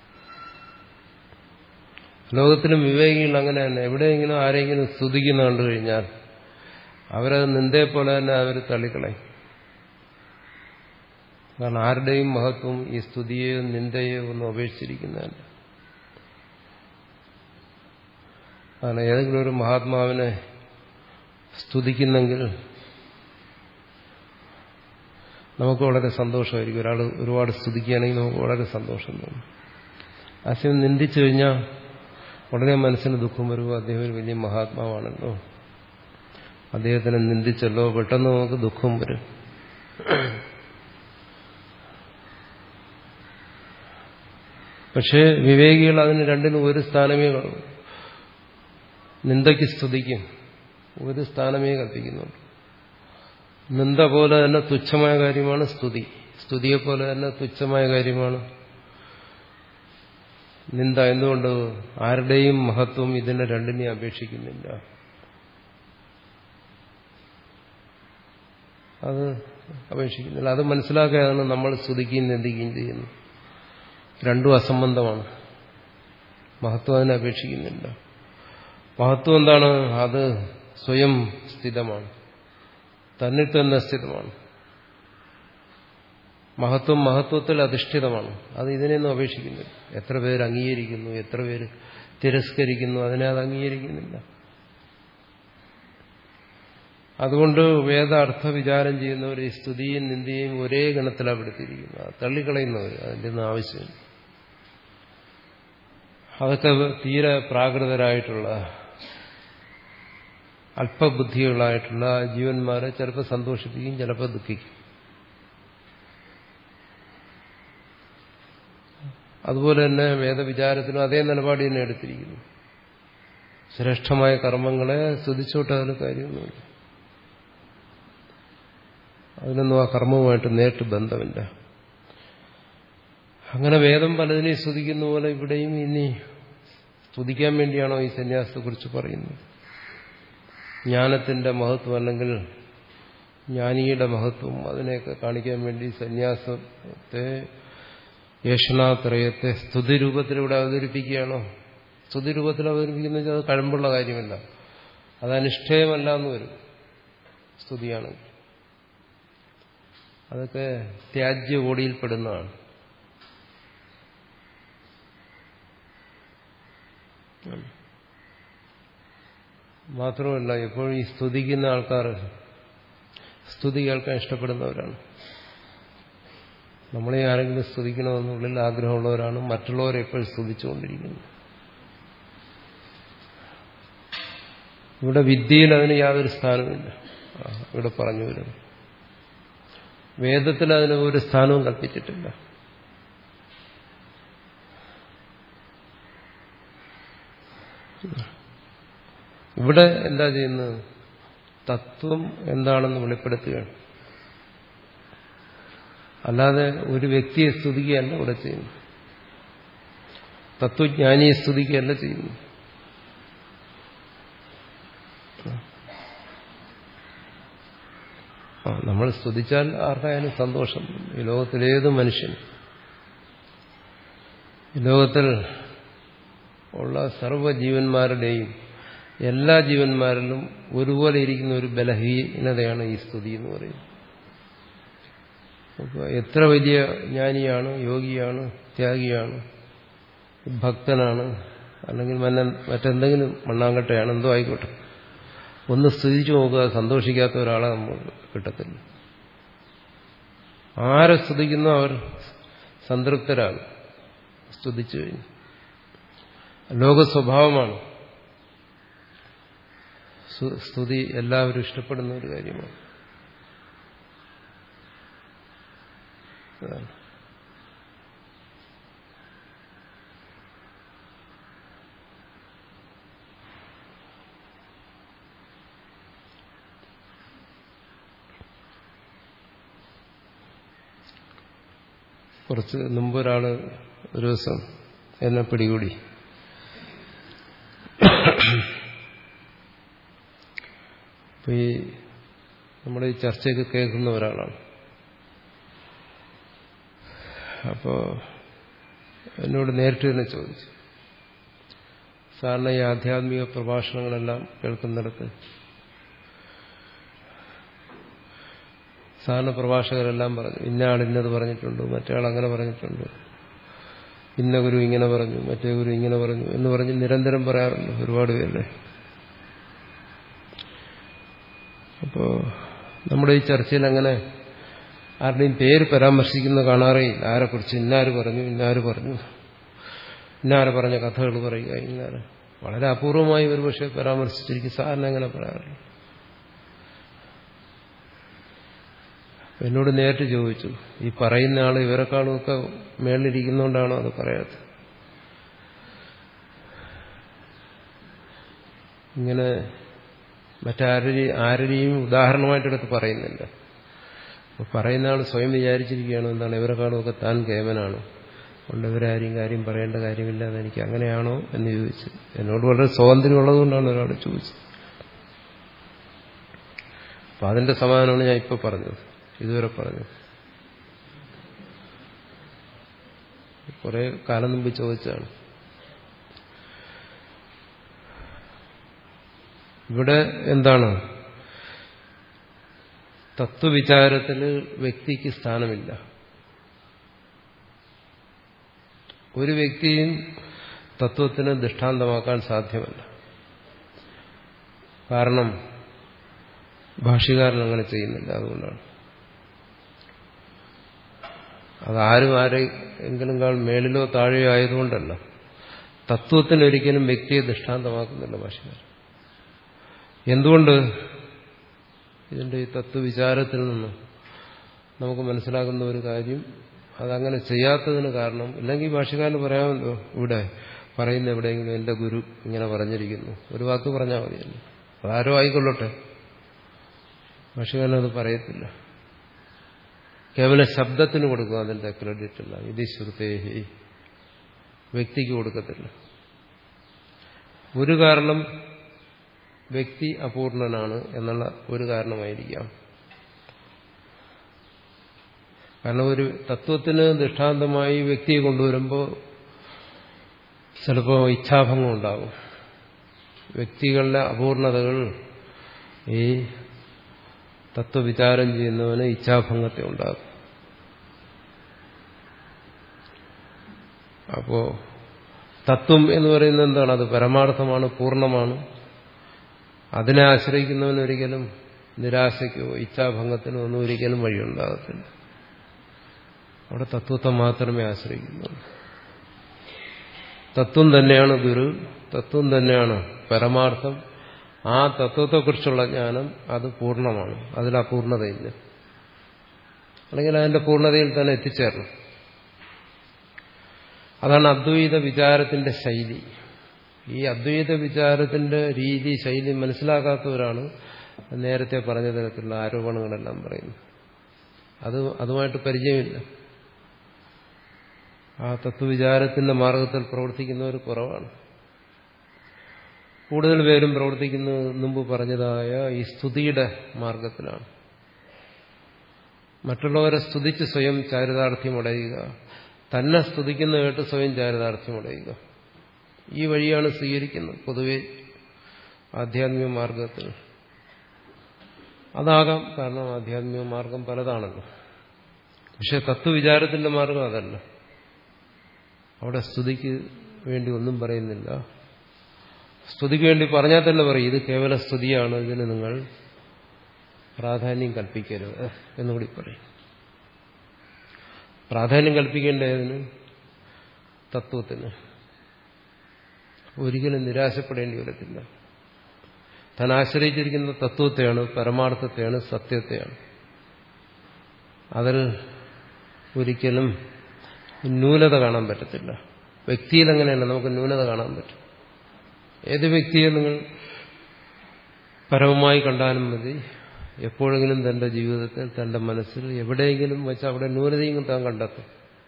ലോകത്തിലും വിവേകികൾ അങ്ങനെ തന്നെ. എവിടെയെങ്കിലും ആരെങ്കിലും സ്തുതിക്കുന്ന കണ്ടു കഴിഞ്ഞാൽ അവരത് നിന്ദയെ പോലെ തന്നെ അവർ തള്ളിക്കളയും. കാരണം ആരുടെയും മഹത്വം ഈ സ്തുതിയെയോ നിന്ദയോ ഒന്നും അപേക്ഷിച്ചിരിക്കുന്നതല്ല. കാരണം ഏതെങ്കിലും ഒരു മഹാത്മാവിനെ സ്തുതിക്കുന്നെങ്കിൽ നമുക്ക് വളരെ സന്തോഷമായിരിക്കും. ഒരാൾ ഒരുപാട് സ്തുതിക്കുകയാണെങ്കിൽ നമുക്ക് വളരെ സന്തോഷം തോന്നും. ആശയം നിന്ദിച്ചു കഴിഞ്ഞാൽ ഉടനെ മനസ്സിന് ദുഃഖം വരുമ്പോൾ അദ്ദേഹം ഒരു വലിയ മഹാത്മാവാണല്ലോ, അദ്ദേഹത്തിനെ നിന്ദിച്ചല്ലോ, പെട്ടെന്ന് നമുക്ക് ദുഃഖം വരും. പക്ഷേ വിവേകികൾ അതിന് രണ്ടിനും ഒരു സ്ഥാനമേ കാണും. നിന്ദയ്ക്ക് സ്തുതിക്കും ഒരു സ്ഥാനമേ കൽപ്പിക്കുന്നുണ്ട്. നിന്ദ പോലെ തന്നെ തുച്ഛമായ കാര്യമാണ് സ്തുതി. സ്തുതിയെപ്പോലെ തന്നെ തുച്ഛമായ കാര്യമാണ് നിന്ദ. എന്തുകൊണ്ട്? ആരുടെയും മഹത്വം ഇതിനെ രണ്ടിനെയും അപേക്ഷിക്കുന്നില്ല. അത് അപേക്ഷിക്കുന്നില്ല. അത് മനസ്സിലാക്കാതാണ് നമ്മൾ സ്തുതിക്കുകയും നിന്ദിക്കുകയും ചെയ്യുന്നത്. രണ്ടും അസംബന്ധമാണ്. മഹത്വം അതിനെ അപേക്ഷിക്കുന്നില്ല. മഹത്വം എന്താണ്? അത് സ്വയം സ്ഥിതമാണ്, തന്നിൽ തന്നെ സ്ഥിതമാണ്. മഹത്വം മഹത്വത്തിൽ അധിഷ്ഠിതമാണ്. അത് ഇതിനെയൊന്നും അപേക്ഷിക്കുന്നില്ല. എത്ര പേര് അംഗീകരിക്കുന്നു, എത്ര പേര് തിരസ്കരിക്കുന്നു, അതിനെ അത് അംഗീകരിക്കുന്നില്ല. അതുകൊണ്ട് വേദാർത്ഥ വിചാരം ചെയ്യുന്നവർ ഈ സ്തുതിയും നിന്ദയും ഒരേ ഗണത്തിലാണ് പെടുത്തിയിരിക്കുന്നത്. തള്ളിക്കളയുന്നവർ അതിൻ്റെ ഒന്നും ആവശ്യമില്ല. അതൊക്കെ തീരെ പ്രാകൃതരായിട്ടുള്ള അല്പബുദ്ധികളായിട്ടുള്ള ജീവന്മാരെ ചിലപ്പോൾ സന്തോഷിപ്പിക്കും, ചിലപ്പോൾ ദുഃഖിക്കും. അതുപോലെ തന്നെ വേദവിചാരത്തിനും അതേ നിലപാട് തന്നെ എടുത്തിരിക്കുന്നു. ശ്രേഷ്ഠമായ കർമ്മങ്ങളെ സ്തുതിച്ചോട്ട് അതിന് കാര്യമൊന്നുമില്ല. അതിനൊന്നും ആ കർമ്മവുമായിട്ട് നേരിട്ട് ബന്ധമില്ല. അങ്ങനെ വേദം പലതിനെയും സ്തുതിക്കുന്ന പോലെ ഇവിടെയും ഇനി സ്തുതിക്കാൻ വേണ്ടിയാണോ ഈ സന്യാസത്തെക്കുറിച്ച് പറയുന്നത്? ജ്ഞാനത്തിന്റെ മഹത്വം അല്ലെങ്കിൽ ജ്ഞാനിയുടെ മഹത്വം അതിനെയൊക്കെ കാണിക്കാൻ വേണ്ടി സന്യാസത്തെ, ഏഷണാത്രയത്തെ സ്തുതിരൂപത്തിലൂടെ അവതരിപ്പിക്കുകയാണോ? സ്തുതിരൂപത്തിൽ അവതരിപ്പിക്കുന്ന വെച്ചാൽ അത് കഴമ്പുള്ള കാര്യമല്ല, അത് അനിഷ്ഠേയമല്ല എന്ന് വരും. സ്തുതിയാണെങ്കിൽ അതൊക്കെ ത്യാജ്യ കോടിയിൽപ്പെടുന്നതാണ്. മാത്രമല്ല എപ്പോഴും ഈ സ്തുതിക്കുന്ന ആൾക്കാർ സ്തുതി കേൾക്കാൻ ഇഷ്ടപ്പെടുന്നവരാണ്. നമ്മളെ ആരെങ്കിലും സ്തുതിക്കണമെന്നുള്ളിൽ ആഗ്രഹമുള്ളവരാണ്. മറ്റുള്ളവരെ എപ്പോഴും സ്തുതിച്ചുകൊണ്ടിരിക്കുന്നത്. ഇവിടെ വിദ്യയിൽ അതിന് യാതൊരു സ്ഥാനവുമില്ല. ഇവിടെ പറഞ്ഞു വരുന്നു വേദത്തിൽ അതിന് ഒരു സ്ഥാനവും കൽപ്പിച്ചിട്ടില്ല. ഇവിടെ എന്താ ചെയ്യുന്നത്? തത്വം എന്താണെന്ന് വെളിപ്പെടുത്തുകയാണ്. അല്ലാതെ ഒരു വ്യക്തിയെ സ്തുതിക്കുകയല്ല ഇവിടെ ചെയ്യുന്നു. തത്വജ്ഞാനിയെ സ്തുതിക്കുകയല്ല ചെയ്യുന്നു. ആ നമ്മൾ സ്തുതിച്ചാൽ ആർക്കായാലും സന്തോഷം. ഈ ലോകത്തിലേത് മനുഷ്യൻ, ഈ ലോകത്തിൽ ഉള്ള സർവ്വജീവന്മാരുടെയും എല്ലാ ജീവന്മാരിലും ഒരുപോലെ ഇരിക്കുന്ന ഒരു ബലഹീനതയാണ് ഈ സ്തുതി എന്ന് പറയുന്നത്. അപ്പോൾ എത്ര വലിയ ജ്ഞാനിയാണ്, യോഗിയാണ്, ത്യാഗിയാണ്, ഭക്തനാണ്, അല്ലെങ്കിൽ മറ്റെന്തെങ്കിലും മണ്ണാങ്കട്ടയാണ്, എന്തോ ആയിക്കോട്ടെ, ഒന്ന് സ്തുതിച്ചു നോക്കുക, സന്തോഷിക്കാത്ത ഒരാളെ നമുക്ക് കിട്ടത്തില്ല. ആരെ സ്തുതിക്കുന്നോ അവർ സംതൃപ്തരാണ് സ്തുതിച്ചു കഴിഞ്ഞു. ലോക സ്വഭാവമാണ് സ്തുതി, എല്ലാവരും ഇഷ്ടപ്പെടുന്ന ഒരു കാര്യമാണ്. കുറച്ച് മുമ്പ് ഒരാള് ഒരു ദിവസം എന്നെ പിടികൂടി. അപ്പൊ ഈ നമ്മുടെ ഈ ചർച്ചയൊക്കെ കേൾക്കുന്ന ഒരാളാണ്. അപ്പോ എന്നോട് നേരിട്ട് തന്നെ ചോദിച്ചു, സാറിന് ഈ ആധ്യാത്മിക പ്രഭാഷണങ്ങളെല്ലാം കേൾക്കുന്നിടത്ത് സാറിന് പ്രഭാഷകരെല്ലാം പറഞ്ഞു, ഇന്ന ആൾ ഇന്നത് പറഞ്ഞിട്ടുണ്ട്, മറ്റേ ആൾ അങ്ങനെ പറഞ്ഞിട്ടുണ്ട്, ഇന്ന ഗുരു ഇങ്ങനെ പറഞ്ഞു, മറ്റേ ഗുരു ഇങ്ങനെ പറഞ്ഞു എന്ന് പറഞ്ഞ് നിരന്തരം പറയാറുണ്ട് ഒരുപാട് പേരുടെ. അപ്പോ നമ്മുടെ ഈ ചർച്ചയിൽ അങ്ങനെ ആരുടെയും പേര് പരാമർശിക്കുന്ന കാണാറേയില്ല. ആരെക്കുറിച്ച് ഇന്നാര് പറഞ്ഞു, ഇന്നാര് പറഞ്ഞു, ഇന്നാര് പറഞ്ഞ കഥകൾ പറയുക, ഇന്നാര് വളരെ അപൂർവമായി ഒരു പക്ഷേ പരാമർശിച്ചിരിക്കും. സാറിന് അങ്ങനെ പറയാറില്ല. എന്നോട് നേരിട്ട് ചോദിച്ചു, ഈ പറയുന്ന ആൾ ഇവരെക്കാളുമൊക്കെ മേളിലിരിക്കുന്നതുകൊണ്ടാണോ അത് പറയാത്തത്? ഇങ്ങനെ മറ്റാരെയും ആരെയും ഉദാഹരണമായിട്ടെടുത്ത് പറയുന്നില്ല. അപ്പോൾ പറയുന്ന ആൾ സ്വയം വിചാരിച്ചിരിക്കുകയാണ് എന്താണ്, ഇവരെക്കാളുമൊക്കെ താൻ കേവനാണ്, അതുകൊണ്ട് ഇവരാരും കാര്യം പറയേണ്ട കാര്യമില്ല, അതെനിക്ക് അങ്ങനെയാണോ എന്ന് ചോദിച്ചു. എന്നോട് വളരെ സ്വാതന്ത്ര്യമുള്ളതുകൊണ്ടാണ് ഒരാൾ ചോദിച്ചത്. അപ്പം അതിന്റെ സമാധാനമാണ് ഞാൻ ഇപ്പോൾ പറഞ്ഞത്, ഇതുവരെ പറഞ്ഞു. കുറെ കാലം മുമ്പ് ചോദിച്ചാണ്. ഇവിടെ എന്താണ്, തത്വവിചാരത്തിൽ വ്യക്തിക്ക് സ്ഥാനമില്ല. ഒരു വ്യക്തിയും തത്വത്തിന് ദൃഷ്ടാന്തമാക്കാൻ സാധ്യമല്ല. കാരണം ഭാഷ്യകാരൻ അങ്ങനെ ചെയ്യുന്നില്ല. അതുകൊണ്ടാണ് അതാരും ആരെങ്കിലും കാൾ മേളിലോ താഴെയോ ആയതുകൊണ്ടല്ല. തത്വത്തിനൊരിക്കലും വ്യക്തിയെ ദൃഷ്ടാന്തമാക്കുന്നില്ല ഭാഷ്യകാരൻ. എന്തുകൊണ്ട്? ഇതിന്റെ ഈ തത്വവിചാരത്തിൽ നിന്ന് നമുക്ക് മനസ്സിലാക്കുന്ന ഒരു കാര്യം, അതങ്ങനെ ചെയ്യാത്തതിന് കാരണം, ഇല്ലെങ്കിൽ ഭാഷ്യകാരന് പറയാമല്ലോ, ഇവിടെ പറയുന്ന എവിടെയെങ്കിലും എന്റെ ഗുരു ഇങ്ങനെ പറഞ്ഞിരിക്കുന്നു, ഒരു വാക്ക് പറഞ്ഞാൽ മതിയല്ലോ, അതാരോ ആയിക്കൊള്ളട്ടെ. ഭാഷ്യകാരൻ അത് പറയത്തില്ല. കേവലം ശബ്ദത്തിന് കൊടുക്കുക അതിന്റെ ക്രെഡിറ്റ് അല്ല. ഇത് ശ്രുതേഹി, വ്യക്തിക്ക് കൊടുക്കത്തില്ല. ഒരു കാരണം വ്യക്തി അപൂർണനാണ് എന്നുള്ള ഒരു കാരണമായിരിക്കാം. കാരണം ഒരു തത്വത്തിന് ദൃഷ്ടാന്തമായി വ്യക്തിയെ കൊണ്ടുവരുമ്പോൾ ചിലപ്പോൾ ഇച്ഛാഭംഗം ഉണ്ടാകും. വ്യക്തികളുടെ അപൂർണതകൾ ഈ തത്വവിചാരം ചെയ്യുന്നവന് ഇച്ഛാഭംഗത്തെ ഉണ്ടാകും. അപ്പോ തത്വം എന്ന് പറയുന്നത് എന്താണ്? അത് പരമാർത്ഥമാണ്, പൂർണ്ണമാണ്. അതിനെ ആശ്രയിക്കുന്നവനൊരിക്കലും നിരാശയ്ക്കോ ഇച്ഛാഭംഗത്തിനോ ഒന്നും ഒരിക്കലും വഴിയുണ്ടാകത്തില്ല. അവിടെ തത്വത്തെ മാത്രമേ ആശ്രയിക്കുന്നുള്ളൂ. തത്വം തന്നെയാണ് ഗുരു, തത്വം തന്നെയാണ് പരമാർത്ഥം. ആ തത്വത്തെക്കുറിച്ചുള്ള ജ്ഞാനം അത് പൂർണ്ണമാണ്, അതിൽ അപൂർണതയില്ല. അല്ലെങ്കിൽ അതിന്റെ പൂർണ്ണതയിൽ തന്നെ എത്തിച്ചേരണം. അതാണ് അദ്വൈത വിചാരത്തിന്റെ ശൈലി. ഈ അദ്വൈത വിചാരത്തിന്റെ രീതി, ശൈലി മനസ്സിലാക്കാത്തവരാണ് നേരത്തെ പറഞ്ഞ തരത്തിലുള്ള ആരോപണങ്ങളെല്ലാം പറയുന്നത്. അത് അതുമായിട്ട് പരിചയമില്ല. ആ തത്വവിചാരത്തിന്റെ മാർഗത്തിൽ പ്രവർത്തിക്കുന്നവർ കുറവാണ്. കൂടുതൽ പേരും പ്രവർത്തിക്കുന്നത് മുമ്പ് പറഞ്ഞതായ ഈ സ്തുതിയുടെ മാർഗത്തിലാണ്. മറ്റുള്ളവരെ സ്തുതിച്ച് സ്വയം ചാരിതാർത്ഥ്യമടയുക, തന്നെ സ്തുതിക്കുന്ന കേട്ട് സ്വയം ചാരിതാർത്ഥ്യമടയുക. ഈ വഴിയാണ് സ്വീകരിക്കുന്നത് പൊതുവെ ആധ്യാത്മിക മാർഗത്തിൽ. അതാകാം, കാരണം ആധ്യാത്മിക മാർഗം പലതാണല്ലോ. പക്ഷെ തത്വവിചാരത്തിന്റെ മാർഗം അതല്ല. അവിടെ സ്തുതിക്ക് വേണ്ടി ഒന്നും പറയുന്നില്ല. സ്തുതിക്ക് വേണ്ടി പറഞ്ഞാൽ തന്നെ പറയും ഇത് കേവല സ്തുതിയാണ്, ഇതിന് നിങ്ങൾ പ്രാധാന്യം കൽപ്പിക്കരുത് എന്നുകൂടി പറയും. പ്രാധാന്യം കൽപ്പിക്കേണ്ടതിന് തത്വത്തിന് ഒരിക്കലും നിരാശപ്പെടേണ്ടി വരത്തില്ല. താൻ ആശ്രയിച്ചിരിക്കുന്ന തത്വത്തെയാണ്, പരമാർത്ഥത്തെയാണ്, സത്യത്തെയാണ്. അതിൽ ഒരിക്കലും ന്യൂനത കാണാൻ പറ്റത്തില്ല. വ്യക്തിയിൽ അങ്ങനെയല്ല, നമുക്ക് ന്യൂനത കാണാൻ പറ്റും. ഏത് വ്യക്തിയെ നിങ്ങൾ പരമമായി കണ്ടാലും മതി, എപ്പോഴെങ്കിലും തന്റെ ജീവിതത്തിൽ തന്റെ മനസ്സിൽ എവിടെയെങ്കിലും വെച്ച് അവിടെ ന്യൂനതയും താൻ കണ്ടെത്തും.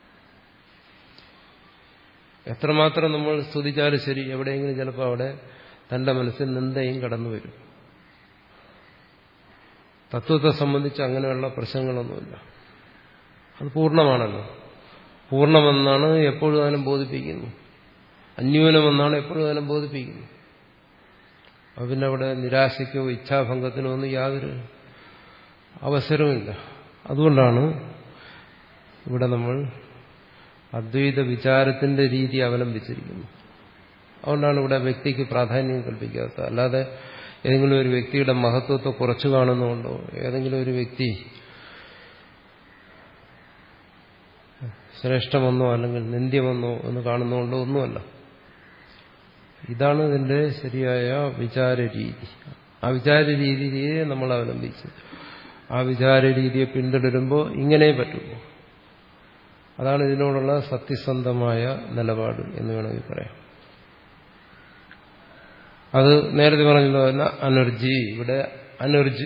എത്രമാത്രം നമ്മൾ സ്തുതിച്ചാലും ശരി, എവിടെയെങ്കിലും ചിലപ്പോൾ അവിടെ തന്റെ മനസ്സിൽ നിന്ദയും കടന്നു വരും. തത്വത്തെ സംബന്ധിച്ച് അങ്ങനെയുള്ള പ്രശ്നങ്ങളൊന്നുമില്ല. അത് പൂർണ്ണമാണല്ലോ. പൂർണ്ണമെന്നാണ് എപ്പോഴും അതിനെ ബോധിപ്പിക്കുന്നു. അന്യൂനമെന്നാണ് എപ്പോഴും അതിനെ ബോധിപ്പിക്കുന്നു. അപ്പം പിന്നെ അവിടെ നിരാശയ്ക്കോ ഇച്ഛാഭംഗത്തിനോ ഒന്നും യാതൊരു അവസരവുമില്ല. അതുകൊണ്ടാണ് ഇവിടെ നമ്മൾ അദ്വൈത വിചാരത്തിന്റെ രീതി അവലംബിച്ചിരിക്കുന്നത്. അതുകൊണ്ടാണ് ഇവിടെ വ്യക്തിക്ക് പ്രാധാന്യം കൽപ്പിക്കാത്തത്. അല്ലാതെ ഏതെങ്കിലും ഒരു വ്യക്തിയുടെ മഹത്വത്തെ കുറച്ചു കാണുന്നുകൊണ്ടോ, ഏതെങ്കിലും ഒരു വ്യക്തി ശ്രേഷ്ഠമെന്നോ അല്ലെങ്കിൽ നിന്ദ്യമെന്നോ എന്ന് കാണുന്നതുകൊണ്ടോ ഒന്നുമല്ല. ഇതാണ് ഇതിന്റെ ശരിയായ വിചാര രീതി. ആ വിചാര രീതിയെ നമ്മൾ അവലംബിച്ച് ആ വിചാര രീതിയെ പിന്തുടരുമ്പോൾ ഇങ്ങനെ പറ്റുള്ളൂ. അതാണ് ഇതിനോടുള്ള സത്യസന്ധമായ നിലപാട് എന്ന് വേണമെങ്കിൽ പറയാം. അത് നേരത്തെ പറഞ്ഞതുപോലെ അനർജി, ഇവിടെ അനർജി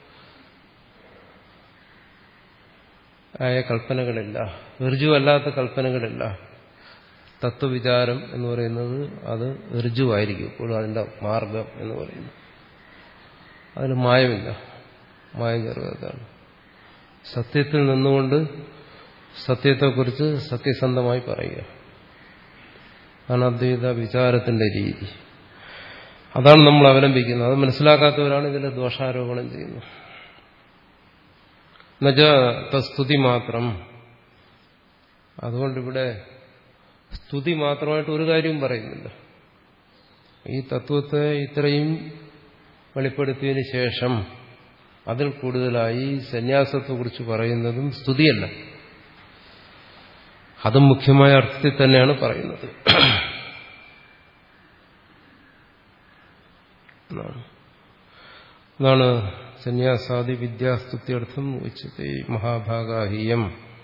ആയ കൽപ്പനകളില്ല, ഋജുവല്ലാത്ത കൽപ്പനകളില്ല. തത്വവിചാരം എന്ന് പറയുന്നത് അത് ഋജുവായിരിക്കും. ഇപ്പോഴും അതിന്റെ മാർഗം എന്ന് പറയുന്നത് അതിന് മായമില്ല, മായം ചെറുതാണ്. സത്യത്തിൽ നിന്നുകൊണ്ട് സത്യത്തെക്കുറിച്ച് സത്യസന്ധമായി പറയുക, അതാണ് അദ്വൈത വിചാരത്തിന്റെ രീതി. അതാണ് നമ്മൾ അവലംബിക്കുന്നത്. അത് മനസ്സിലാക്കാത്തവരാണ് ഇതിന്റെ ദോഷാരോപണം ചെയ്യുന്നത്. എന്നുവെച്ചാൽ സ്തുതി മാത്രം, അതുകൊണ്ടിവിടെ സ്തുതി മാത്രമായിട്ട് ഒരു കാര്യവും പറയുന്നില്ല. ഈ തത്വത്തെ ഇത്രയും വെളിപ്പെടുത്തിയതിനു ശേഷം അതിൽ കൂടുതലായി സന്യാസത്തെക്കുറിച്ച് പറയുന്നതും സ്തുതിയല്ല, അതും മുഖ്യമായ അർത്ഥത്തിൽ തന്നെയാണ് പറയുന്നത്. അതാണ് സന്യാസാദി വിദ്യാസ്തുത്യർത്ഥം ഉച്ചത്തെ മഹാഭാഗാഹീയം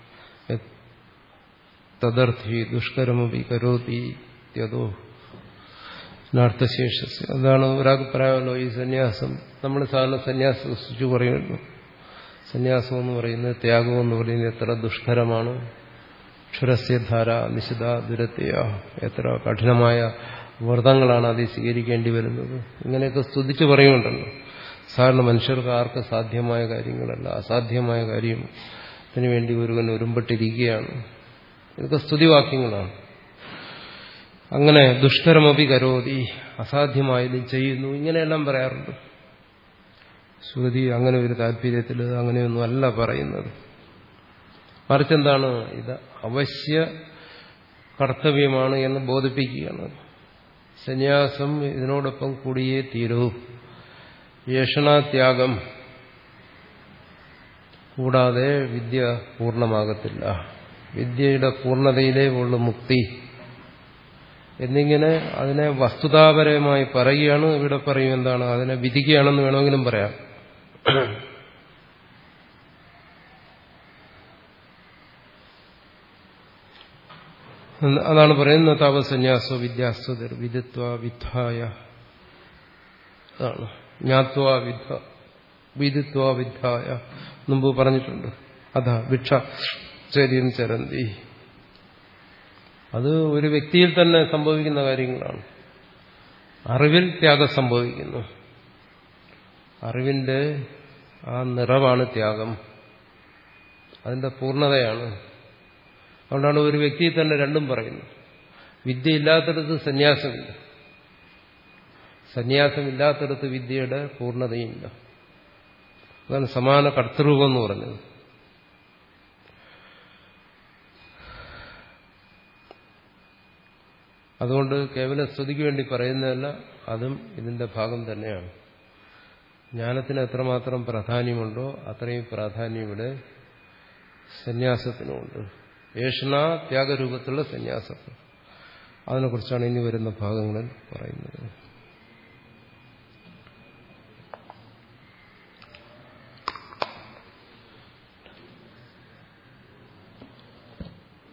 തദർത്ഥി ദുഷ്കരമപി കരോതി യതോ നാർത്ഥശേഷ. അതാണ് ഒരാൾക്ക് പറയാമല്ലോ, ഈ സന്യാസം നമ്മൾ സാധാരണ സന്യാസം സൂചിച്ചു പറയുമല്ലോ, സന്യാസം എന്ന് പറയുന്നത്, ത്യാഗം എന്ന് പറയുന്നത് എത്ര ദുഷ്കരമാണ്. ക്ഷുരസ്യധാര നിശിത ദുരത്യ, എത്ര കഠിനമായ വ്രതങ്ങളാണ് അത് സ്വീകരിക്കേണ്ടി വരുന്നത്. ഇങ്ങനെയൊക്കെ സ്തുതിച്ച് പറയുന്നുണ്ടല്ലോ. സാധാരണ മനുഷ്യർക്ക് ആർക്ക് സാധ്യമായ കാര്യങ്ങളല്ല, അസാധ്യമായ കാര്യത്തിന് വേണ്ടി ഒരുവൻ ഒരുമ്പെട്ടിരിക്കുകയാണ്. ഇതൊക്കെ സ്തുതിവാക്യങ്ങളാണ്. അങ്ങനെ ദുഷ്കരമപി കരോതി, അസാധ്യമായതും ചെയ്യുന്നു, ഇങ്ങനെയെല്ലാം പറയാറുണ്ട്. ശ്രുതി അങ്ങനെ ഒരു താല്പര്യത്തിൽ അങ്ങനെയൊന്നും അല്ല പറയുന്നത്. മറിച്ചെന്താണ്, ഇത് അവശ്യ കർത്തവ്യമാണ് എന്ന് ബോധിപ്പിക്കുകയാണ്. സന്യാസം ഇതിനോടൊപ്പം കൂടിയേ തീരൂ. യേഷണാത്യാഗം കൂടാതെ വിദ്യ പൂർണ്ണമാകത്തില്ല. വിദ്യയുടെ പൂർണ്ണതയിലേ ഉള്ളു മുക്തി എന്നിങ്ങനെ അതിനെ വസ്തുതാപരമായി പറയുകയാണ്. ഇവിടെ പറയും എന്താണ്, അതിനെ വിധിക്കുകയാണെന്ന് വേണമെങ്കിലും പറയാം. അതാണ് പറയുന്നത് താപസന്യാസോ വിദ്യാസ്തുതർ വിദിത്വ വിദ്ധായ, അതാണ് ജ്ഞാത്വ വിദ്ധ വിദിത്വ വിദ്ധായ മുമ്പ് പറഞ്ഞിട്ടുണ്ട്. അതാ ഭിക്ഷചര്യം ചരന്തി, അത് ഒരു വ്യക്തിയിൽ തന്നെ സംഭവിക്കുന്ന കാര്യങ്ങളാണ്. അറിവിൽ ത്യാഗം സംഭവിക്കുന്നു. അറിവിന്റെ ആ നിറവാണ് ത്യാഗം. അതിന്റെ പൂർണ്ണതയാണ്. അതുകൊണ്ടാണ് ഒരു വ്യക്തി തന്നെ രണ്ടും പറയുന്നത്. വിദ്യയില്ലാത്തടത്ത് സന്യാസമില്ല, സന്യാസമില്ലാത്തടത്ത് വിദ്യയുടെ പൂർണ്ണതയുമില്ല. അതാണ് സമാന കർത്തൃരൂപം എന്ന് പറഞ്ഞത്. അതുകൊണ്ട് കേവല സ്തുതിക്ക് വേണ്ടി പറയുന്നതല്ല, അതും ഇതിന്റെ ഭാഗം തന്നെയാണ്. ജ്ഞാനത്തിന് എത്രമാത്രം പ്രാധാന്യമുണ്ടോ അത്രയും പ്രാധാന്യം ഇവിടെ സന്യാസത്തിനുമുണ്ട്. ഏഷണ ത്യാഗരൂപത്തിലുള്ള സന്യാസത്തിൽ. അതിനെക്കുറിച്ചാണ് ഇനി വരുന്ന ഭാഗങ്ങളിൽ പറയുന്നത്.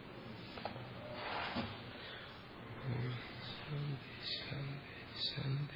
ശാന്തി ശാന്തി ശാന്തി.